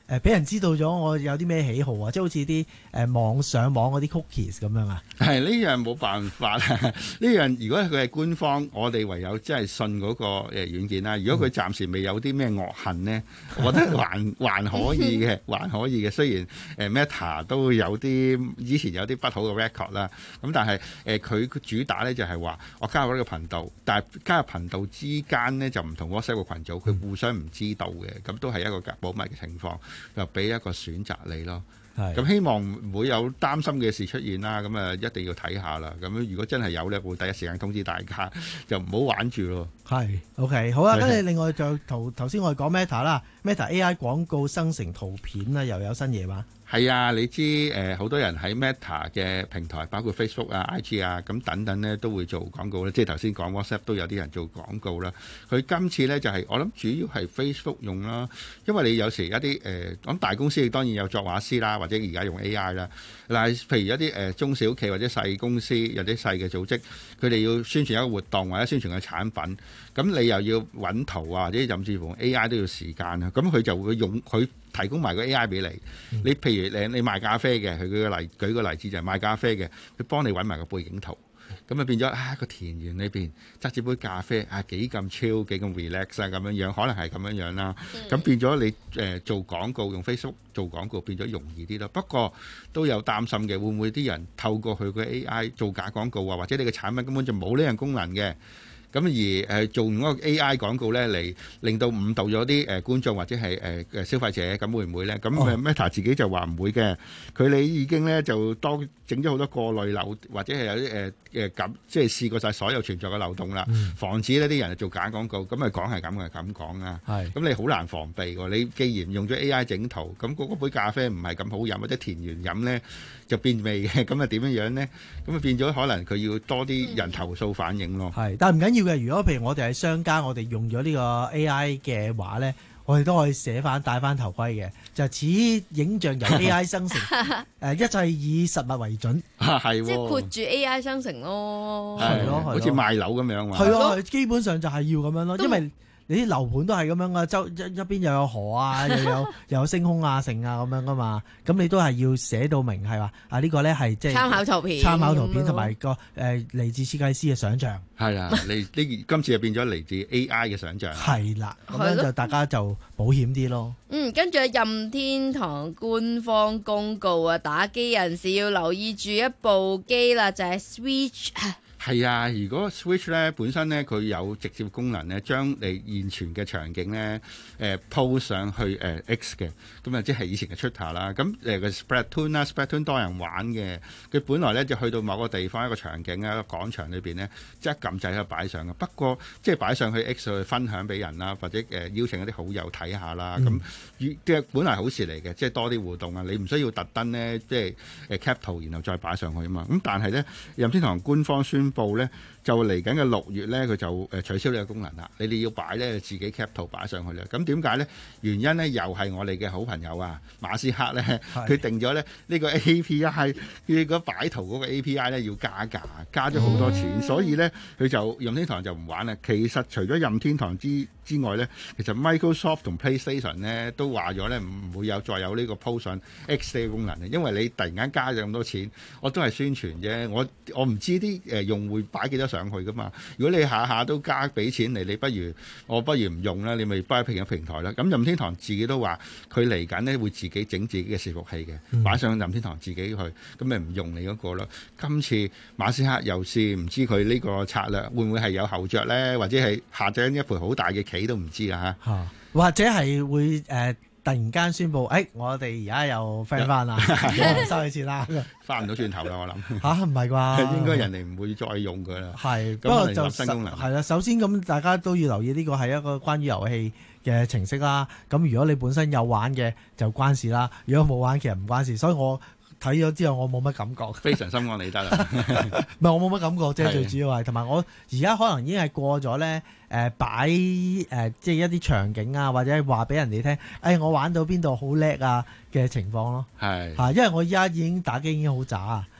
誒俾人知道咗我有啲咩喜好啊，即係好似啲誒網上網嗰啲 cookies 咁樣啊。 係呢樣冇辦法啦，呢樣如果佢係官方，我哋唯有即係信嗰個誒軟件啦。如果佢暫時未有啲咩惡行呢，我覺得還還可以嘅，還可以嘅。雖然誒 Meta 都有啲以前有啲不好嘅 record 啦，咁但係誒佢主打咧就係話我加入呢個頻道，但係加入頻道之間呢，就唔同 WhatsApp 嘅群組，佢互相唔知道嘅，咁都係一個保密嘅情況，就俾一個選擇你咯。咁希望唔會有擔心嘅事出現啦，咁啊一定要睇下啦。咁如果真係有咧，會第一時間通知大家，就唔好玩住咯。 係 OK 好啊，跟住另外就頭頭先我哋講 Meta 啦 ，Meta A I 廣告生成圖片啦，又有新嘢嘛？ 係啊，你知誒好、呃、多人喺 Meta 嘅平台，包括 Facebook 啊、I G 啊，咁等等咧都會做廣告咧。即係頭先講 WhatsApp 都有啲人做廣告啦。佢今次咧就係、是、我諗主要係 Facebook 用啦，因為你有時一啲誒咁大公司當然有作畫師啦，或者而家用 A I 啦。嗱，譬如一啲誒、呃、中小企或者細公司，有啲細嘅組織，佢哋要宣傳一個活動或者宣傳嘅產品，咁你又要揾圖啊，或者甚至乎 A I 都要時間啊。咁佢就會用佢提供埋個 A I 俾你。嗯、你譬如你你賣咖啡嘅，佢舉個例舉個例子就係賣咖啡嘅，佢幫你揾埋個背景圖。咁啊變咗啊個田園裏邊揸住杯咖啡啊幾咁 chill 幾咁 relax 啊咁樣樣，可能係咁樣樣啦。咁、嗯、變咗你誒、呃、做廣告用 Facebook 做廣告變咗容易啲咯。不過都有擔心嘅，會唔會啲人透過佢個 A I 做假廣告啊？或者你嘅產品根本就冇呢樣功能嘅？咁而誒做嗰個 A I 廣告咧，嚟令到誤導咗啲誒觀眾或者係誒誒消費者，咁會唔會咧？咁 Meta 自己就話唔會嘅，佢哋已經咧就多整咗好多過濾漏，或者係有啲誒誒咁，即係試過晒所有存在嘅漏洞啦，嗯、防止呢啲人做假廣告。咁咪講係咁嘅，咁講啊。係。咁你好難防備喎。你既然用咗 A I 整圖，咁嗰杯咖啡唔係咁好飲，或者田園飲咧就變味嘅，咁啊點樣樣咧？咁啊變咗可能佢要多啲人投訴反映咯。係， 但係唔緊要。如果譬如我哋係商家，我哋用咗呢個 A I 嘅話咧，我哋都可以寫翻戴翻頭盔嘅，就此影像由 A I 生成，誒一切以實物為準。 係即係括住 A I 生成咯。 係咯， 好似賣樓咁樣嘛。 係咯，基本上就係要咁樣咯，因為你啲樓盤都係咁樣噶，周一一邊又有河啊，又有又有星空啊、城啊咁樣噶嘛，咁你都係要寫到明係話啊呢個咧係即係參考圖片， 參考圖片同埋個誒嚟自設計師嘅想像。 係啊，你呢今次就變咗嚟自 A I 嘅想像。 係啦，咁樣就大家就保險啲咯。 嗯，跟住任天堂官方公告啊，打機人士要留意住一部機啦，就係 Switch。 係啊，如果 Switch 咧本身咧佢有直接功能咧，將你現存嘅場景咧誒 po 上去誒、呃、X 嘅，咁啊即係以前嘅 Twitter 啦。咁誒個 Splatoon 啦 ，Splatoon 多人玩嘅，佢本來咧就去到某個地方一個場景啊，一個廣場裏邊咧，即係一撳掣喺度擺上嘅。不過即係擺上去 X 去分享俾人啦，或者誒、呃、邀請一啲好友睇下啦。咁即係本來好事嚟嘅，即係多啲互動啊。你唔需要特登咧，即係誒 cap 圖然後再擺上去啊嘛。咁但係咧，任天堂官方宣布咧就嚟緊嘅六月咧，佢就誒取消呢個功能啦。你哋要擺咧，自己 cap 圖擺上去啦。咁點解咧？原因咧又係我哋嘅好朋友啊，馬斯克咧，佢定咗咧呢個 A P I，佢個擺圖嗰個 A P I 咧要加價，加咗好多錢，嗯、所以咧佢就任天堂就唔玩啦。其實除咗任天堂之之外咧，其實 Microsoft 同 PlayStation 咧都話咗咧唔會有再有呢個 post 上 X 嘅功能嘅，因為你突然間加咗咁多錢，我都係宣傳啫，我我唔知啲誒用戶擺幾多上去噶嘛。如果你下下都加俾錢嚟，你不如我不如唔用啦，你咪擺喺平嘅平台啦。咁任天堂自己都話佢嚟緊咧會自己整自己嘅伺服器嘅，擺、嗯、上任天堂自己去，咁咪唔用你嗰個咯。今次馬斯克又試，唔知佢呢個策略會唔會係有後着咧，或者係下咗一盤好大嘅棋都唔知啊嚇、啊。 或者係會誒、呃、突然間宣布，誒、哎、我哋而家又 friend 翻啦，冇人收你錢啦， 翻唔到轉頭啦，我諗嚇唔係啩？ 應該人哋唔會再用佢啦。係， 不過就新功能係啦。首先咁，大家都要留意呢個係一個關於遊戲嘅程式啦。咁如果你本身有玩嘅就關事啦，如果冇玩其實唔關事。所以我睇咗之後我冇乜感覺， 非常心安理得啦。 唔係我冇乜感覺啫，最主要係同埋我而家可能已經係過咗咧誒擺誒即係一啲場景啊，或者係話俾人哋聽，誒、哎、我玩到邊度好叻啊嘅情況咯。係嚇，因為我而家已經打機已經好渣啊。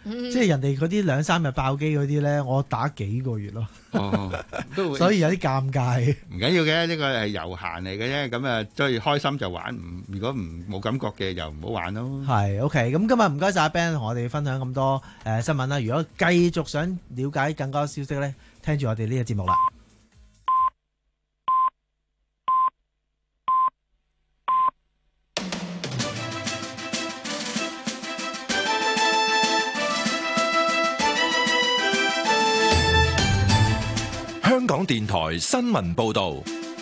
即係人哋嗰啲兩三日爆機嗰啲咧，我打幾個月咯。 哦，都會所以有啲尷尬。 唔緊要嘅，呢個係遊閒嚟嘅啫。咁啊，最開心就玩，唔如果唔冇感覺嘅，就唔好玩咯。 係 OK，咁今日唔該晒阿 Ben 同我哋分享咁多誒、呃、新聞啦。如果繼續想了解更多消息咧，聽住我哋呢個節目啦。 香港電台新聞報道。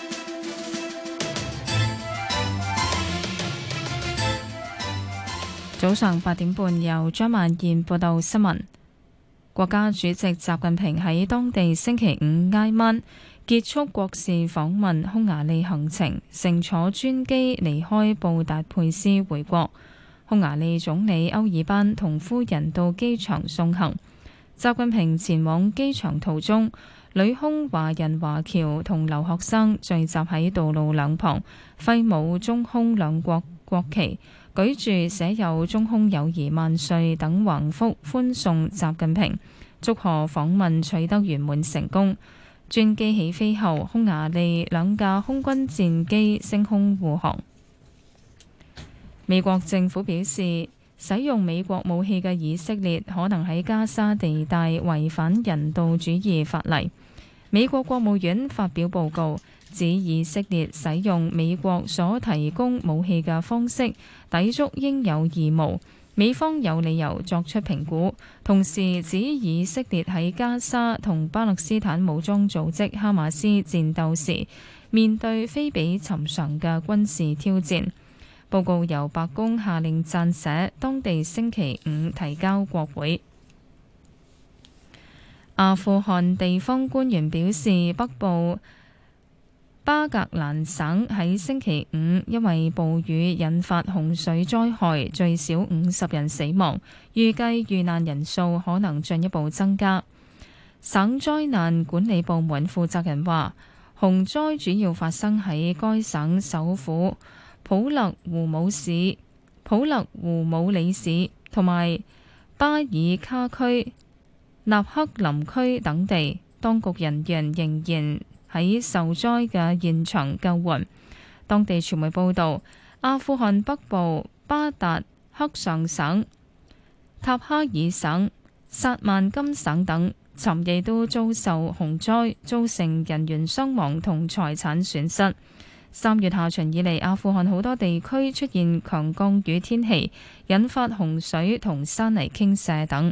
早上八點半，由張萬燕報道新聞。國家主席習近平喺當地星期五挨晚結束國事訪問匈牙利行程，乘坐專機離開布達佩斯回國。匈牙利總理歐爾班同夫人到機場送行。習近平前往機場途中，女匈華人華僑同留學生聚集喺道路兩旁，揮舞中匈兩國國旗，舉住寫有中匈友誼萬歲等橫幅，歡送習近平，祝賀訪問取得圓滿成功。專機起飛後，匈牙利兩架空軍戰機升空護航。美國政府表示，使用美國武器嘅以色列可能喺加沙地帶違反人道主義法例。美國國務院發表報告，指以色列使用美國所提供武器嘅方式抵觸應有義務，美方有理由作出評估。同時指以色列喺加沙同巴勒斯坦武裝組織哈馬斯戰鬥時，面對非比尋常嘅軍事挑戰。報告由白宮下令撰寫，當地星期五提交國會。阿富汗地方官員表示，北部巴格蘭省喺星期五因為暴雨引發洪水災害，最少五十人死亡，預計遇難人數可能進一步增加。省災難管理部門負責人話，洪災主要發生喺該省首府普勒胡姆市、普勒胡姆里市同埋巴爾卡區、納克林區等地，當局人員仍然喺受災嘅現場救援。當地傳媒報道，阿富汗北部巴達克尚省、塔哈爾省、薩曼金省等，尋日都遭受洪災，造成人員傷亡同財產損失。三月下旬以嚟，阿富汗好多地區出現強降雨天氣，引發洪水同山泥傾瀉等。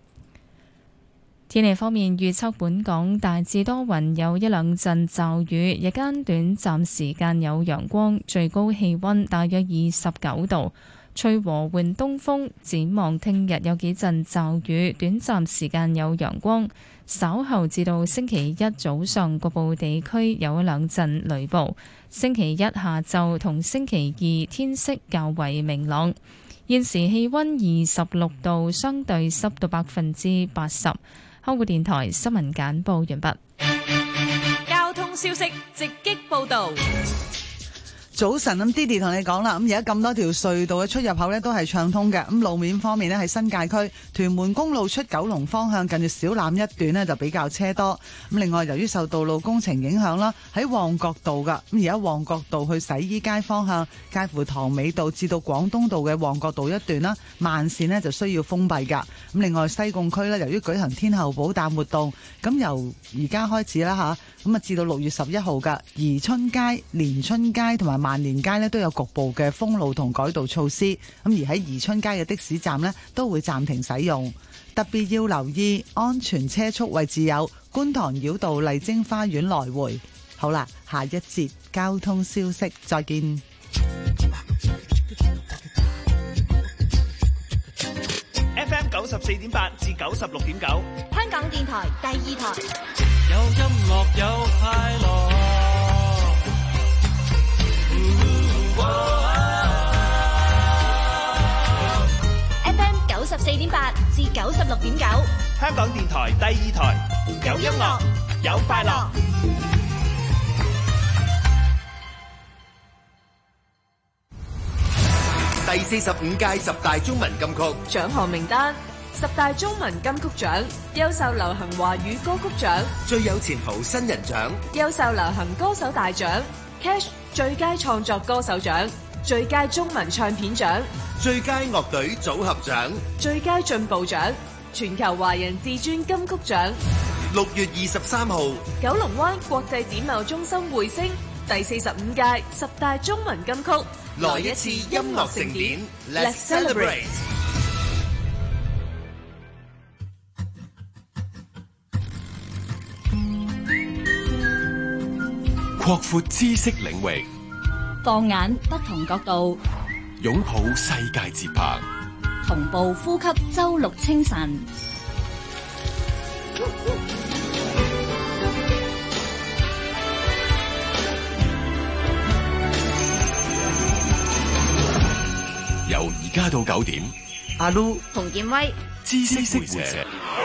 天氣方面，預測本港大致多雲，有一兩陣驟雨，日間短暫時間有陽光，最高氣溫大約二十九度，吹和緩東風。展望聽日有幾陣驟雨，短暫時間有陽光，稍後至到星期一早上局部地區有一兩陣雷暴。星期一下晝同星期二天色較為明朗。現時氣溫二十六度，相對濕度百分之八十。香港電台新聞簡報完畢。 交通消息直擊報道。 早晨，咁 Didi 同你講啦，咁而家咁多條隧道嘅出入口呢都係暢通嘅。咁路面方面呢，喺新界區屯門公路出九龍方向近住小欖一段呢就比較車多。咁另外由於受道路工程影響啦，喺旺角道噶，咁而家旺角道去洗衣街方向介乎塘尾道至到廣東道嘅旺角道一段啦，慢線呢就需要封閉噶。咁另外西貢區呢，由於舉行天后寶誕活動，咁由而家開始啦吓，咁啊至到六月十一號噶，宜春街、連春街同埋萬年街呢都有局部嘅封路同改道措施，咁而喺宜春街嘅的，的士站呢都會暫停使用，特別要留意安全車速位置有觀塘繞道麗晶花園來回。好啦，下一節交通消息再見。 F M 九十四點八至九十六點九， 香港電台第二台， 有音樂有快樂。 F M 九十四點八至九十六點九， 香港電台第二台，有音樂有快樂。 第四十五屆十大中文金曲獎項名單： 十大中文金曲獎、優秀流行華語歌曲獎、 最有前途新人獎、 優秀流行歌手大獎、Cash 最佳創作歌手獎、最佳中文唱片獎、 最佳樂隊組合獎、 最佳進步獎、全球華人至尊金曲獎。 六月二十三號， 九龍灣國際展貿中心匯星第四十五屆十大中文金曲， 來一次音樂盛典 ，Let's celebrate！ 擴闊知識領域， 放眼不同角度， 擁抱世界節拍， 同步呼吸周六清晨。 由而家到九點， 阿 Lu 洪建威， 知識會社。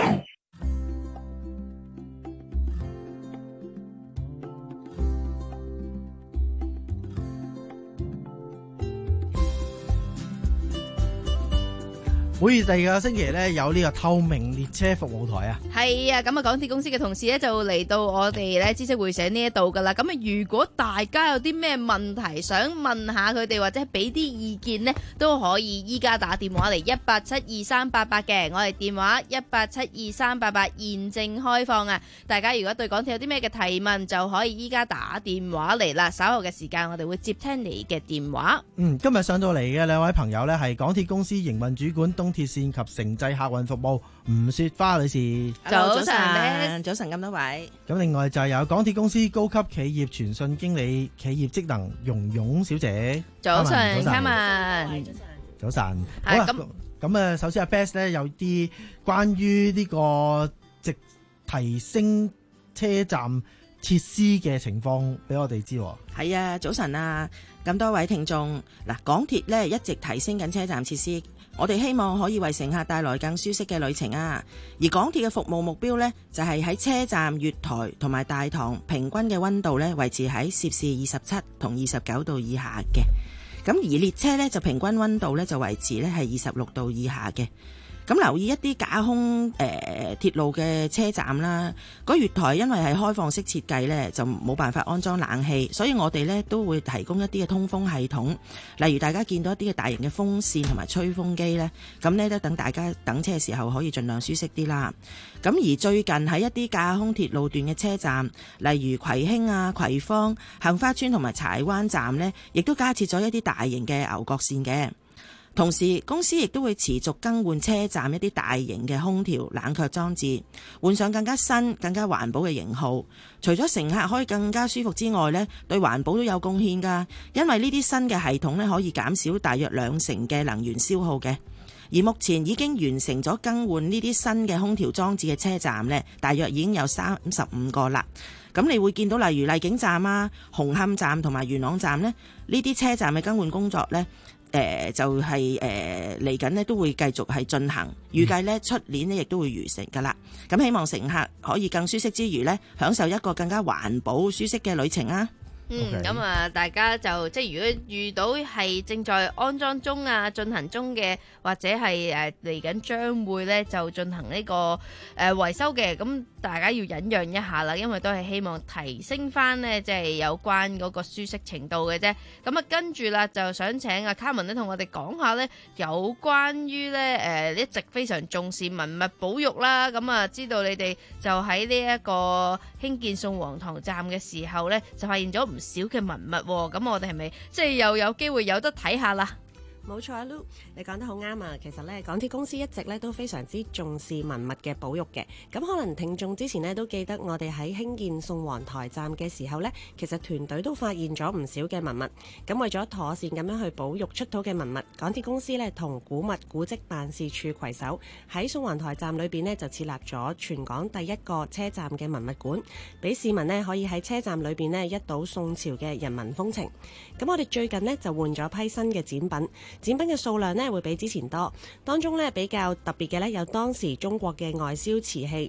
每月第二個星期咧有呢個透明列車服務台啊， 係啊，咁啊港鐵公司嘅同事咧就嚟到我哋咧知識會社呢一度噶啦。咁啊，如果大家有啲咩問題想問下佢哋，或者俾啲意見呢，都可以依家打電話嚟一八七二三八八嘅。我哋電話一八七二三八八現正開放啊！大家如果對港鐵有啲咩嘅提問，就可以依家打電話嚟啦。稍後嘅時間我哋會接聽你嘅電話。 嗯，今日上到嚟嘅兩位朋友呢，係港鐵公司營運主管東鐵線及城際客運服務吳雪花女士。 早晨，早晨咁多位。 咁另外就係有港鐵公司高級企業傳訊經理企業職能容容小姐。 早晨，嘉文。 早晨。好啦，咁咁啊，首先阿 Best 咧有啲關於呢個直提升車站設施嘅情況俾我哋知。 係啊，早晨啊，咁多位聽眾。嗱，港鐵咧一直提升緊車站設施。我哋希望可以為乘客帶來更舒適嘅旅程啊！而港鐵嘅服務目標呢，就係喺車站月台同埋大堂平均嘅溫度呢，維持喺攝氏二十七同二十九度以下嘅。咁而列車呢，就平均溫度呢，就維持呢係二十六度以下嘅。咁留意一啲架空誒、呃、鐵路嘅車站啦，個月台因為係開放式設計呢，就冇辦法安裝冷氣，所以我哋呢都會提供一啲嘅通風系統，例如大家見到一啲嘅大型嘅風扇同埋吹風機呢，咁呢都等大家等車嘅時候可以盡量舒適啲啦。咁而最近喺一啲架空鐵路段嘅車站，例如葵興啊、葵芳、杏花村同埋柴灣站呢，亦都加設咗一啲大型嘅牛角扇嘅。同時，公司亦都會持續更換車站一啲大型嘅空調冷卻裝置，換上更加新、更加環保嘅型號。除咗乘客可以更加舒服之外呢，對環保都有貢獻㗎。因為呢啲新嘅系統呢，可以減少大約兩成嘅能源消耗嘅。而目前已經完成咗更換呢啲新嘅空調裝置嘅車站呢，大約已經有三十五個啦。咁你會見到例如荔景站啊、紅磡站同埋元朗站呢，呢啲車站嘅更換工作呢。誒、呃、就係誒嚟緊呢都會繼續係進行，預計呢出年呢亦都會完成㗎啦。咁希望乘客可以更舒適之餘呢，享受一個更加環保舒適嘅旅程啊！ 嗯，咁啊，大家就即係如果遇到係正在安裝中啊、進行中嘅，或者係誒嚟緊將會咧就進行呢、這個誒、呃、維修嘅，咁大家要忍讓一下啦，因為都係希望提升翻呢，即係有關嗰個舒適程度嘅啫。咁啊，跟住啦，就想請阿卡文咧同我哋講下呢，有關於呢誒一直非常重視文物保育啦。咁啊，知道你哋就喺呢一個興建宋皇臺站嘅時候呢，就發現咗唔少嘅文物，咁我哋係咪即係又有機會有得睇下啦？ 冇錯啊 Lu， 你講得好啱啊！其實咧，港鐵公司一直咧都非常之重視文物嘅保育嘅。咁可能聽眾之前咧都記得，我哋喺興建宋皇臺站嘅時候呢，其實團隊都發現咗唔少嘅文物。咁為咗妥善咁樣去保育出土嘅文物，港鐵公司呢同古物古蹟辦事處攜手喺宋皇臺站裏邊呢就設立咗全港第一個車站嘅文物館，俾市民呢可以喺車站裏邊呢一睹宋朝嘅人民風情。咁我哋最近呢就換咗批新嘅展品。展品嘅數量呢會比之前多，當中呢比較特別嘅呢有當時中國嘅外銷瓷器，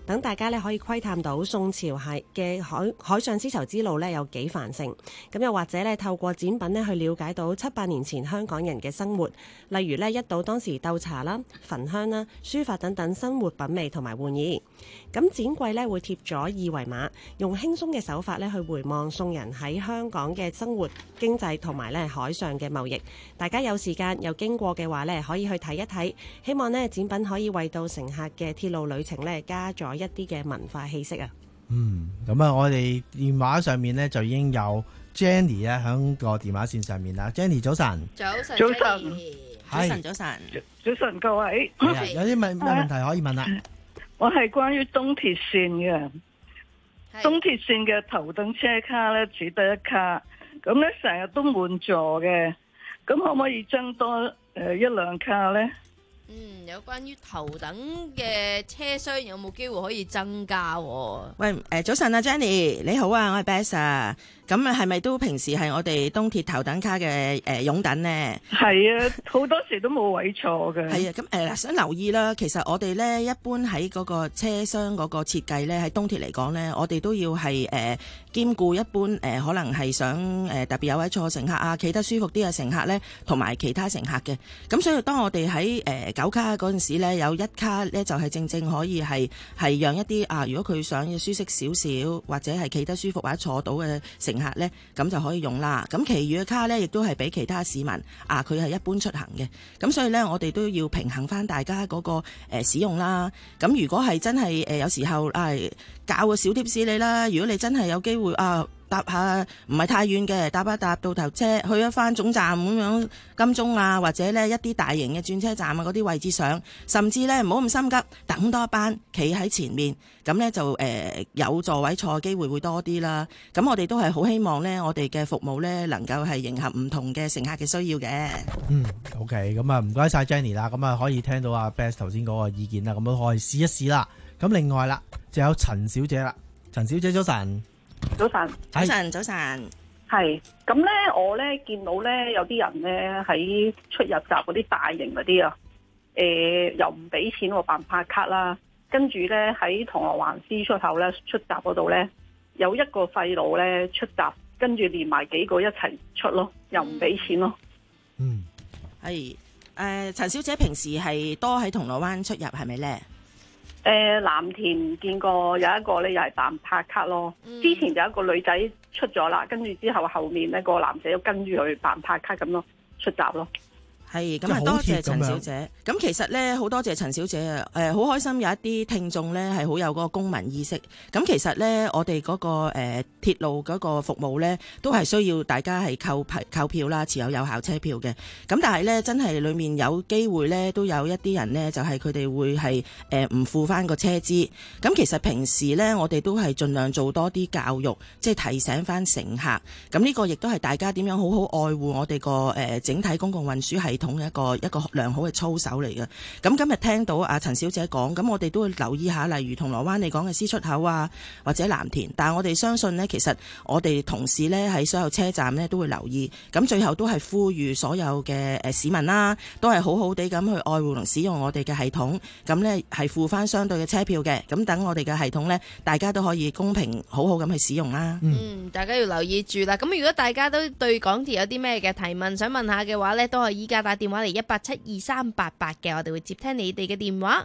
等大家咧可以窺探到宋朝係嘅海海上絲綢之路咧有幾繁盛。咁又或者咧透過展品咧去了解到七百年前香港人嘅生活，例如咧一睹當時鬥茶啦、焚香啦、書法等等生活品味同埋玩意。咁展櫃咧會貼咗二維碼，用輕鬆嘅手法咧去回望宋人喺香港嘅生活、經濟同埋咧海上嘅貿易。大家有時間又經過嘅話咧，可以去睇一睇。希望呢展品可以為到乘客嘅鐵路旅程咧加咗一啲嘅文化氣息啊！ 嗯，咁啊，我哋電話上面咧就已經有 Jenny 咧喺個電話線上面啦。Jenny 早晨， 早晨， 早晨， 早晨，早晨， 早晨，各位， 有啲咩咩問題可以問啦？ 我係關於東鐵線嘅，東鐵線嘅頭等車卡咧只得一卡，咁咧成日都滿座嘅，咁可唔可以增多誒一輛卡咧？ 嗯，有關於頭等嘅車廂有冇機會可以增加？ 喂，誒早晨啊 Jenny， 你好啊，我係 Bess 啊。咁啊，係咪都平時係我哋東鐵頭等卡嘅誒擁躉呢？ 係啊，好多時都冇位坐嘅。 係啊，咁誒嗱，想留意啦。其實我哋咧一般喺嗰個車廂嗰個設計咧，喺東鐵嚟講咧，我哋都要係誒、呃、兼顧一般誒、呃、可能係想誒、呃、特別有位坐乘客啊，企得舒服啲嘅乘客咧，同埋其他乘客嘅。咁所以當我哋喺誒九卡嗰陣時咧，有一卡咧就係、是、正正可以係係讓一啲啊，如果佢想要舒適少少，或者係企得舒服或者坐到嘅乘客咧，咁就可以用啦。咁其餘嘅卡咧，亦都係俾其他市民啊，佢係一般出行嘅。咁所以咧，我哋都要平衡翻大家嗰、那個誒、呃、使用啦。咁如果係真係誒、呃、有時候啊，教個小貼士你啦。如果你真係有機會啊，搭下唔係太遠嘅，搭一搭到頭車去一翻總站咁樣金鐘啊，或者呢一啲大型嘅轉車站啊嗰啲位置上，甚至呢唔好咁心急，等多一班企喺前面，咁呢就誒、呃、有座位坐嘅機會會多啲啦。咁我哋都係好希望呢，我哋嘅服務呢能夠係迎合唔同嘅乘客嘅需要嘅。 嗯 ，OK， 咁啊唔該晒 Jenny 啦，咁啊可以聽到阿 Bess 頭先嗰個意見啦，咁都可以試一試啦。咁另外啦，就有陳小姐啦，陳小姐早晨。 早晨， 早晨，早晨， 係咁咧，我咧見到咧有啲人咧喺出入閘嗰啲大型嗰啲啊，誒、呃、又唔俾錢我辦拍卡啦，跟住咧喺銅鑼灣 C 出口咧出閘嗰度咧有一個細路咧出閘，跟住連埋幾個一齊出咯，又唔俾錢咯。 嗯， 係誒，陳小姐平時係多喺銅鑼灣出入係咪咧？ 誒、呃，藍田見過有一個咧，又係辦拍卡咯。嗯、之前就有一個女仔出咗啦，跟住之後後面呢個男仔都跟住去辦拍卡咁咯，出閘咯。 係咁啊，多謝陳小姐。咁其實咧，好多謝陳小姐啊！誒、呃，好開心有一啲聽眾咧係好有嗰個公民意識。咁其實咧，我哋嗰、那個誒、呃、鐵路嗰個服務咧，都係需要大家係購票購票啦，持有有效車票嘅。咁但係咧，真係裡面有機會咧，都有一啲人咧，就係佢哋會係誒唔付翻個車資。咁其實平時咧，我哋都係盡量做多啲教育，即係提醒翻乘客。咁呢個亦都係大家點樣好好愛護我哋個誒整體公共運輸系統嘅一個一個良好嘅操守嚟嘅。咁今日聽到阿陳小姐講，咁我哋都會留意下，例如銅鑼灣你講嘅 C 出口啊，或者藍田。但係我哋相信呢，其實我哋同事呢喺所有車站呢都會留意。咁最後都係呼籲所有嘅誒市民啦，都係好好地咁去愛護同使用我哋嘅系統。咁呢係付翻相對嘅車票嘅。咁等我哋嘅系統呢，大家都可以公平好好咁去使用啦。 嗯，大家要留意住啦。咁如果大家都對港鐵有啲咩嘅提問想問下嘅話呢，都係依家打電話嚟一八七二三八八嘅，我哋會接聽你哋嘅電話。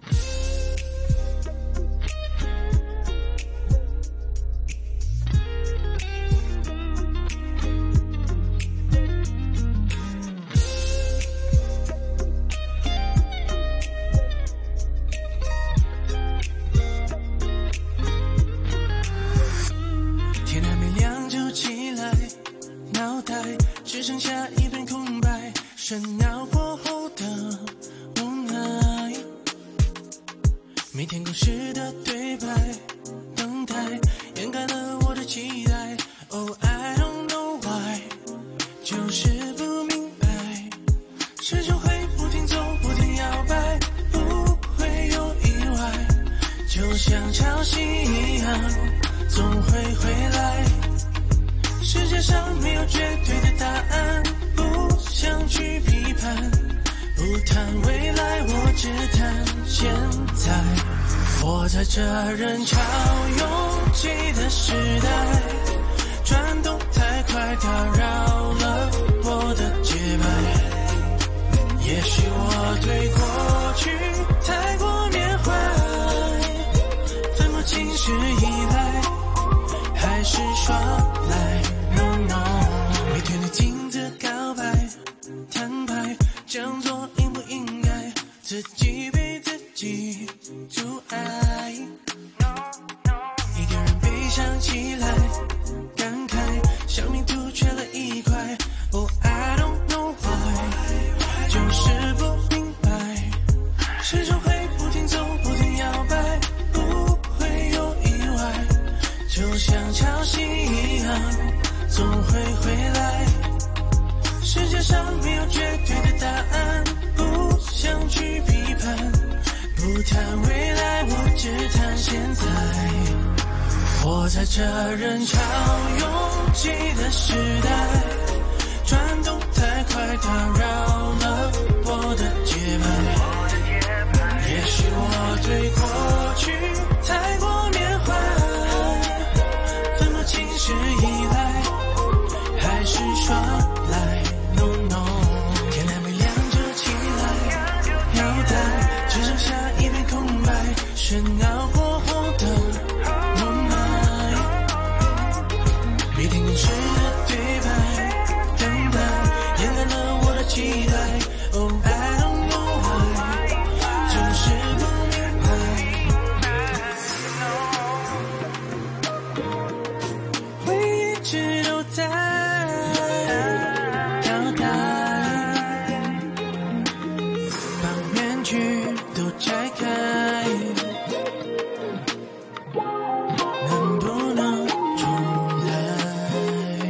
天还没亮就起来，脑袋只剩下一片空白，喧闹过后的无奈，每天故事的对白，等待掩盖了我的期待。Oh I don't know why， 就是不明白，始终会不停走不停摇摆，不会有意外，就像潮汐一样总会回来。世界上没有绝对的答案，不想去批判，不谈未来，我只谈现在。 活在這人潮擁擠的時代，轉動太快打擾了我的節拍，也許我對過去太過緬懷，分不清是依賴還是耍賴 No no， 每天對鏡子告白坦白，這樣做應不應該自己被自己阻礙，一個人悲傷起來感慨，生命突缺了一塊 Oh I don't know why， 就是不明白，始終會不停走不停搖擺，不會有意外，就像潮汐一樣總會回來，世界上沒有絕對的答案，不想去批判，不談未來，我只談現在。活在這人潮擁擠的時代，轉動太快打擾了我的節拍，也許我對過去太過緬懷，分不清是依賴還是耍賴 No no， 天還沒亮就起來腦袋只剩下一片空白，喧鬧過後的無奈，沒聽見時的對白等待，掩蓋了我的期待 Oh I don't know why， 就是不明白，會一直都在交代，把面具都拆開，能不能重來？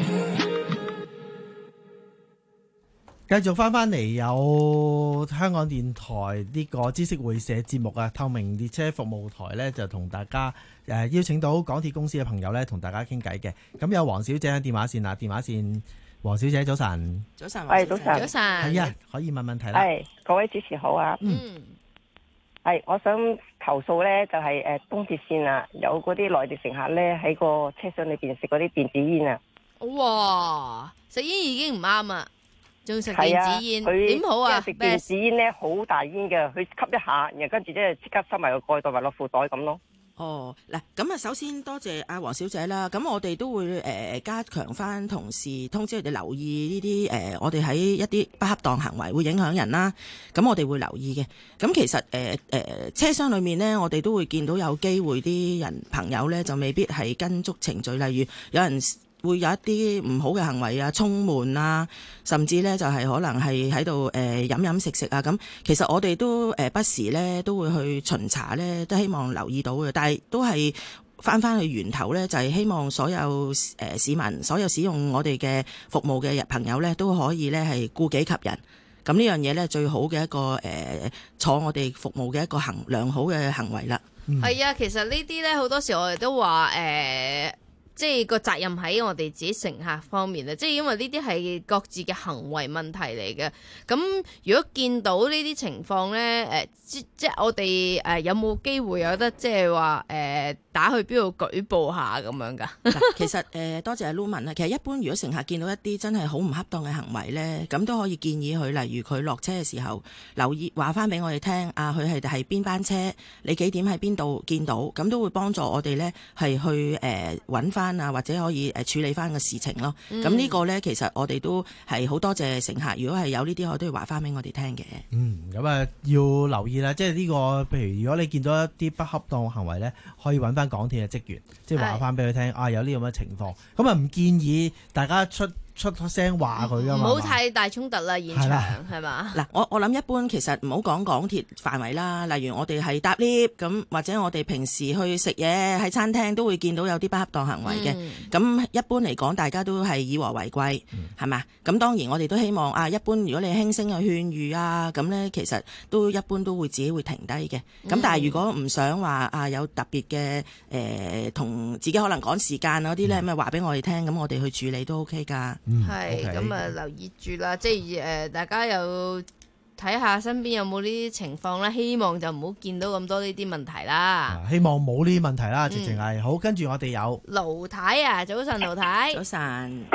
繼續翻翻嚟有香港電台呢個知識會社節目啊，透明列車服務台呢，就同大家誒、呃、邀請到港鐵公司嘅朋友呢，同大家傾偈嘅。咁有黃小姐喺電話線啊，電話線黃小姐早晨。 早晨， 係早晨，早晨， 係啊，可以問問題啦。 係各位主持好啊。 嗯， 係我想投訴咧，就係誒東鐵線啊，有嗰啲內地乘客咧喺個車廂裏邊食嗰啲電子煙啊。 哇！食煙已經唔啱啊，仲食電係啊， 子煙， 佢點好啊？ 因為食電子煙咧好大煙嘅，佢吸一下，然後跟住即係即刻收埋個蓋袋埋落褲袋咁咯。 哦，嗱，咁啊，首先多謝阿黃小姐啦。咁我哋都會誒、呃、加強翻同事通知佢哋留意呢啲誒，我哋喺一啲不恰當行為會影響人啦。咁我哋會留意嘅。咁其實誒誒、呃呃、車廂裏面呢，我哋都會見到有機會啲人朋友呢，就未必係跟足程序，例如有人會有一啲唔好嘅行為啊，衝門啊，甚至咧就係可能係喺度誒飲飲食食啊咁。其實我哋都誒不時咧都會去巡查咧，都希望留意到嘅。但係都係翻翻去源頭咧，就係希望所有誒市民、所有使用我哋嘅服務嘅朋友咧，都可以咧係顧己及人。咁呢樣嘢咧，最好嘅一個誒坐我哋服務嘅一個行良好嘅行為啦。 係啊，其實呢啲咧好多時我哋都話誒。呃即係個責任喺我哋自己乘客方面啊！即係因為呢啲係各自嘅行為問題嚟嘅。咁如果見到呢啲情況咧，誒即即係我哋誒有冇機會有得即係話誒打去邊度舉報下咁樣㗎？ 其實誒、呃、多謝阿 Luman 啦。其實一般如果乘客見到一啲真係好唔恰當嘅行為咧，咁都可以建議佢，例如佢落車嘅時候留意話翻俾我哋聽，啊佢係係邊班車，你幾點喺邊度見到，咁都會幫助我哋咧係去誒揾翻。啊，或者可以誒處理翻個事情咯。咁呢、嗯、個咧，其實我哋都係好多謝乘客。如果係有呢啲，我都要話翻俾我哋聽嘅。 嗯，咁啊要留意啦。即係呢、呢個，譬如如果你見到一啲不恰當行為咧，可以揾翻港鐵嘅職員，即係話翻俾佢聽啊，有呢咁嘅情況。咁啊唔建議大家出。出聲話佢噶嘛， 唔好太大衝突啦，現場係嘛？ 嗱，我我諗一般其實唔好講港鐵範圍啦，例如我哋係搭 lift 咁，或者我哋平時去食嘢喺餐廳都會見到有啲不恰當行為嘅。咁、嗯、一般嚟講，大家都係以和為貴，係嘛？咁當然我哋都希望啊，一般如果你輕聲嘅勸喻啊，咁咧其實都一般都會自己會停低嘅。咁、嗯、但係如果唔想話啊有特別嘅誒同自己可能趕時間嗰啲咧，咪話俾我哋聽，咁我哋去處理都 OK 㗎。 係咁啊，留意住啦，即係誒、呃，大家有睇下身邊有冇呢啲情況啦，希望就唔好見到咁多呢啲問題啦。 希望冇呢啲問題啦，直情係好。跟住我哋有盧太啊，早晨盧太。 早晨。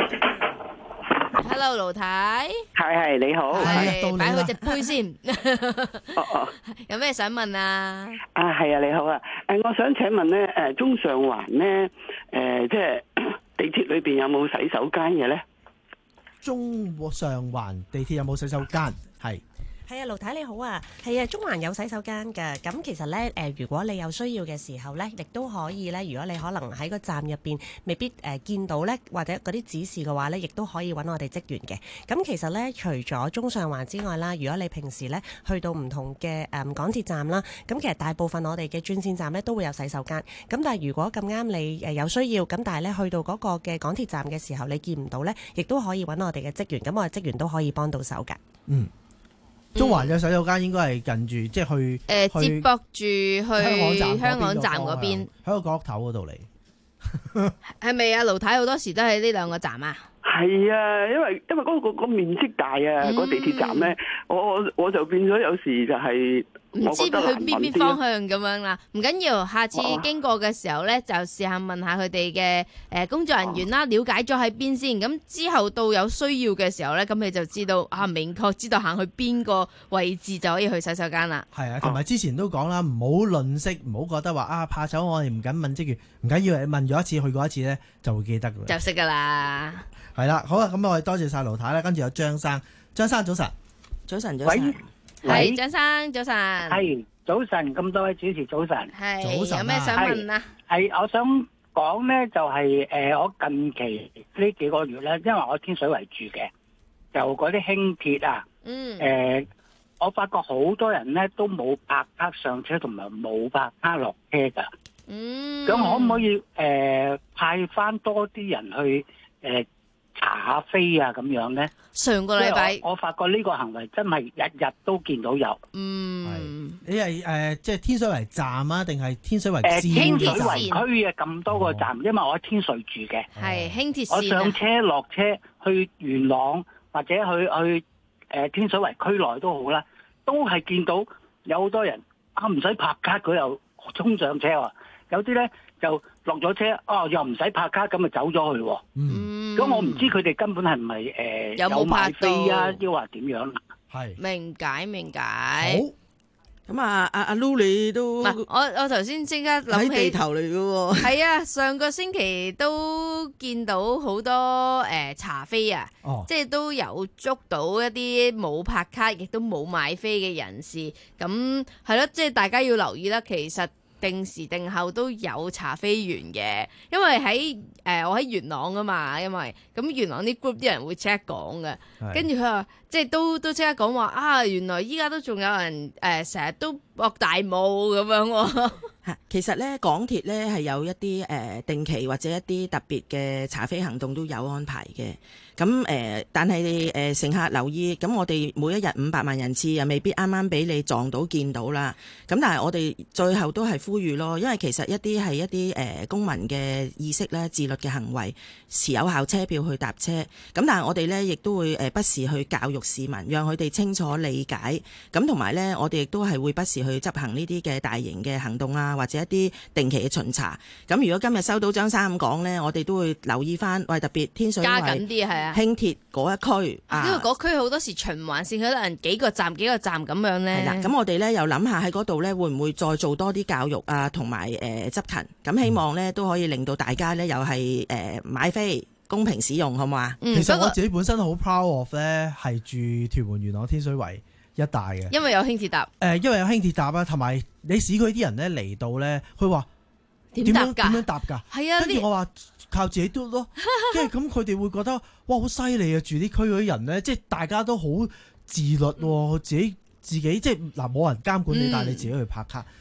Hello， 盧太。 係係你好。 係擺好隻杯先。 哦哦。 有咩想問啊？ 啊係啊，你好啊。誒，我想請問咧，誒中上環咧，誒即係地鐵裏邊有冇洗手間嘅咧？ 中上環地鐵有冇洗手間？係。 係啊，盧太你好啊，係啊，中環有洗手間㗎。咁其實咧，誒、呃，如果你有需要嘅時候咧，亦都可以咧。如果你可能喺個站入邊未必誒、呃、見到咧，或者嗰啲指示嘅話咧，亦都可以揾我哋職員嘅。咁其實咧，除咗中上環之外啦，如果你平時咧去到唔同嘅誒、嗯、港鐵站啦，咁其實大部分我哋嘅專線站咧都會有洗手間。咁但係如果咁啱你誒有需要，咁但係咧去到嗰個嘅港鐵站嘅時候，你見唔到咧，亦都可以揾我哋嘅職員。咁我哋職員都可以幫到手㗎。 嗯。中環嘅洗手間應該係近住，即係去誒接駁住去香港站嗰邊， 喺個角落頭嗰度嚟。 係咪啊？盧太好多時都喺呢兩個站啊？ 係啊，因為因為嗰、嗰個、嗰個面積大啊，嗯、個地鐵站咧，我我我就變咗有時就係唔知去邊邊方向咁樣啦。唔緊要，下次經過嘅時候咧，就試下問下佢哋嘅誒工作人員啦，了解咗喺邊先。咁之後到有需要嘅時候咧，咁你就知道啊，明確知道行去邊個位置就可以去洗手間啦。 係啊，同埋之前都講啦，唔好吝嗇，唔好覺得話啊怕醜，我哋唔敢問職員，唔緊要，你問咗一次，去過一次咧，就會記得㗎啦。 就識㗎啦。 係啦，好啊，咁我哋多謝晒盧太啦，跟住有張生，張生早晨， 早晨早晨， 係張生早晨， 係早晨，咁多位主持早晨， 係早晨，有咩想問啊？ 係我想講咧，就係、是、誒、呃，我近期呢幾個月咧，因為我天水圍住嘅，就嗰啲輕鐵啊， 嗯， 誒、呃，我發覺好多人咧都冇拍卡上車，同埋冇拍卡落車噶， 嗯， 咁可唔可以誒、呃、派翻多啲人去誒？呃查下飛啊咁樣咧， 上個禮拜我，我發覺呢個行為真係日日都見到有。 嗯， 你係誒、呃、即係天水圍站啊，定係天水圍誒天水線圍區啊咁多個站，哦、因為我喺天水住嘅， 係輕鐵線、啊。 我上車落車去元朗或者去去誒、呃、天水圍區內都好啦，都係見到有好多人啊唔使拍卡佢又衝上車喎，有啲咧就落咗車，哦又唔使拍卡咁就走咗去喎。 嗯， 咁我唔知佢哋根本係唔係誒有冇買飛啊，抑或點樣？ 係明解明解。 好，咁啊，阿阿 Lu 你都我我頭先即刻諗起喺地頭嚟嘅喎。 係啊，上個星期都見到好多誒、呃、查飛啊， 哦、 即係都有捉到一啲冇拍卡亦都冇買飛嘅人士。咁係咯，即係大家要留意啦。其實定時定候都有查飛員嘅，因為喺誒、呃、我喺元朗啊嘛，因為咁元朗啲 group 啲人會即刻講嘅，跟住佢話即係都都即刻講話啊，原來依家都仲有人誒成日都博大霧咁樣喎。 其實咧，港鐵咧係有一啲誒、呃、定期或者一啲特別嘅查飛行動都有安排嘅。咁誒、呃，但係誒、呃、乘客留意，咁我哋每一日五百萬人次又未必啱啱俾你撞到見到啦。咁但係我哋最後都係呼籲咯，因為其實一啲係一啲誒、呃、公民嘅意識咧、自律嘅行為，持有效車票去搭車。咁但係我哋咧亦都會誒不時去教育市民，讓佢哋清楚理解。咁同埋咧，我哋亦都係會不時去執行呢啲嘅大型嘅行動啊，或者一啲定期嘅巡查。咁如果今日收到張生咁講咧，我哋都會留意翻，喂特別天水圍加緊啲係啊。 輕鐵嗰一區， 啊、因為嗰區好多時循環線，可能幾個站幾個站咁樣咧。 係啦，咁我哋咧又諗下喺嗰度咧，會唔會再做多啲教育啊，同埋誒執勤。咁希望咧都可以令到大家咧又係誒、呃、買飛公平使用，好唔好啊？ 其實我自己本身好 proud of 咧，係住屯門元朗天水圍一帶嘅， 因為有輕鐵搭。誒、 呃，因為有輕鐵搭啊，同埋你市區啲人咧嚟到咧，佢話點樣點樣搭㗎？係啊，跟住我話。靠自己嘟咯，即係咁佢哋會覺得哇好犀利啊！住啲區嗰啲人咧，即係大家都好自律喎、嗯，自己自己即係嗱冇人監管你，嗯、但係你自己去拍卡，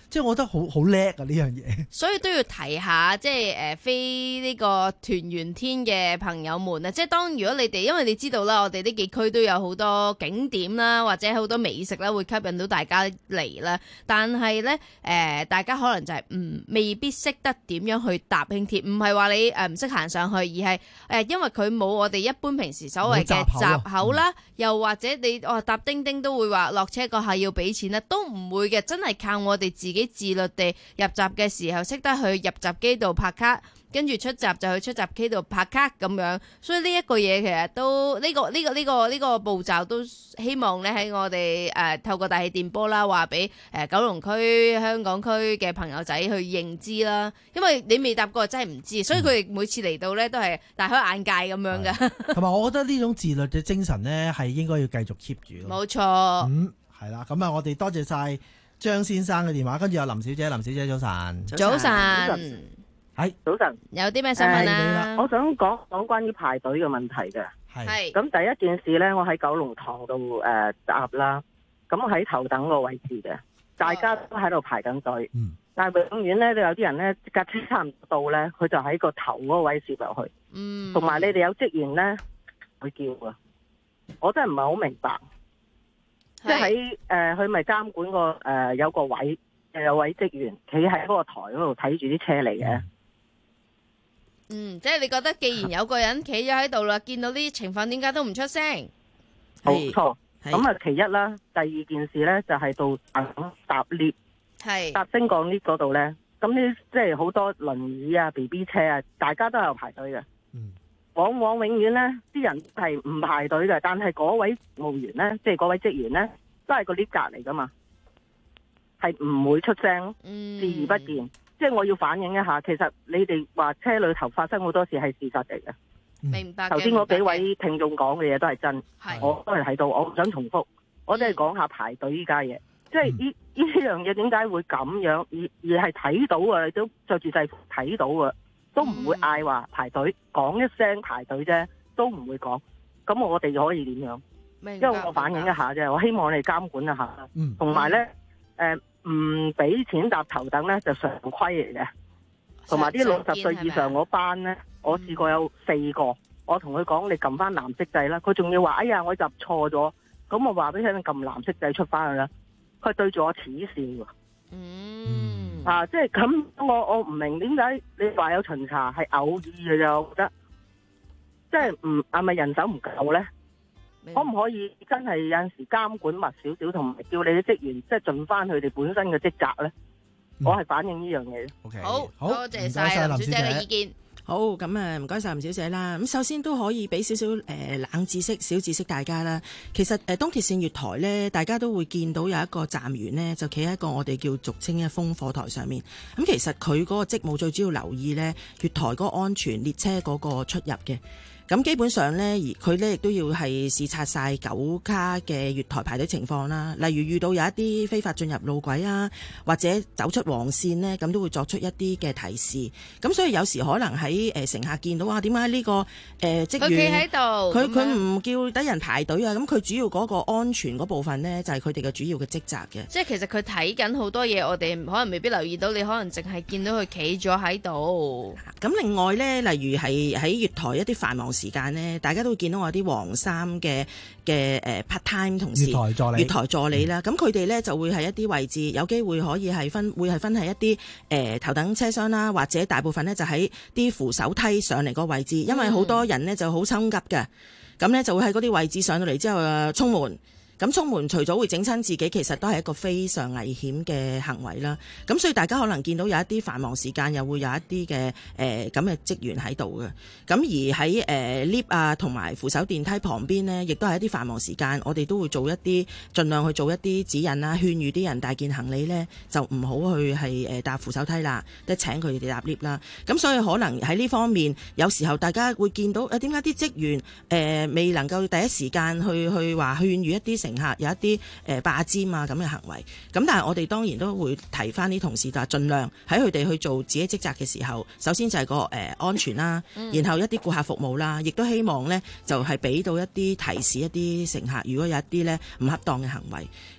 即係我覺得好好叻啊呢樣嘢。 所以都要提下，即係誒飛呢個團圓天嘅朋友們啊！即係當如果你哋，因為你知道啦，我哋呢幾區都有好多景點啦，或者好多美食啦，會吸引到大家嚟啦。但係咧誒，大家可能就係唔未必識得點樣去搭輕鐵，唔係話你誒唔識行上去，而係誒、呃、因為佢冇我哋一般平時所謂嘅閘口啦，又或者你哦搭叮叮都會話落車嗰下要俾錢啦，都唔會嘅，真係靠我哋自己自律地入閘嘅時候識得去入閘機度拍卡，跟住出閘就去出閘機度拍卡咁樣。所以呢一個嘢其實都呢、呢個呢、呢個呢、呢個呢、呢個步驟都希望咧喺我哋誒、呃、透過大氣電波啦，話俾誒九龍區、香港區嘅朋友仔去認知啦。因為你未搭過真係唔知，所以佢哋每次嚟到咧都係大開眼界咁樣噶。 同埋我覺得呢種自律嘅精神咧係應該要繼續 keep 住咯。 冇錯。 嗯，係啦，咁啊，我哋多謝晒張先生嘅電話，跟住有林小姐，林小姐早晨。 早晨。 係早晨， 有啲咩新聞啊？ 我想講講關於排隊嘅問題嘅。 係。 咁第一件事咧，我喺九龍塘度誒搭啦，咁我喺頭等個位置嘅，大家都喺度排緊隊。嗯。但係永遠咧都有啲人咧架車差唔多到咧，佢就喺個頭嗰個位攝入去。嗯。同埋你哋有職員咧會叫啊，我真係唔係好明白。即係喺誒，佢咪監管個誒、呃、有個位，又有位職員企喺嗰個台嗰度睇住啲車嚟嘅。 嗯，即係你覺得既然有個人企咗喺度啦，見到呢啲情況，點解都唔出聲？ 冇錯，咁啊其一啦，第二件事咧就係、是、到等搭 lift， 係搭升降 lift 嗰度咧，咁呢即係好多輪椅啊、B B 車啊，大家都有排隊嘅。嗯，往往永遠咧啲人係唔排隊嘅，但係嗰位務員咧，即係嗰位職員咧，都係個 lift 隔嚟噶嘛，係唔會出聲，視而不見。即係我要反映一下，其實你哋話車裏頭發生好多事係事實嚟嘅。 明白。 頭先嗰幾位聽眾講嘅嘢都係真，我都係喺度，我唔想重複。我都係講下排隊依家嘢，即係呢呢樣嘢點解會咁樣？而而係睇到啊，你都着住制服睇到啊，都唔會嗌話排隊，講一聲排隊啫，都唔會講。咁我哋可以點樣？因為我反映一下啫，我希望你監管一下。同埋咧，誒。唔俾錢搭頭等咧就常規嚟嘅，同埋啲六十歲以上嗰班咧，我試過有四個，我同佢講你撳翻藍色掣啦，佢仲要話哎呀我入錯咗，咁我話俾佢聽撳藍色掣出翻去啦，佢對住我恥笑喎。嗯，啊，即係咁，我我唔明點解你話有巡查係偶爾嘅啫，我覺得，即係唔係咪人手唔夠咧？可唔可以真係有陣時監管密少少，同埋叫你啲職員即係盡翻佢哋本身嘅職責咧？嗯、我係反映呢樣嘢。 Okay, 好，多謝晒林小姐嘅意見。 好，咁啊，唔該晒林小姐啦。咁首先都可以俾少少誒冷知識、小知識大家啦。其實誒、呃、東鐵線月台咧，大家都會見到有一個站員呢，就企喺一個我哋叫俗稱嘅風火台上面。咁其實佢嗰個職務最主要留意呢，月台嗰個安全、列車嗰個出入嘅。咁基本上呢，而佢呢亦都要係視察晒九卡嘅月台排隊情況啦。例如遇到有一啲非法進入路軌啊，或者走出黃線呢，咁都會作出一啲嘅提示。咁所以有時可能喺誒乘客見到啊，點解呢個誒職員佢企喺度， 佢佢唔叫等人排隊啊？咁佢主要嗰個安全嗰部分呢，就係佢哋嘅主要嘅職責嘅。 即係其實佢睇緊好多嘢，我哋可能未必留意到，你可能淨係見到佢企咗喺度。 咁另外呢，例如係喺月台一啲繁忙時間呢，大家都會見到我啲黃衫嘅嘅誒 part time 同事， 月台助理， 月台助理啦。咁佢哋呢就會係一啲位置，有機會可以係分，會係分係一啲誒、呃、頭等車廂啦，或者大部分呢就喺啲扶手梯上嚟個位置，因為好多人呢就好心急嘅，咁呢就會喺嗰啲位置上到嚟之後啊衝門。咁衝門除咗會整親自己，其實都係一個非常危險嘅行為啦。咁所以大家可能見到有一啲繁忙時間，又會有一啲嘅誒咁嘅職員喺度嘅。咁而喺誒 lift 啊同埋扶手電梯旁邊呢，亦都係一啲繁忙時間，我哋都會做一啲盡量去做一啲指引啦，勸喻啲人帶件行李呢，就唔好去係誒搭扶手梯啦，即係請佢哋搭 lift 啦。咁所以可能喺呢方面，有時候大家會見到誒點解啲職員誒、呃、未能夠第一時間去去話勸喻一啲乘客有一啲誒霸佔啊咁嘅行為，咁但係我哋當然都會提翻啲同事，就係盡量喺佢哋去做自己職責嘅時候，首先就係個誒、呃、安全啦，然後一啲顧客服務啦，亦都希望呢就係、是、俾到一啲提示一啲乘客，如果有一啲呢唔恰當嘅行為，咁。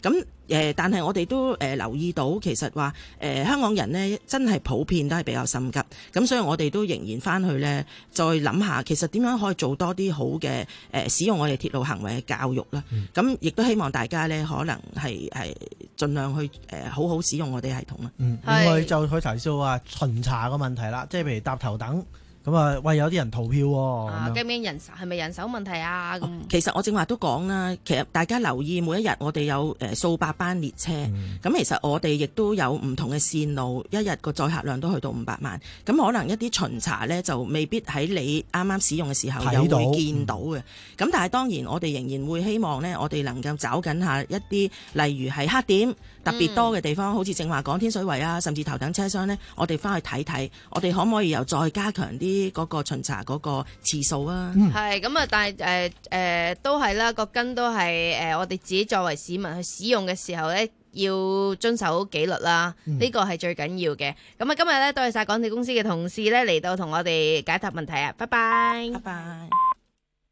誒，但係我哋都誒留意到，其實話誒香港人呢真係普遍都係比較心急，咁所以我哋都仍然翻去呢，再諗下其實點樣可以做多啲好嘅誒使用我哋鐵路行為嘅教育啦。咁亦都希望大家呢可能係係盡量去誒好好使用我哋系統啦。 嗯，另外就佢提到話巡查個問題啦，即係譬如搭頭等。咁啊，喂，有啲人逃票喎， 啊，驚唔驚人手係咪人手問題啊？咁、哦、 其實我正話都講啦，其實大家留意每一日我哋有誒數百班列車，咁、嗯、其實我哋亦都有唔同嘅線路，一日個載客量都去到五百萬，咁可能一啲巡查呢，就未必喺你啱啱使用嘅時候有會見到嘅，咁、嗯、但係當然我哋仍然會希望呢，我哋能夠找緊下一啲例如係黑點特別多嘅地方，嗯、好似正話講天水圍啊，甚至頭等車廂呢，我哋翻去睇睇，我哋可唔可以又再加強啲嗰個巡查嗰個次數啊？ 係咁啊，但係誒誒都係啦，個根都係誒、呃、我哋自己作為市民去使用嘅時候咧，要遵守紀律啦，呢、嗯、個係最緊要嘅。咁啊，今日咧多謝晒港鐵公司嘅同事咧嚟到同我哋解答問題啊，拜拜， 拜拜。